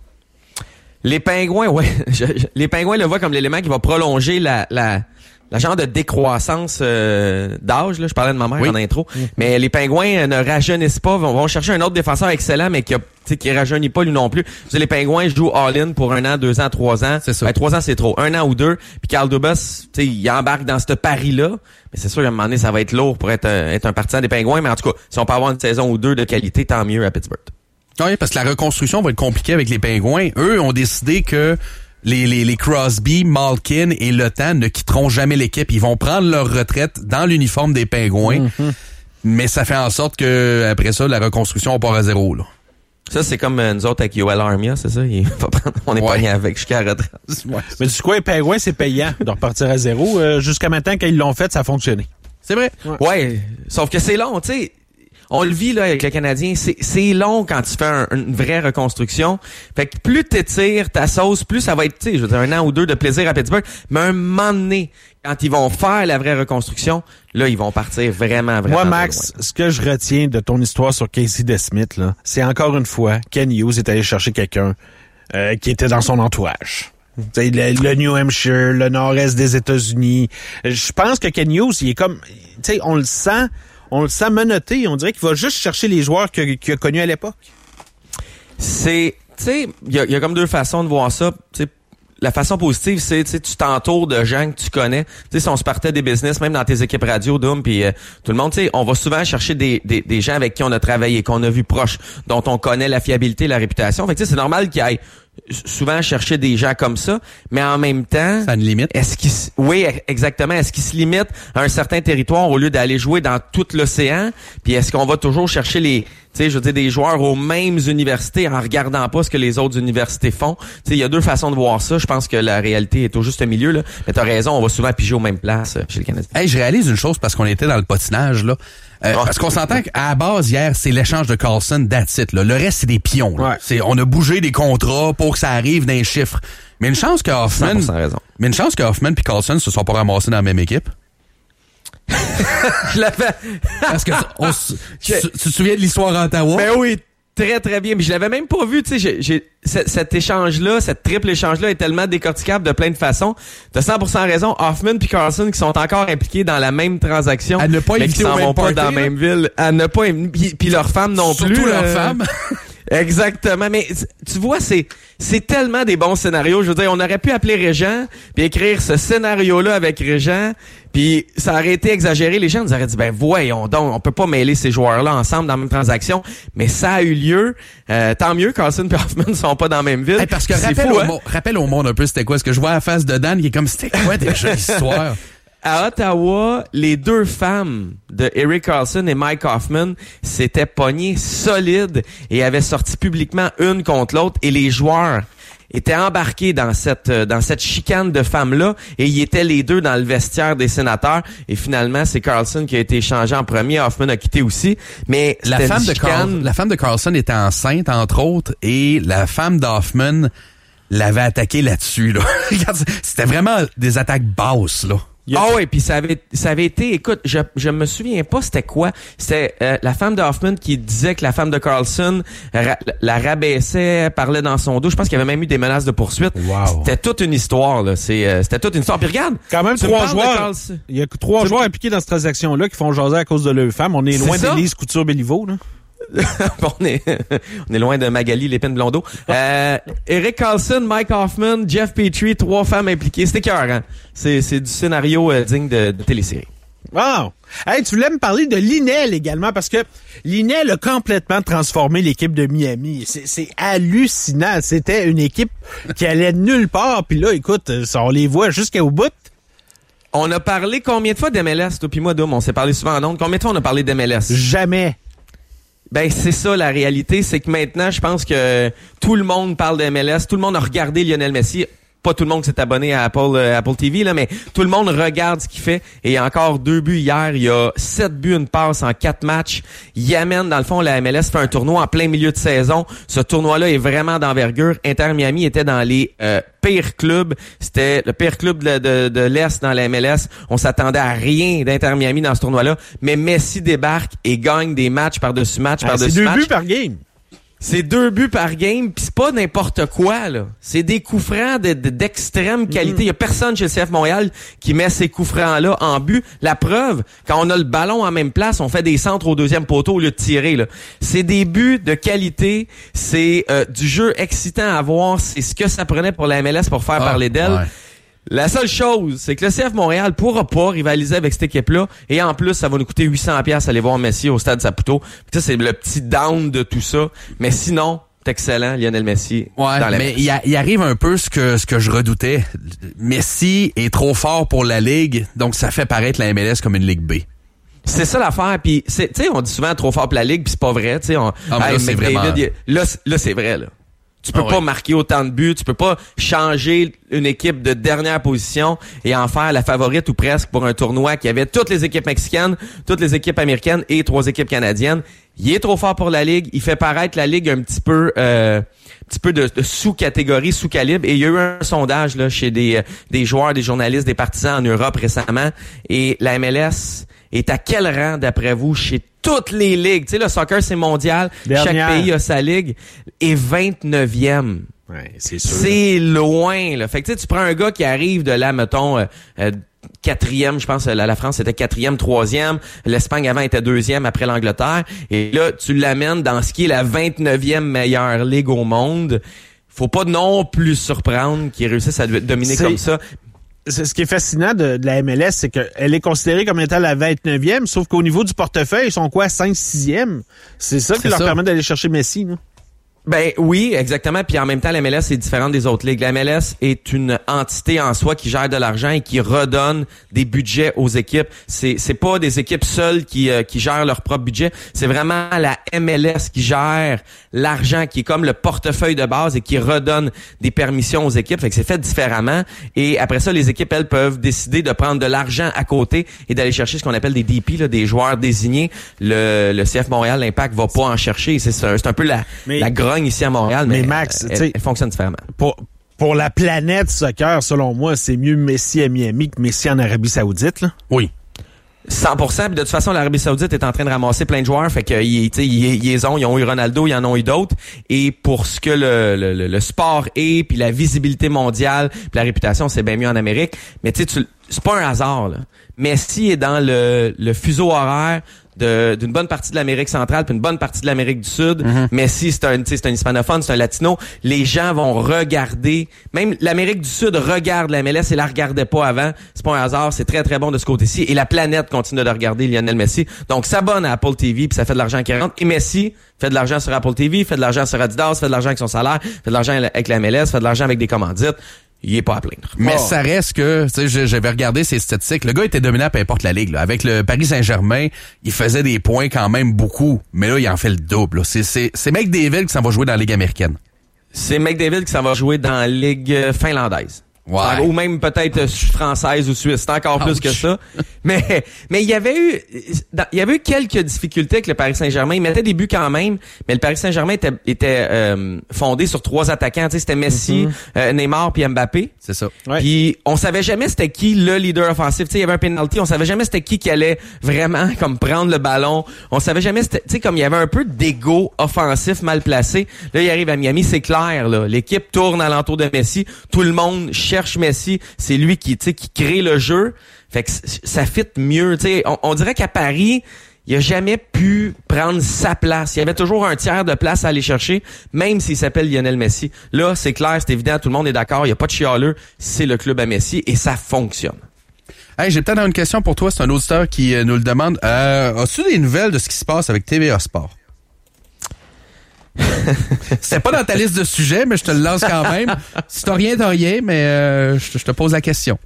Les Pingouins, ouais. Je, je, les Pingouins le voient comme l'élément qui va prolonger la, la, la genre de décroissance euh, d'âge, là. Je parlais de ma mère oui. en intro. Mmh. Mais les Pingouins ne rajeunissent pas, vont, vont chercher un autre défenseur excellent, mais qui a qui rajeunit pas lui non plus. Vous les Pingouins jouent all-in pour un an, deux ans, trois ans.
C'est ça.
Ben, trois ans, c'est trop. Un an ou deux. Puis Carl Dubas, tu sais, il embarque dans ce pari-là. Mais c'est sûr qu'à un moment donné, ça va être lourd pour être, euh, être un partisan des Pingouins. Mais en tout cas, si on peut avoir une saison ou deux de qualité, tant mieux à Pittsburgh.
Oui, parce que la reconstruction va être compliquée avec les Pingouins. Eux ont décidé que les, les, les Crosby, Malkin et Le Temps ne quitteront jamais l'équipe. Ils vont prendre leur retraite dans l'uniforme des Pingouins. Mm-hmm. Mais ça fait en sorte que après ça, la reconstruction, on part à zéro, là.
Ça, c'est comme euh, nous autres avec Yoel Armia, c'est ça? Il va prendre, on est ouais. pogné avec jusqu'à la retraite.
Ouais. Mais tu sais quoi, les Pingouins, c'est payant de repartir à zéro. Euh, jusqu'à maintenant, quand ils l'ont fait, ça a fonctionné.
C'est vrai.
Ouais. ouais. Sauf que c'est long, tu sais. On le vit là avec le Canadien, c'est, c'est long quand tu fais un, une vraie reconstruction. Fait que plus t'étires ta sauce, plus ça va être, tu sais, je veux dire, un an ou deux de plaisir à Pittsburgh. Mais un moment donné, quand ils vont faire la vraie reconstruction, là, ils vont partir vraiment, vraiment.
Moi, Max, ce que je retiens de ton histoire sur Casey DeSmith, là, c'est encore une fois, Ken Hughes est allé chercher quelqu'un euh, qui était dans son entourage. Le, le New Hampshire, le nord-est des États-Unis. Je pense que Ken Hughes, il est comme, tu sais, on le sent. On le sent menotté. On dirait qu'il va juste chercher les joueurs qu'il, qu'il a connus à l'époque.
C'est, tu sais, il y a, y a comme deux façons de voir ça. Tu sais, la façon positive, c'est, tu sais, tu t'entoures de gens que tu connais. Tu sais, si on se partait des business, même dans tes équipes radio, Doom, puis euh, tout le monde, tu sais, on va souvent chercher des, des, des gens avec qui on a travaillé, qu'on a vu proche, dont on connaît la fiabilité, la réputation. Fait que tu sais, c'est normal qu'il y ait souvent chercher des gens comme ça, mais en même temps,
ça a une limite.
Est-ce qu'il, oui, exactement. Est-ce qu'il se limite à un certain territoire au lieu d'aller jouer dans tout l'océan? Puis est-ce qu'on va toujours chercher les, tu sais, je veux dire, des joueurs aux mêmes universités en regardant pas ce que les autres universités font? Tu sais, il y a deux façons de voir ça. Je pense que la réalité est au juste milieu, là. Mais t'as raison, on va souvent piger aux mêmes places chez le Canadien.
Hey, je réalise une chose parce qu'on était dans le patinage, là. Euh, oh. Parce qu'on s'entend qu'à la base, hier, c'est l'échange de Karlsson, that's it, là. Le reste, c'est des pions, là. Ouais. C'est, on a bougé des contrats pour que ça arrive dans les chiffres. Mais une chance que Hoffman, mais une chance que Hoffman puis Karlsson se sont pas ramassés dans la même équipe.
Je l'avais.
Parce que, on, tu, tu te souviens de l'histoire à Ottawa?
Ben oui. Très, très bien. Mais je l'avais même pas vu, tu sais, j'ai, j'ai, cet, cet échange-là, cet triple échange-là est tellement décorticable de plein de façons. T'as cent pour cent raison. Hoffman puis Karlsson qui sont encore impliqués dans la même transaction.
À ne pas
mais qui s'en vont pas dans la même ville. À ne pas, puis leur femme non
Surtout
plus.
Surtout leur euh, femme.
Exactement, mais tu vois, c'est c'est tellement des bons scénarios. Je veux dire, on aurait pu appeler Régent puis écrire ce scénario-là avec Régent, puis ça aurait été exagéré. Les gens nous auraient dit, ben voyons donc, on peut pas mêler ces joueurs-là ensemble dans la même transaction. Mais ça a eu lieu. Euh, tant mieux, Carlson et Hoffman sont pas dans la même ville.
Hey, parce que rappelle, fou, au hein? mo- rappelle au monde un peu c'était quoi. Ce que je vois à la face de Dan, qui est comme, c'était quoi déjà l'histoire?
À Ottawa, les deux femmes de Erik Karlsson et Mike Hoffman s'étaient pognées solides et avaient sorti publiquement une contre l'autre, et les joueurs étaient embarqués dans cette dans cette chicane de femmes-là, et ils étaient les deux dans le vestiaire des Sénateurs, et finalement c'est Karlsson qui a été échangé en premier, Hoffman a quitté aussi. Mais
la femme de Carl, la femme de Karlsson était enceinte entre autres, et la femme d'Hoffman l'avait attaqué là-dessus là. C'était vraiment des attaques basses là.
Ah oh oui, puis ça avait ça avait été, écoute, je je me souviens pas c'était quoi. C'était euh, la femme de Hoffman qui disait que la femme de Karlsson ra- la rabaissait, parlait dans son dos. Je pense qu'il y avait même eu des menaces de poursuite.
Wow.
C'était toute une histoire là. C'est euh, c'était toute une histoire. Puis regarde,
quand même trois joueurs. Il y a trois
tu
joueurs impliqués dans cette transaction-là qui font jaser à cause de leur femme. On est loin d'Élise Couture-Béliveau là.
on est on est loin de Magali Lépine Blondeau. Euh, Erik Karlsson, Mike Hoffman, Jeff Petrie, trois femmes impliquées. C'était écœurant. C'est c'est du scénario euh, digne de, de télésérie.
Wow! Hey, tu voulais me parler de Linel également, parce que Linel a complètement transformé l'équipe de Miami. C'est, c'est hallucinant. C'était une équipe qui allait de nulle part, puis là, écoute, on les voit jusqu'au bout.
On a parlé combien de fois d'M L S, toi pis moi, Dom? On s'est parlé souvent en ondes. Combien de fois on a parlé d'M L S?
Jamais.
Ben, c'est ça, la réalité. C'est que maintenant, je pense que tout le monde parle de M L S. Tout le monde a regardé Lionel Messi. Pas tout le monde s'est abonné à Apple, euh, Apple T V, là, mais tout le monde regarde ce qu'il fait. Et il y a encore deux buts hier. Il y a sept buts, une passe en quatre matchs. Il amène, dans le fond, la M L S fait un tournoi en plein milieu de saison. Ce tournoi-là est vraiment d'envergure. Inter Miami était dans les euh, pires clubs. C'était le pire club de, de, de l'Est dans la M L S. On s'attendait à rien d'Inter Miami dans ce tournoi-là. Mais Messi débarque et gagne des matchs par-dessus match,
ah,
par-dessus
c'est deux
match.
buts par game.
C'est deux buts par game, pis c'est pas n'importe quoi, là. C'est des coups francs de, de, d'extrême qualité. Il mm-hmm. y a personne chez le C F Montréal qui met ces coups francs-là en but. La preuve, quand on a le ballon en même place, on fait des centres au deuxième poteau au lieu de tirer, là. C'est des buts de qualité, c'est euh, du jeu excitant à voir, c'est ce que ça prenait pour la M L S pour faire ah, parler d'elle. Ouais. La seule chose, c'est que le C F Montréal pourra pas rivaliser avec cette équipe-là, et en plus, ça va nous coûter huit cents dollars aller voir Messi au Stade Saputo. Ça, c'est le petit down de tout ça. Mais sinon, c'est excellent, Lionel Messi.
Ouais, dans la mais il, a, il arrive un peu ce que ce que je redoutais. Messi est trop fort pour la Ligue, donc ça fait paraître la M L S comme une Ligue B.
C'est ça l'affaire, puis c'est, tu sais, on dit souvent trop fort pour la Ligue, puis c'est pas vrai, tu sais. On,
ah, hey, là, c'est vraiment...
David, il, là, là, c'est vrai, là. Tu peux ah, pas ouais. marquer autant de buts, tu peux pas changer une équipe de dernière position et en faire la favorite ou presque pour un tournoi qui avait toutes les équipes mexicaines, toutes les équipes américaines et trois équipes canadiennes. Il est trop fort pour la Ligue, il fait paraître la Ligue un petit peu euh, un petit peu de, de sous-catégorie, sous-calibre, et il y a eu un sondage là chez des des joueurs, des journalistes, des partisans en Europe récemment, et la M L S est à quel rang d'après vous chez toutes les ligues? Tu sais, le soccer, c'est mondial. Dernière. Chaque pays a sa ligue. Et vingt-neuvième.
Ouais, c'est sûr.
C'est loin, là. Fait que tu sais, tu prends un gars qui arrive de là, mettons, euh, euh, quatrième, je pense, la, la France était quatrième, troisième. L'Espagne avant était deuxième après l'Angleterre. Et là, tu l'amènes dans ce qui est la vingt-neuvième meilleure ligue au monde. Faut pas non plus surprendre qu'ils réussissent à dominer c'est... comme ça.
C'est ce qui est fascinant de, de la M L S, c'est qu'elle est considérée comme étant la vingt-neuvième, sauf qu'au niveau du portefeuille, ils sont quoi, cinq sixième? C'est ça qui c'est leur ça. permet d'aller chercher Messi, non?
Ben oui, exactement. Puis en même temps, la M L S est différente des autres ligues. La M L S est une entité en soi qui gère de l'argent et qui redonne des budgets aux équipes. C'est c'est pas des équipes seules qui euh, qui gèrent leur propre budget. C'est vraiment la M L S qui gère l'argent, qui est comme le portefeuille de base et qui redonne des permissions aux équipes. Fait que c'est fait différemment. Et après ça, les équipes, elles, peuvent décider de prendre de l'argent à côté et d'aller chercher ce qu'on appelle des D P, là, des joueurs désignés. Le, le C F Montréal, l'Impact va pas en chercher. C'est c'est un peu la
mais,
la grogne ici à Montréal, mais,
mais Max,
elle, elle fonctionne différemment.
Pour, pour la planète soccer, selon moi, c'est mieux Messi à Miami que Messi en Arabie Saoudite, là.
Oui.
cent pour cent. Puis de toute façon, l'Arabie Saoudite est en train de ramasser plein de joueurs. Fait que, ils, ils, ils, ont, ils ont eu Ronaldo, ils en ont eu d'autres. Et pour ce que le, le, le sport est, puis la visibilité mondiale, puis la réputation, c'est bien mieux en Amérique. Mais tu sais, c'est pas un hasard, là. Messi est dans le, le fuseau horaire de d'une bonne partie de l'Amérique centrale puis une bonne partie de l'Amérique du Sud. Mm-hmm. Messi, c'est un, c'est un hispanophone, c'est un latino. Les gens vont regarder. Même l'Amérique du Sud regarde la M L S et la regardait pas avant. C'est pas un hasard. C'est très, très bon de ce côté-ci. Et la planète continue de regarder Lionel Messi. Donc, s'abonne à Apple T V puis ça fait de l'argent qui rentre. Et Messi fait de l'argent sur Apple T V, fait de l'argent sur Adidas, fait de l'argent avec son salaire, fait de l'argent avec la M L S, fait de l'argent avec des commandites. Il est pas à plaindre.
Mais
oh.
ça reste que, tu sais, j'avais regardé ses statistiques. Le gars était dominant peu importe la ligue. Là. Avec le Paris Saint-Germain, il faisait des points quand même beaucoup. Mais là, il en fait le double. Là. C'est, c'est, c'est McDavid qui s'en va jouer dans la Ligue américaine.
C'est McDavid qui s'en va jouer dans la Ligue finlandaise.
Ouais.
Ou même peut-être française ou suisse, c'est encore plus Ouch. que ça. Mais mais il y avait eu il y avait eu quelques difficultés avec le Paris Saint-Germain. Il mettait des buts quand même, mais le Paris Saint-Germain était était euh, fondé sur trois attaquants. Tu sais, c'était Messi, mm-hmm. euh, Neymar puis Mbappé.
C'est ça.
Ouais. Puis on savait jamais c'était qui le leader offensif. Tu sais, il y avait un penalty, on savait jamais c'était qui qui allait vraiment comme prendre le ballon. On savait jamais c'était, tu sais, comme il y avait un peu d'ego offensif mal placé. Là, il arrive à Miami, c'est clair là. L'équipe tourne alentour de Messi, tout le monde cherche Messi, c'est lui qui, tu sais, qui crée le jeu. Fait que ça fit mieux, tu sais. On, on dirait qu'à Paris, il a jamais pu prendre sa place. Il y avait toujours un tiers de place à aller chercher, même s'il s'appelle Lionel Messi. Là, c'est clair, c'est évident, tout le monde est d'accord, il y a pas de chialeux, c'est le club à Messi et ça fonctionne.
Hey, j'ai peut-être une question pour toi, c'est un auditeur qui euh, nous le demande. Euh, as-tu des nouvelles de ce qui se passe avec T V A Sport? C'était pas dans ta liste de sujets, mais je te le lance quand même. Si t'as rien, t'as rien, mais euh, je, je te pose la question.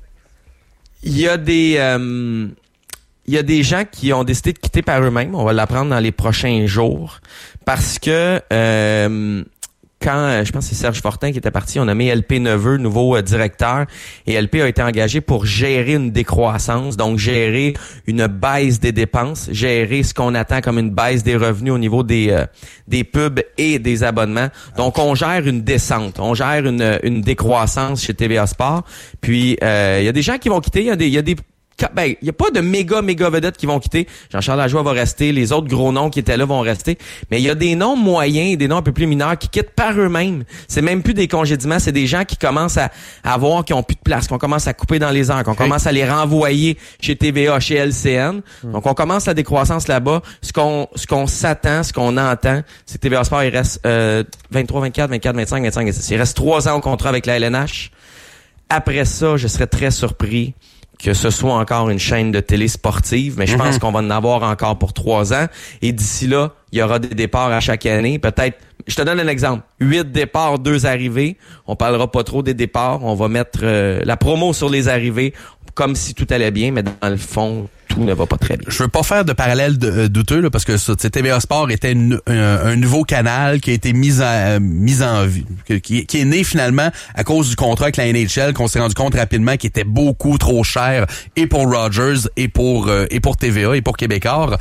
Il y a des euh, il y a des gens qui ont décidé de quitter par eux-mêmes. On va l'apprendre dans les prochains jours. Parce que euh, quand, je pense que c'est Serge Fortin qui était parti, on a mis L P Neveu, nouveau euh, directeur, et L P a été engagé pour gérer une décroissance, donc gérer une baisse des dépenses, gérer ce qu'on attend comme une baisse des revenus au niveau des euh, des pubs et des abonnements. Donc, on gère une descente, on gère une une décroissance chez T V A Sport. Puis, il euh, y a des gens qui vont quitter, il y a des il y a des ben, il y a pas de méga méga vedettes qui vont quitter. Jean-Charles Lajoie va rester, les autres gros noms qui étaient là vont rester, mais il y a des noms moyens, des noms un peu plus mineurs qui quittent par eux-mêmes. C'est même plus des congédiements, c'est des gens qui commencent à, à voir qu'ils ont plus de place, qu'on commence à couper dans les heures, qu'on okay. commence à les renvoyer chez T V A, chez L C N. Mm. Donc on commence la décroissance là-bas. Ce qu'on ce qu'on s'attend, ce qu'on entend, c'est que T V A Sport il reste euh, vingt-trois, vingt-quatre, vingt-quatre, vingt-cinq, vingt-cinq, vingt-six. Il reste trois ans au contrat avec la L N H. Après ça, je serais très surpris que ce soit encore une chaîne de télé sportive, mais je mm-hmm. pense qu'on va en avoir encore pour trois ans. Et d'ici là, il y aura des départs à chaque année. Peut-être, je te donne un exemple. Huit départs, deux arrivées. On parlera pas trop des départs. On va mettre euh, la promo sur les arrivées comme si tout allait bien, mais dans le fond, tout ne va pas très bien.
Je veux pas faire de parallèle de, euh, douteux là, parce que ça, T V A Sport était une, un, un nouveau canal qui a été mis en euh, mis en vie, qui, qui est né finalement à cause du contrat avec la N H L, qu'on s'est rendu compte rapidement qu'il était beaucoup trop cher et pour Rogers et pour euh, et pour T V A et pour Québécois.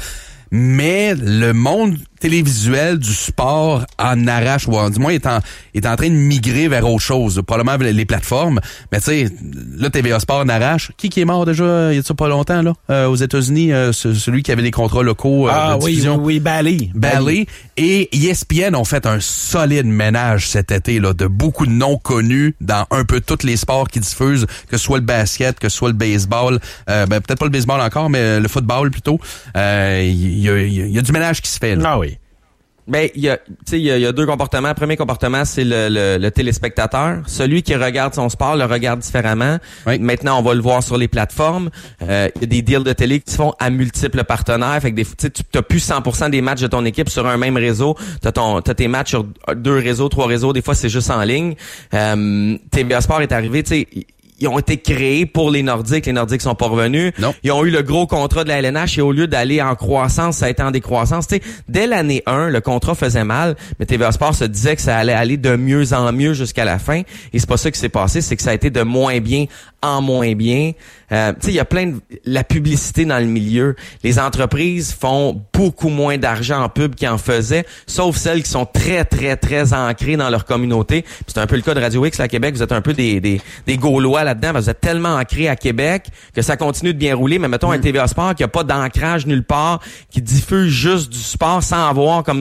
Mais le monde télévisuel du sport en arrache, ou du moins est en, est en train de migrer vers autre chose, probablement les plateformes. Mais tu sais, là, T V A Sport en arrache. Qui qui est mort déjà, il y a ça pas longtemps, là, euh, aux États-Unis, euh, celui qui avait les contrats locaux euh,
ah,
de
oui,
diffusion.
oui, oui, Bally.
Bally. Et E S P N ont fait un solide ménage cet été, là, de beaucoup de noms connus dans un peu tous les sports qui diffusent, que ce soit le basket, que ce soit le baseball, euh, ben, peut-être pas le baseball encore, mais le football plutôt. Euh, il y a, il y a du ménage qui se fait, là.
Ah oui.
Ben, il y a, tu sais, il y, y a deux comportements. Le premier comportement, c'est le, le, le téléspectateur. Celui qui regarde son sport le regarde différemment. Oui. Maintenant, on va le voir sur les plateformes. Euh, il y a des deals de télé qui se font à multiples partenaires. Fait que des, tu sais, tu t'as plus cent pour cent des matchs de ton équipe sur un même réseau. T'as ton, t'as tes matchs sur deux réseaux, trois réseaux. Des fois, c'est juste en ligne. Euh, T V A Sport est arrivé, tu sais, ils ont été créés pour les Nordiques. Les Nordiques sont pas revenus.
Non.
Ils ont eu le gros contrat de la L N H et au lieu d'aller en croissance, ça a été en décroissance. Tu sais, dès l'année un, le contrat faisait mal, mais T V A Sport se disait que ça allait aller de mieux en mieux jusqu'à la fin. Et c'est pas ça qui s'est passé, c'est que ça a été de moins bien en moins bien. Euh, tu sais, il y a plein de la publicité dans le milieu. Les entreprises font beaucoup moins d'argent en pub qu'ils en faisaient, sauf celles qui sont très, très, très ancrées dans leur communauté. Puis c'est un peu le cas de Radio X à Québec. Vous êtes un peu des des, des Gaulois là-dedans. Vous êtes tellement ancrés à Québec que ça continue de bien rouler. Mais mettons mm. un T V A Sport qui a pas d'ancrage nulle part, qui diffuse juste du sport sans avoir comme de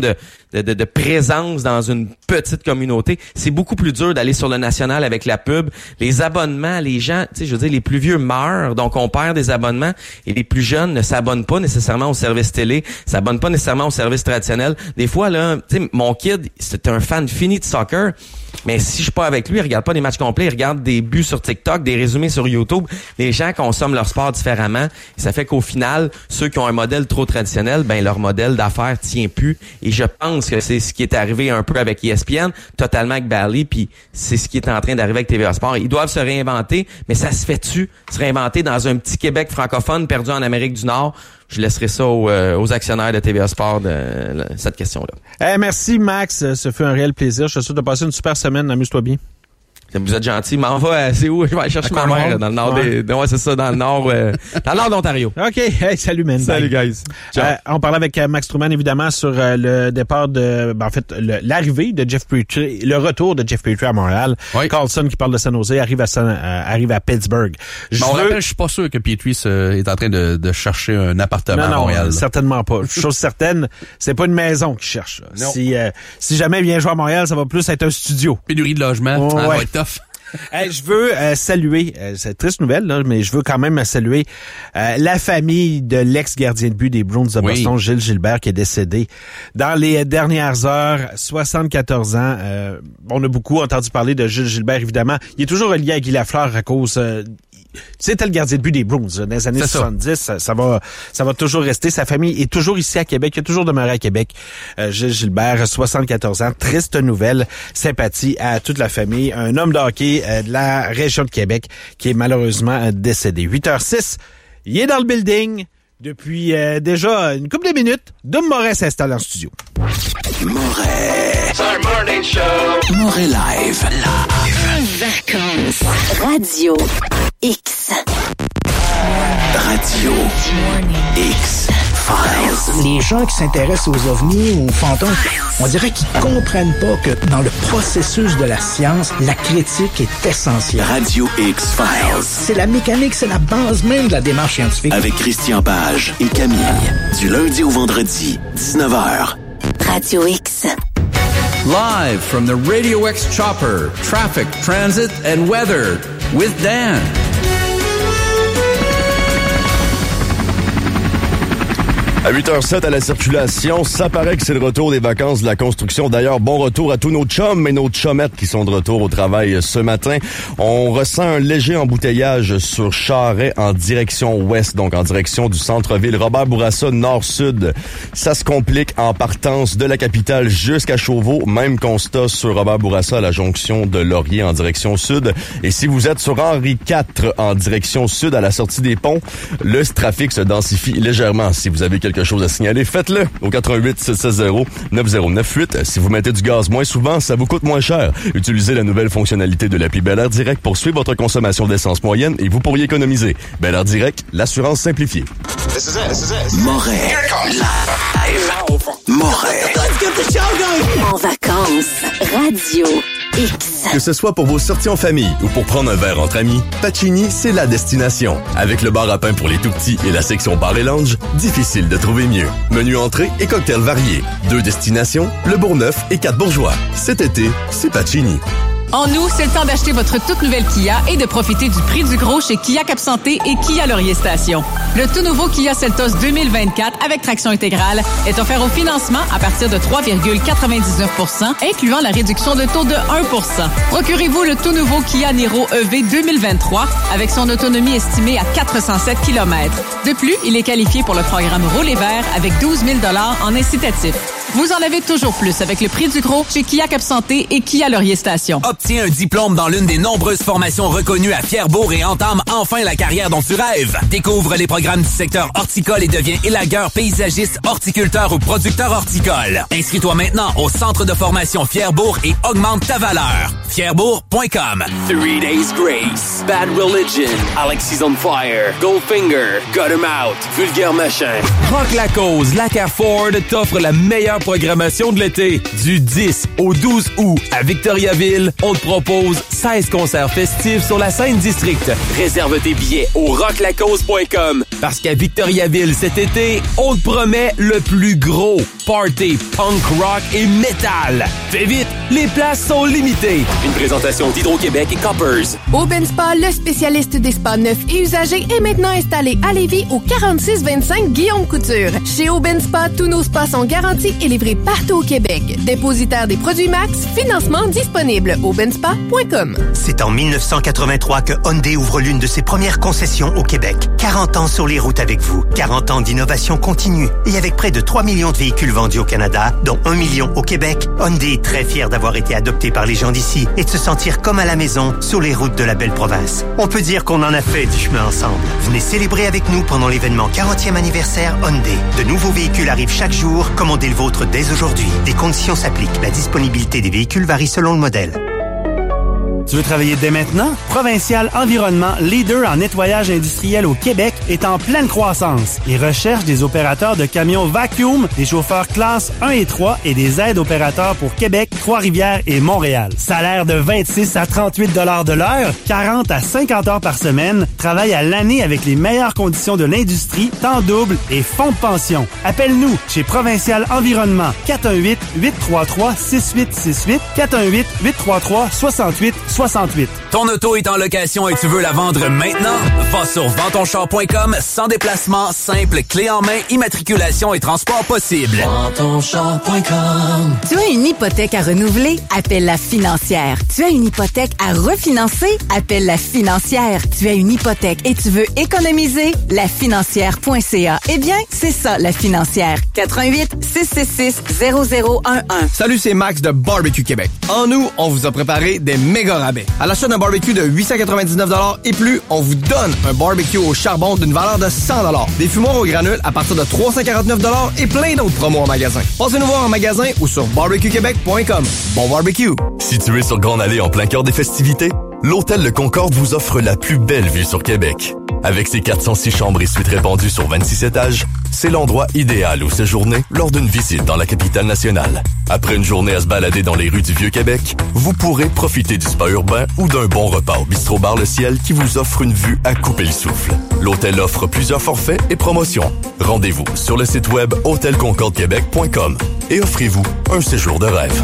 de, de, de présence dans une petite communauté. C'est beaucoup plus dur d'aller sur le national avec la pub. Les abonnements, les gens, tu sais, je veux dire, les plus vieux meurent, donc on perd des abonnements, et les plus jeunes ne s'abonnent pas nécessairement au service télé, s'abonnent pas nécessairement au service traditionnel. Des fois, là, tu sais, mon kid, c'est un fan fini de soccer, mais si je suis pas avec lui, il regarde pas des matchs complets, il regarde des buts sur TikTok, des résumés sur YouTube. Les gens consomment leur sport différemment, et ça fait qu'au final, ceux qui ont un modèle trop traditionnel, ben leur modèle d'affaires tient plus. Et je pense que c'est ce qui est arrivé un peu avec E S P N, totalement avec Bally, puis c'est ce qui est en train d'arriver avec T V A Sport. Ils doivent se réinventer, mais ça se fait-tu? Se réinventer dans un petit Québec francophone perdu en Amérique du Nord? Je laisserai ça aux, euh, aux actionnaires de T V A Sport, de, de cette question-là.
Hey, merci, Max. Ce fut un réel plaisir. Je te souhaite de passer une super semaine. Amuse-toi bien.
Vous êtes gentil. M'en va, c'est où? Je vais aller chercher ma mère dans le nord
ouais.
des, ouais, c'est ça, dans le nord, euh, dans le nord d'Ontario.
OK. Hey, salut, man.
Salut,
Bye.
guys. Ciao.
Euh, on parlait avec Max Truman, évidemment, sur euh, le départ de, ben, en fait, le, l'arrivée de Jeff Petrie, le retour de Jeff Petrie à Montréal. Oui. Carlson, qui parle de San Jose, arrive à San, euh, arrive à Pittsburgh.
Je on veux... rappelle, je suis pas sûr que Petrie se, est en train de, de chercher un appartement
non,
à Montréal.
Non, certainement pas. Chose certaine, c'est pas une maison qu'il cherche. Là. Si, euh, si jamais il vient jouer à Montréal, ça va plus être un studio.
Pénurie de logement.
Oh,
ça
ouais.
va être tough.
Hey, je veux euh, saluer, euh, c'est une triste nouvelle, là, mais je veux quand même saluer euh, la famille de l'ex-gardien de but des Bruins de Boston, oui. Gilles Gilbert, qui est décédé dans les dernières heures, soixante-quatorze ans. Euh, on a beaucoup entendu parler de Gilles Gilbert, évidemment. Il est toujours lié à Guy Lafleur à cause... Euh, c'était le gardien de but des Bruins dans les années c'est soixante-dix. Ça. Ça, va, ça va toujours rester. Sa famille est toujours ici à Québec. Il a toujours demeuré à Québec. Euh, Gilles Gilbert, soixante-quatorze ans. Triste nouvelle. Sympathie à toute la famille. Un homme de hockey euh, de la région de Québec qui est malheureusement euh, décédé. huit heures six. Il est dans le building depuis euh, déjà une couple de minutes. Dom Moret s'installe en studio.
Moret. C'est un morning show. Moret live. Live.
Vacances. Radio X.
Radio X. Files.
Les gens qui s'intéressent aux ovnis ou aux fantômes, on dirait qu'ils comprennent pas que dans le processus de la science, la critique est essentielle.
Radio X Files.
C'est la mécanique, c'est la base même de la démarche scientifique.
Avec Christian Page et Camille. Du lundi au vendredi, dix-neuf heures.
Radio X.
Live from the Radio X Chopper, Traffic, Transit, and Weather with Dan.
À huit heures sept à la circulation, ça paraît que c'est le retour des vacances de la construction. D'ailleurs, bon retour à tous nos chums et nos chummettes qui sont de retour au travail ce matin. On ressent un léger embouteillage sur Charest en direction ouest, donc en direction du centre-ville. Robert Bourassa, nord-sud. Ça se complique en partance de la capitale jusqu'à Chauveau. Même constat sur Robert Bourassa à la jonction de Laurier en direction sud. Et si vous êtes sur Henri quatre en direction sud à la sortie des ponts, le trafic se densifie légèrement. Si vous avez quelque chose à signaler, faites-le au quatre un huit sept sept zéro neuf zéro neuf huit. Si vous mettez du gaz moins souvent, ça vous coûte moins cher. Utilisez la nouvelle fonctionnalité de l'appli Bel Air Direct pour suivre votre consommation d'essence moyenne et vous pourriez économiser. Bel Air Direct, l'assurance simplifiée.
This is it, this is it. Moret. Live. Moret. Let's get the show going.
En vacances. Radio X.
Que ce soit pour vos sorties en famille ou pour prendre un verre entre amis, Pacini, c'est la destination. Avec le bar à pain pour les tout-petits et la section bar et lounge, difficile de trouver mieux. Menu entrée et cocktails variés. Deux destinations, le Bourgneuf et Quatre-Bourgeois. Cet été, c'est Pacini.
En août, c'est le temps d'acheter votre toute nouvelle Kia et de profiter du prix du gros chez Kia Cap-Santé et Kia Laurier Station. Le tout nouveau Kia Seltos deux mille vingt-quatre avec traction intégrale est offert au financement à partir de trois virgule quatre-vingt-dix-neuf pour cent, incluant la réduction de taux de un pour cent. Procurez-vous le tout nouveau Kia Niro E V deux mille vingt-trois avec son autonomie estimée à quatre cent sept kilomètres. De plus, il est qualifié pour le programme Rouler vert avec douze mille dollars en incitatif. Vous en avez toujours plus avec le prix du gros chez Kia Cap-Santé et Kia Laurier Station.
Obtiens un diplôme dans l'une des nombreuses formations reconnues à Fierbourg et entame enfin la carrière dont tu rêves. Découvre les programmes du secteur horticole et deviens élagueur, paysagiste, horticulteur ou producteur horticole. Inscris-toi maintenant au centre de formation Fierbourg et augmente ta valeur. Fierbourg point com.
Three Days Grace, Bad Religion, Alexis on Fire, Goldfinger, Got 'em Out, Vulgaire Machin.
Rock la cause, Lacquer Ford t'offre la meilleure programmation de l'été. Du dix au douze août à Victoriaville, on te propose seize concerts festifs sur la scène district. Réserve tes billets au rock la cause point com parce qu'à Victoriaville cet été, on te promet le plus gros party punk rock et metal. Fais vite, les places sont limitées. Une présentation d'Hydro-Québec et Coppers.
Aubin Spa, le spécialiste des spas neufs et usagés, est maintenant installé à Lévis au quarante-six vingt-cinq Guillaume Couture. Chez Aubin Spa, tous nos spas sont garantis et livrés partout au Québec. Dépositaire des produits Max, financement disponible. aubin spa point com.
C'est en dix-neuf cent quatre-vingt-trois que Hyundai ouvre l'une de ses premières concessions au Québec. quarante ans sur les routes avec vous. quarante ans d'innovation continue. Et avec près de trois millions de véhicules vendus au Canada, dont un million au Québec, Hyundai est très fier d'avoir été adopté par les gens d'ici et de se sentir comme à la maison sur les routes de la belle province. On peut dire qu'on en a fait du chemin ensemble. Venez célébrer avec nous pendant l'événement quarantième anniversaire Hyundai. De nouveaux véhicules arrivent chaque jour. Commandez le vôtre dès aujourd'hui. Des conditions s'appliquent. La disponibilité des véhicules varie selon le modèle.
Tu veux travailler dès maintenant? Provincial Environnement, leader en nettoyage industriel au Québec, est en pleine croissance et recherche des opérateurs de camions vacuum, des chauffeurs classe un et trois et des aides opérateurs pour Québec, Trois-Rivières et Montréal. Salaire de vingt-six à trente-huit dollars de l'heure, quarante à cinquante heures par semaine, travail à l'année avec les meilleures conditions de l'industrie, temps double et fonds de pension. Appelle-nous chez Provincial Environnement, quatre un huit, huit trois trois, six huit six huit, quatre un huit, huit trois trois, soixante-huit soixante-huit.
Ton auto est en location et tu veux la vendre maintenant? Va sur vends ton char point com, sans déplacement, simple, clé en main, immatriculation et transport possible.
vends ton char point com. Tu as une hypothèque à renouveler? Appelle la financière. Tu as une hypothèque à refinancer? Appelle la financière. Tu as une hypothèque et tu veux économiser? La financière point c a. Eh bien, c'est ça, la financière. quatre un huit, six six six, zéro zéro un un.
Salut, c'est Max de Barbecue Québec. En nous, on vous a préparé des méga rabais. À l'achat d'un barbecue de huit cent quatre-vingt-dix-neuf dollars et plus, on vous donne un barbecue au charbon d'une valeur de cent dollars. Des fumoirs au granule à partir de trois cent quarante-neuf dollars et plein d'autres promos en magasin. Passez nous voir en magasin ou sur barbecue québec point com. Bon barbecue!
Situé sur Grande Allée en plein cœur des festivités, l'Hôtel Le Concorde vous offre la plus belle vue sur Québec. Avec ses quatre cent six chambres et suites répandues sur vingt-six étages, c'est l'endroit idéal où séjourner lors d'une visite dans la capitale nationale. Après une journée à se balader dans les rues du Vieux-Québec, vous pourrez profiter du spa urbain ou d'un bon repas au Bistrot Bar Le Ciel qui vous offre une vue à couper le souffle. L'hôtel offre plusieurs forfaits et promotions. Rendez-vous sur le site web hôtel concorde québec point com et offrez-vous un séjour de rêve.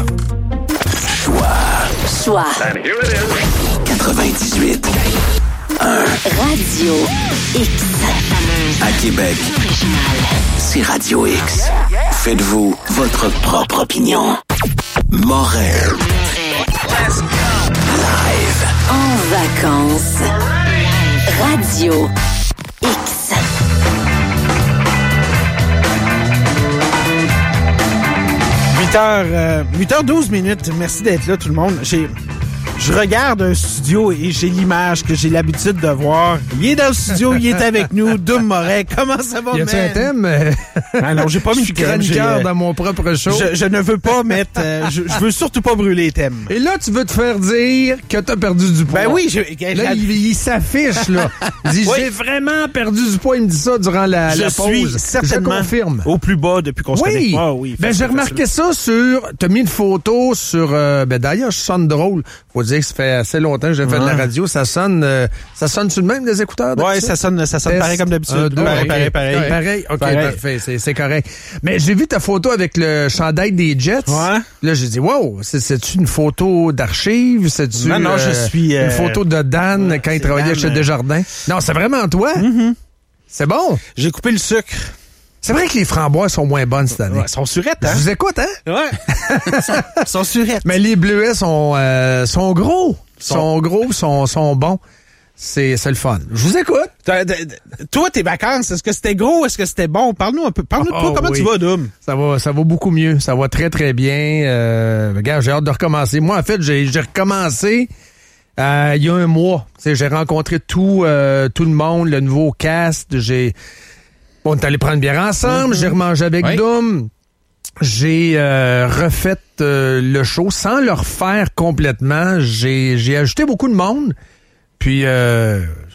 Choix. Choix.
quatre-vingt-dix-huit. un.
Radio X.
À Québec, c'est Radio X. Faites-vous votre propre opinion. Montréal. Live.
En vacances. Radio X.
huit heures, euh, huit heures douze minutes. Merci d'être là, tout le monde. J'ai... Je regarde un studio et j'ai l'image que j'ai l'habitude de voir. Il est dans le studio, il est avec nous. Doom Moret, comment ça va, man?
Y a-t-il un thème?
Ah non, j'ai pas mis
de
thème.
Je suis chroniqueur dans mon propre show.
Je, je ne veux pas mettre... Euh, je, je veux surtout pas brûler les thèmes.
Et là, tu veux te faire dire que t'as perdu du poids.
Ben oui. Je,
là, il, il s'affiche, là. Il dit,
oui.
J'ai vraiment perdu du poids. Il me dit ça durant la,
je
la pause.
suis certainement
je confirme.
Au plus bas depuis qu'on se
oui.
connecte. Ah, oui.
Ben, j'ai remarqué ça sur... T'as mis une photo sur... Euh, ben d'ailleurs, je sonne drôle. Faut dire que ça fait assez longtemps que j'ai fait de la radio. Ça sonne... Euh, ça sonne sur le même des écouteurs?
Ouais, ça sonne, ça sonne Test. Pareil comme d'habitude. Un, deux, pareil, pareil, pareil, pareil.
Pareil, OK,
pareil.
Parfait. C'est, c'est correct. Mais j'ai vu ta photo avec le chandail des Jets.
Ouais.
Là, j'ai dit, wow, c'est, c'est-tu une photo d'archive? C'est-tu
non, non,
euh,
je suis, euh,
une photo de Dan
ouais,
quand il travaillait
Dan,
chez Desjardins? Non, c'est vraiment toi?
Mm-hmm.
C'est bon.
J'ai coupé le sucre.
C'est vrai que les framboises sont moins bonnes cette année.
Ouais, sont surettes, hein?
Je vous écoute, hein?
Ouais. sont, sont surettes.
Mais les bleuets sont, euh, sont gros. Sont, sont gros, sont, sont bons. C'est, c'est le fun. Je vous écoute.
T'as, t'as, toi, tes vacances, est-ce que c'était gros? Est-ce que c'était bon? Parle-nous un peu. Parle-nous de toi.
Oh,
comment
oui.
tu vas, Doom?
Ça va, ça va beaucoup mieux. Ça va très, très bien. Euh, regarde, j'ai hâte de recommencer. Moi, en fait, j'ai, j'ai recommencé euh, il y a un mois. T'sais, j'ai rencontré tout, euh, tout le monde, le nouveau cast. J'ai, bon, on est allé prendre une bière ensemble. Mm-hmm. J'ai remangé avec oui. Doom. J'ai euh, refait euh, le show sans le refaire complètement. J'ai, j'ai ajouté beaucoup de monde. Puis, euh,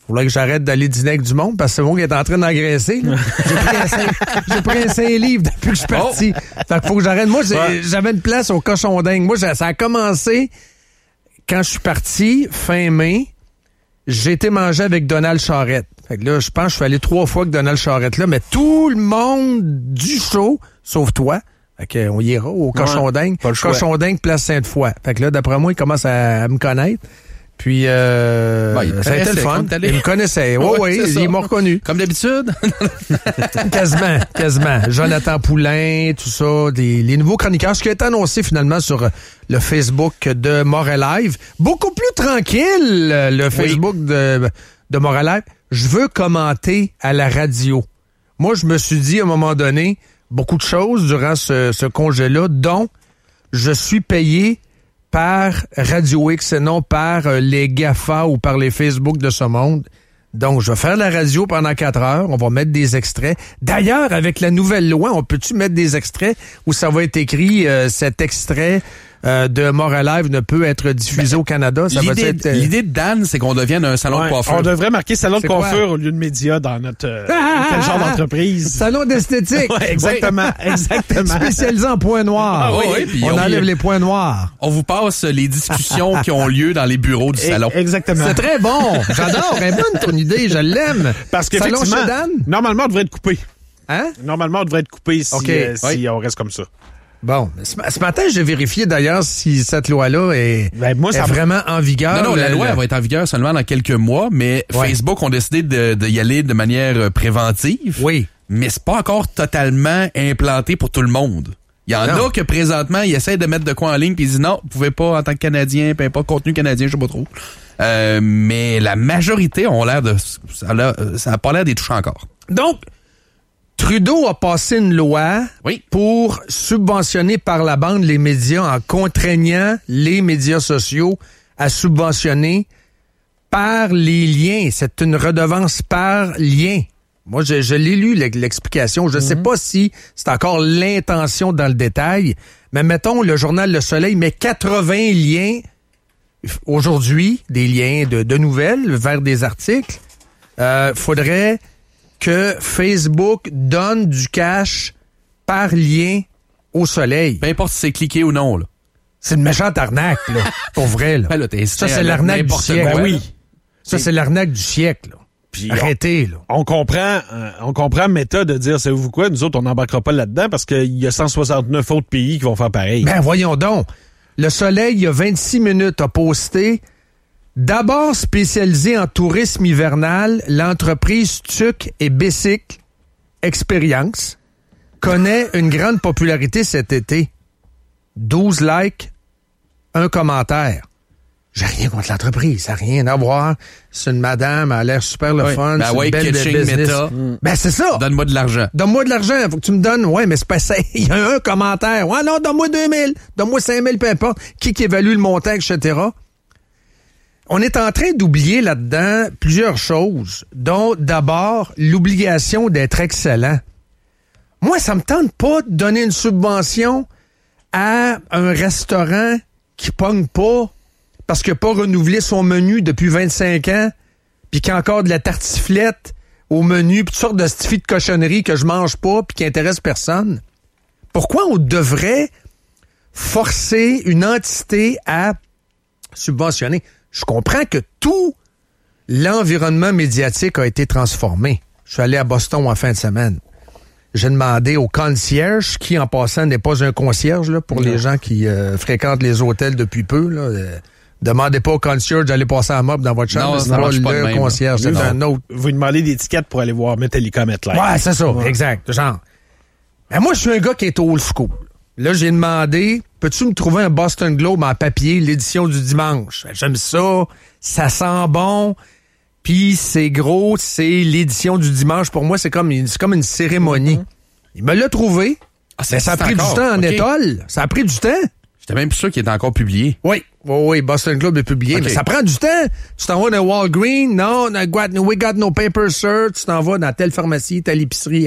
Faudrait que j'arrête d'aller dîner avec du monde parce que c'est moi qui est en train d'engraisser. Là. J'ai pris un cinq, j'ai pris un cinq livres depuis que je suis parti. Oh. Fait qu'il faut que j'arrête. Moi, j'ai, ouais. j'avais une place au cochon dingue. Moi, ça a commencé quand je suis parti, fin mai. J'ai été manger avec Donald Charette. Fait que là, je pense que je suis allé trois fois avec Donald Charette là, mais tout le monde du show, sauf toi. Fait que on ira au cochon ouais, dingue. Cochon dingue, place Sainte-Foy. Fait que là, d'après moi, il commence à, à me connaître. Puis, euh, ben, ça a été le fun. Il me connaissait. Oui, oui, ouais, il m'a reconnu.
Comme d'habitude?
quasiment, quasiment. Jonathan Poulain, tout ça, des, les nouveaux chroniqueurs. Ce qui a été annoncé finalement sur le Facebook de Montréal Live. Beaucoup plus tranquille, le Facebook oui. de, de Montréal Live. Je veux commenter à la radio. Moi, je me suis dit à un moment donné, beaucoup de choses durant ce, ce congé-là, dont je suis payé par Radio X et non par euh, les GAFA ou par les Facebook de ce monde. Donc, je vais faire la radio pendant quatre heures. On va mettre des extraits. D'ailleurs, avec la nouvelle loi, on peut-tu mettre des extraits où ça va être écrit euh, cet extrait euh, de Montréal Live ne peut être diffusé ben, au Canada? Ça
l'idée,
va être, euh...
l'idée de Dan, c'est qu'on devienne un salon ouais, de coiffure.
On devrait marquer salon c'est de coiffure quoi? Au lieu de média dans notre euh, ah, quel genre d'entreprise?
Salon d'esthétique.
Ouais, exactement, oui. exactement.
Spécialisé en points noirs. Ah, oui, oui, on, on enlève les points noirs.
On vous passe les discussions qui ont lieu dans les bureaux du salon.
Exactement.
C'est très bon. J'adore. Elle est bonne ton idée. Je l'aime.
Parce que
salon chez Dan?
Normalement, on devrait être coupé.
Hein?
Normalement, on devrait être coupé si,
okay.
euh, si oui. on reste comme ça.
Bon, ce matin, j'ai vérifié d'ailleurs si cette loi-là est, ben moi, ça est vraiment en vigueur.
Non, non, la
le,
loi
le...
va être en vigueur seulement dans quelques mois, mais ouais. Facebook ont décidé de, de y aller de manière préventive.
Oui.
Mais c'est pas encore totalement implanté pour tout le monde. Il y en non. a que présentement, ils essaient de mettre de quoi en ligne puis ils disent non, vous pouvez pas en tant que Canadien, puis pas contenu canadien, je sais pas trop. Euh, mais la majorité ont l'air de... Ça a, ça a pas l'air d'être touché encore.
Donc, Trudeau a passé une loi
oui.
pour subventionner par la bande les médias en contraignant les médias sociaux à subventionner par les liens. C'est une redevance par lien. Moi, je, je l'ai lu, l'explication. Je ne mm-hmm. sais pas si c'est encore l'intention dans le détail, mais mettons, le journal Le Soleil met quatre-vingts liens aujourd'hui, des liens de, de nouvelles vers des articles. Euh, faudrait... que Facebook donne du cash par lien au Soleil.
Peu importe si c'est cliqué ou non, là.
C'est une méchante arnaque, là. Pour vrai, là.
Ben là
ça, c'est l'arnaque du siècle.
Ben oui.
Ça, c'est l'arnaque du siècle, là. Puis arrêtez, là.
On comprend, euh, on comprend Meta de dire, savez-vous quoi, nous autres, on n'embarquera pas là-dedans parce qu'il y a cent soixante-neuf autres pays qui vont faire pareil.
Ben, voyons donc. Le Soleil, il y a vingt-six minutes, a posté. D'abord spécialisée en tourisme hivernal, l'entreprise Tuc et Bicycle Experience connaît une grande popularité cet été. douze likes, un commentaire. J'ai rien contre l'entreprise, ça n'a rien à voir. C'est une madame, elle a l'air super le oui. fun,
ben
c'est
ouais,
une belle business.
Meta.
Ben c'est ça.
Donne-moi de l'argent.
Donne-moi de l'argent, faut que tu me donnes. Ouais, mais c'est pas ça. Il y a un commentaire. Ouais, non, donne-moi deux mille, donne-moi cinq mille, peu importe. Qui qui évalue le montant, et cetera. On est en train d'oublier là-dedans plusieurs choses, dont d'abord l'obligation d'être excellent. Moi, ça me tente pas de donner une subvention à un restaurant qui pogne pas parce qu'il n'a pas renouvelé son menu depuis vingt-cinq ans, puis qu'il y a encore de la tartiflette au menu, puis toutes sortes de stifis de cochonneries que je mange pas, puis qui intéressent personne. Pourquoi on devrait forcer une entité à subventionner? Je comprends que tout l'environnement médiatique a été transformé. Je suis allé à Boston en fin de semaine. J'ai demandé au concierge, qui en passant n'est pas un concierge là, pour non. les gens qui euh, fréquentent les hôtels depuis peu. Là, euh, demandez pas au concierge d'aller passer en mob dans votre chambre. C'est pas le pas concierge, c'est un autre.
Vous demandez des tickets pour aller voir Metallica MetLife.
Ouais, c'est ça, ouais. exact. Genre. Mais moi, je suis un gars qui est old school. Là, j'ai demandé, peux-tu me trouver un Boston Globe en papier, l'édition du dimanche? J'aime ça, ça sent bon, puis c'est gros, c'est l'édition du dimanche. Pour moi, c'est comme, c'est comme une cérémonie. Mm-hmm. Il me l'a trouvé, ah, mais ça a pris encore. du temps en okay. étole. Ça a pris du temps.
J'étais même plus sûr qu'il était encore publié.
Oui, oui, oui, Boston Globe est publié, okay. mais ça prend du temps. Tu t'en vas dans Walgreens, non, we got no paper, sir. Tu t'en vas dans telle pharmacie, telle épicerie.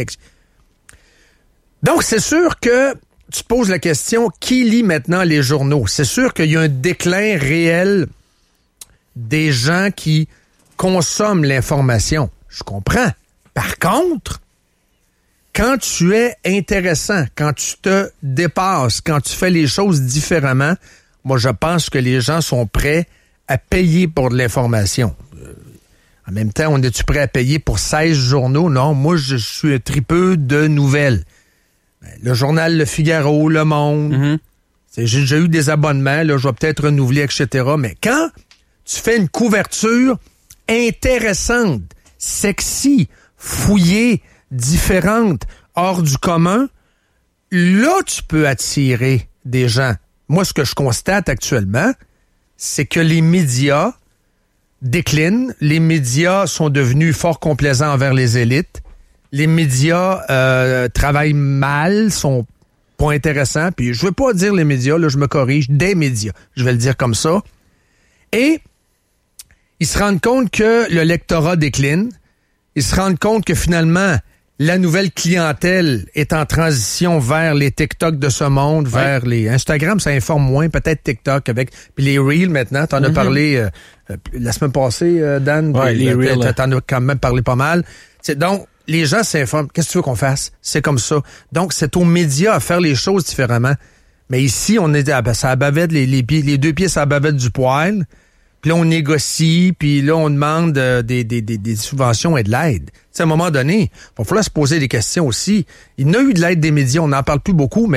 Donc, c'est sûr que tu te poses la question, qui lit maintenant les journaux? C'est sûr qu'il y a un déclin réel des gens qui consomment l'information. Je comprends. Par contre, quand tu es intéressant, quand tu te dépasses, quand tu fais les choses différemment, moi, je pense que les gens sont prêts à payer pour de l'information. Euh, en même temps, on est-tu prêt à payer pour seize journaux? Non, moi, je suis un tripeux de nouvelles. Le journal Le Figaro, Le Monde. Mm-hmm. J'ai déjà eu des abonnements, là, je vais peut-être renouveler, et cetera. Mais quand tu fais une couverture intéressante, sexy, fouillée, différente, hors du commun, là, tu peux attirer des gens. Moi, ce que je constate actuellement, c'est que les médias déclinent. Les médias sont devenus fort complaisants envers les élites. Les médias euh, travaillent mal, sont pas intéressants. Puis je veux pas dire les médias, là, je me corrige, des médias. Je vais le dire comme ça. Et ils se rendent compte que le lectorat décline. Ils se rendent compte que finalement, la nouvelle clientèle est en transition vers les TikTok de ce monde, ouais. vers les Instagram, ça informe moins, peut-être TikTok avec puis les Reels maintenant. T'en mm-hmm. as parlé euh, la semaine passée, euh, Dan.
Ouais, les Reels.
T'en as quand même parlé pas mal. C'est donc les gens s'informent. Qu'est-ce que tu veux qu'on fasse? C'est comme ça. Donc, c'est aux médias à faire les choses différemment. Mais ici, on est à la bavette, les, les, pieds, les deux pieds sur la bavette du poêle. Puis là, on négocie, puis là, on demande euh, des, des, des, des subventions et de l'aide. Tu sais, à un moment donné, il va falloir se poser des questions aussi. Il y en a eu de l'aide des médias, on n'en parle plus beaucoup, mais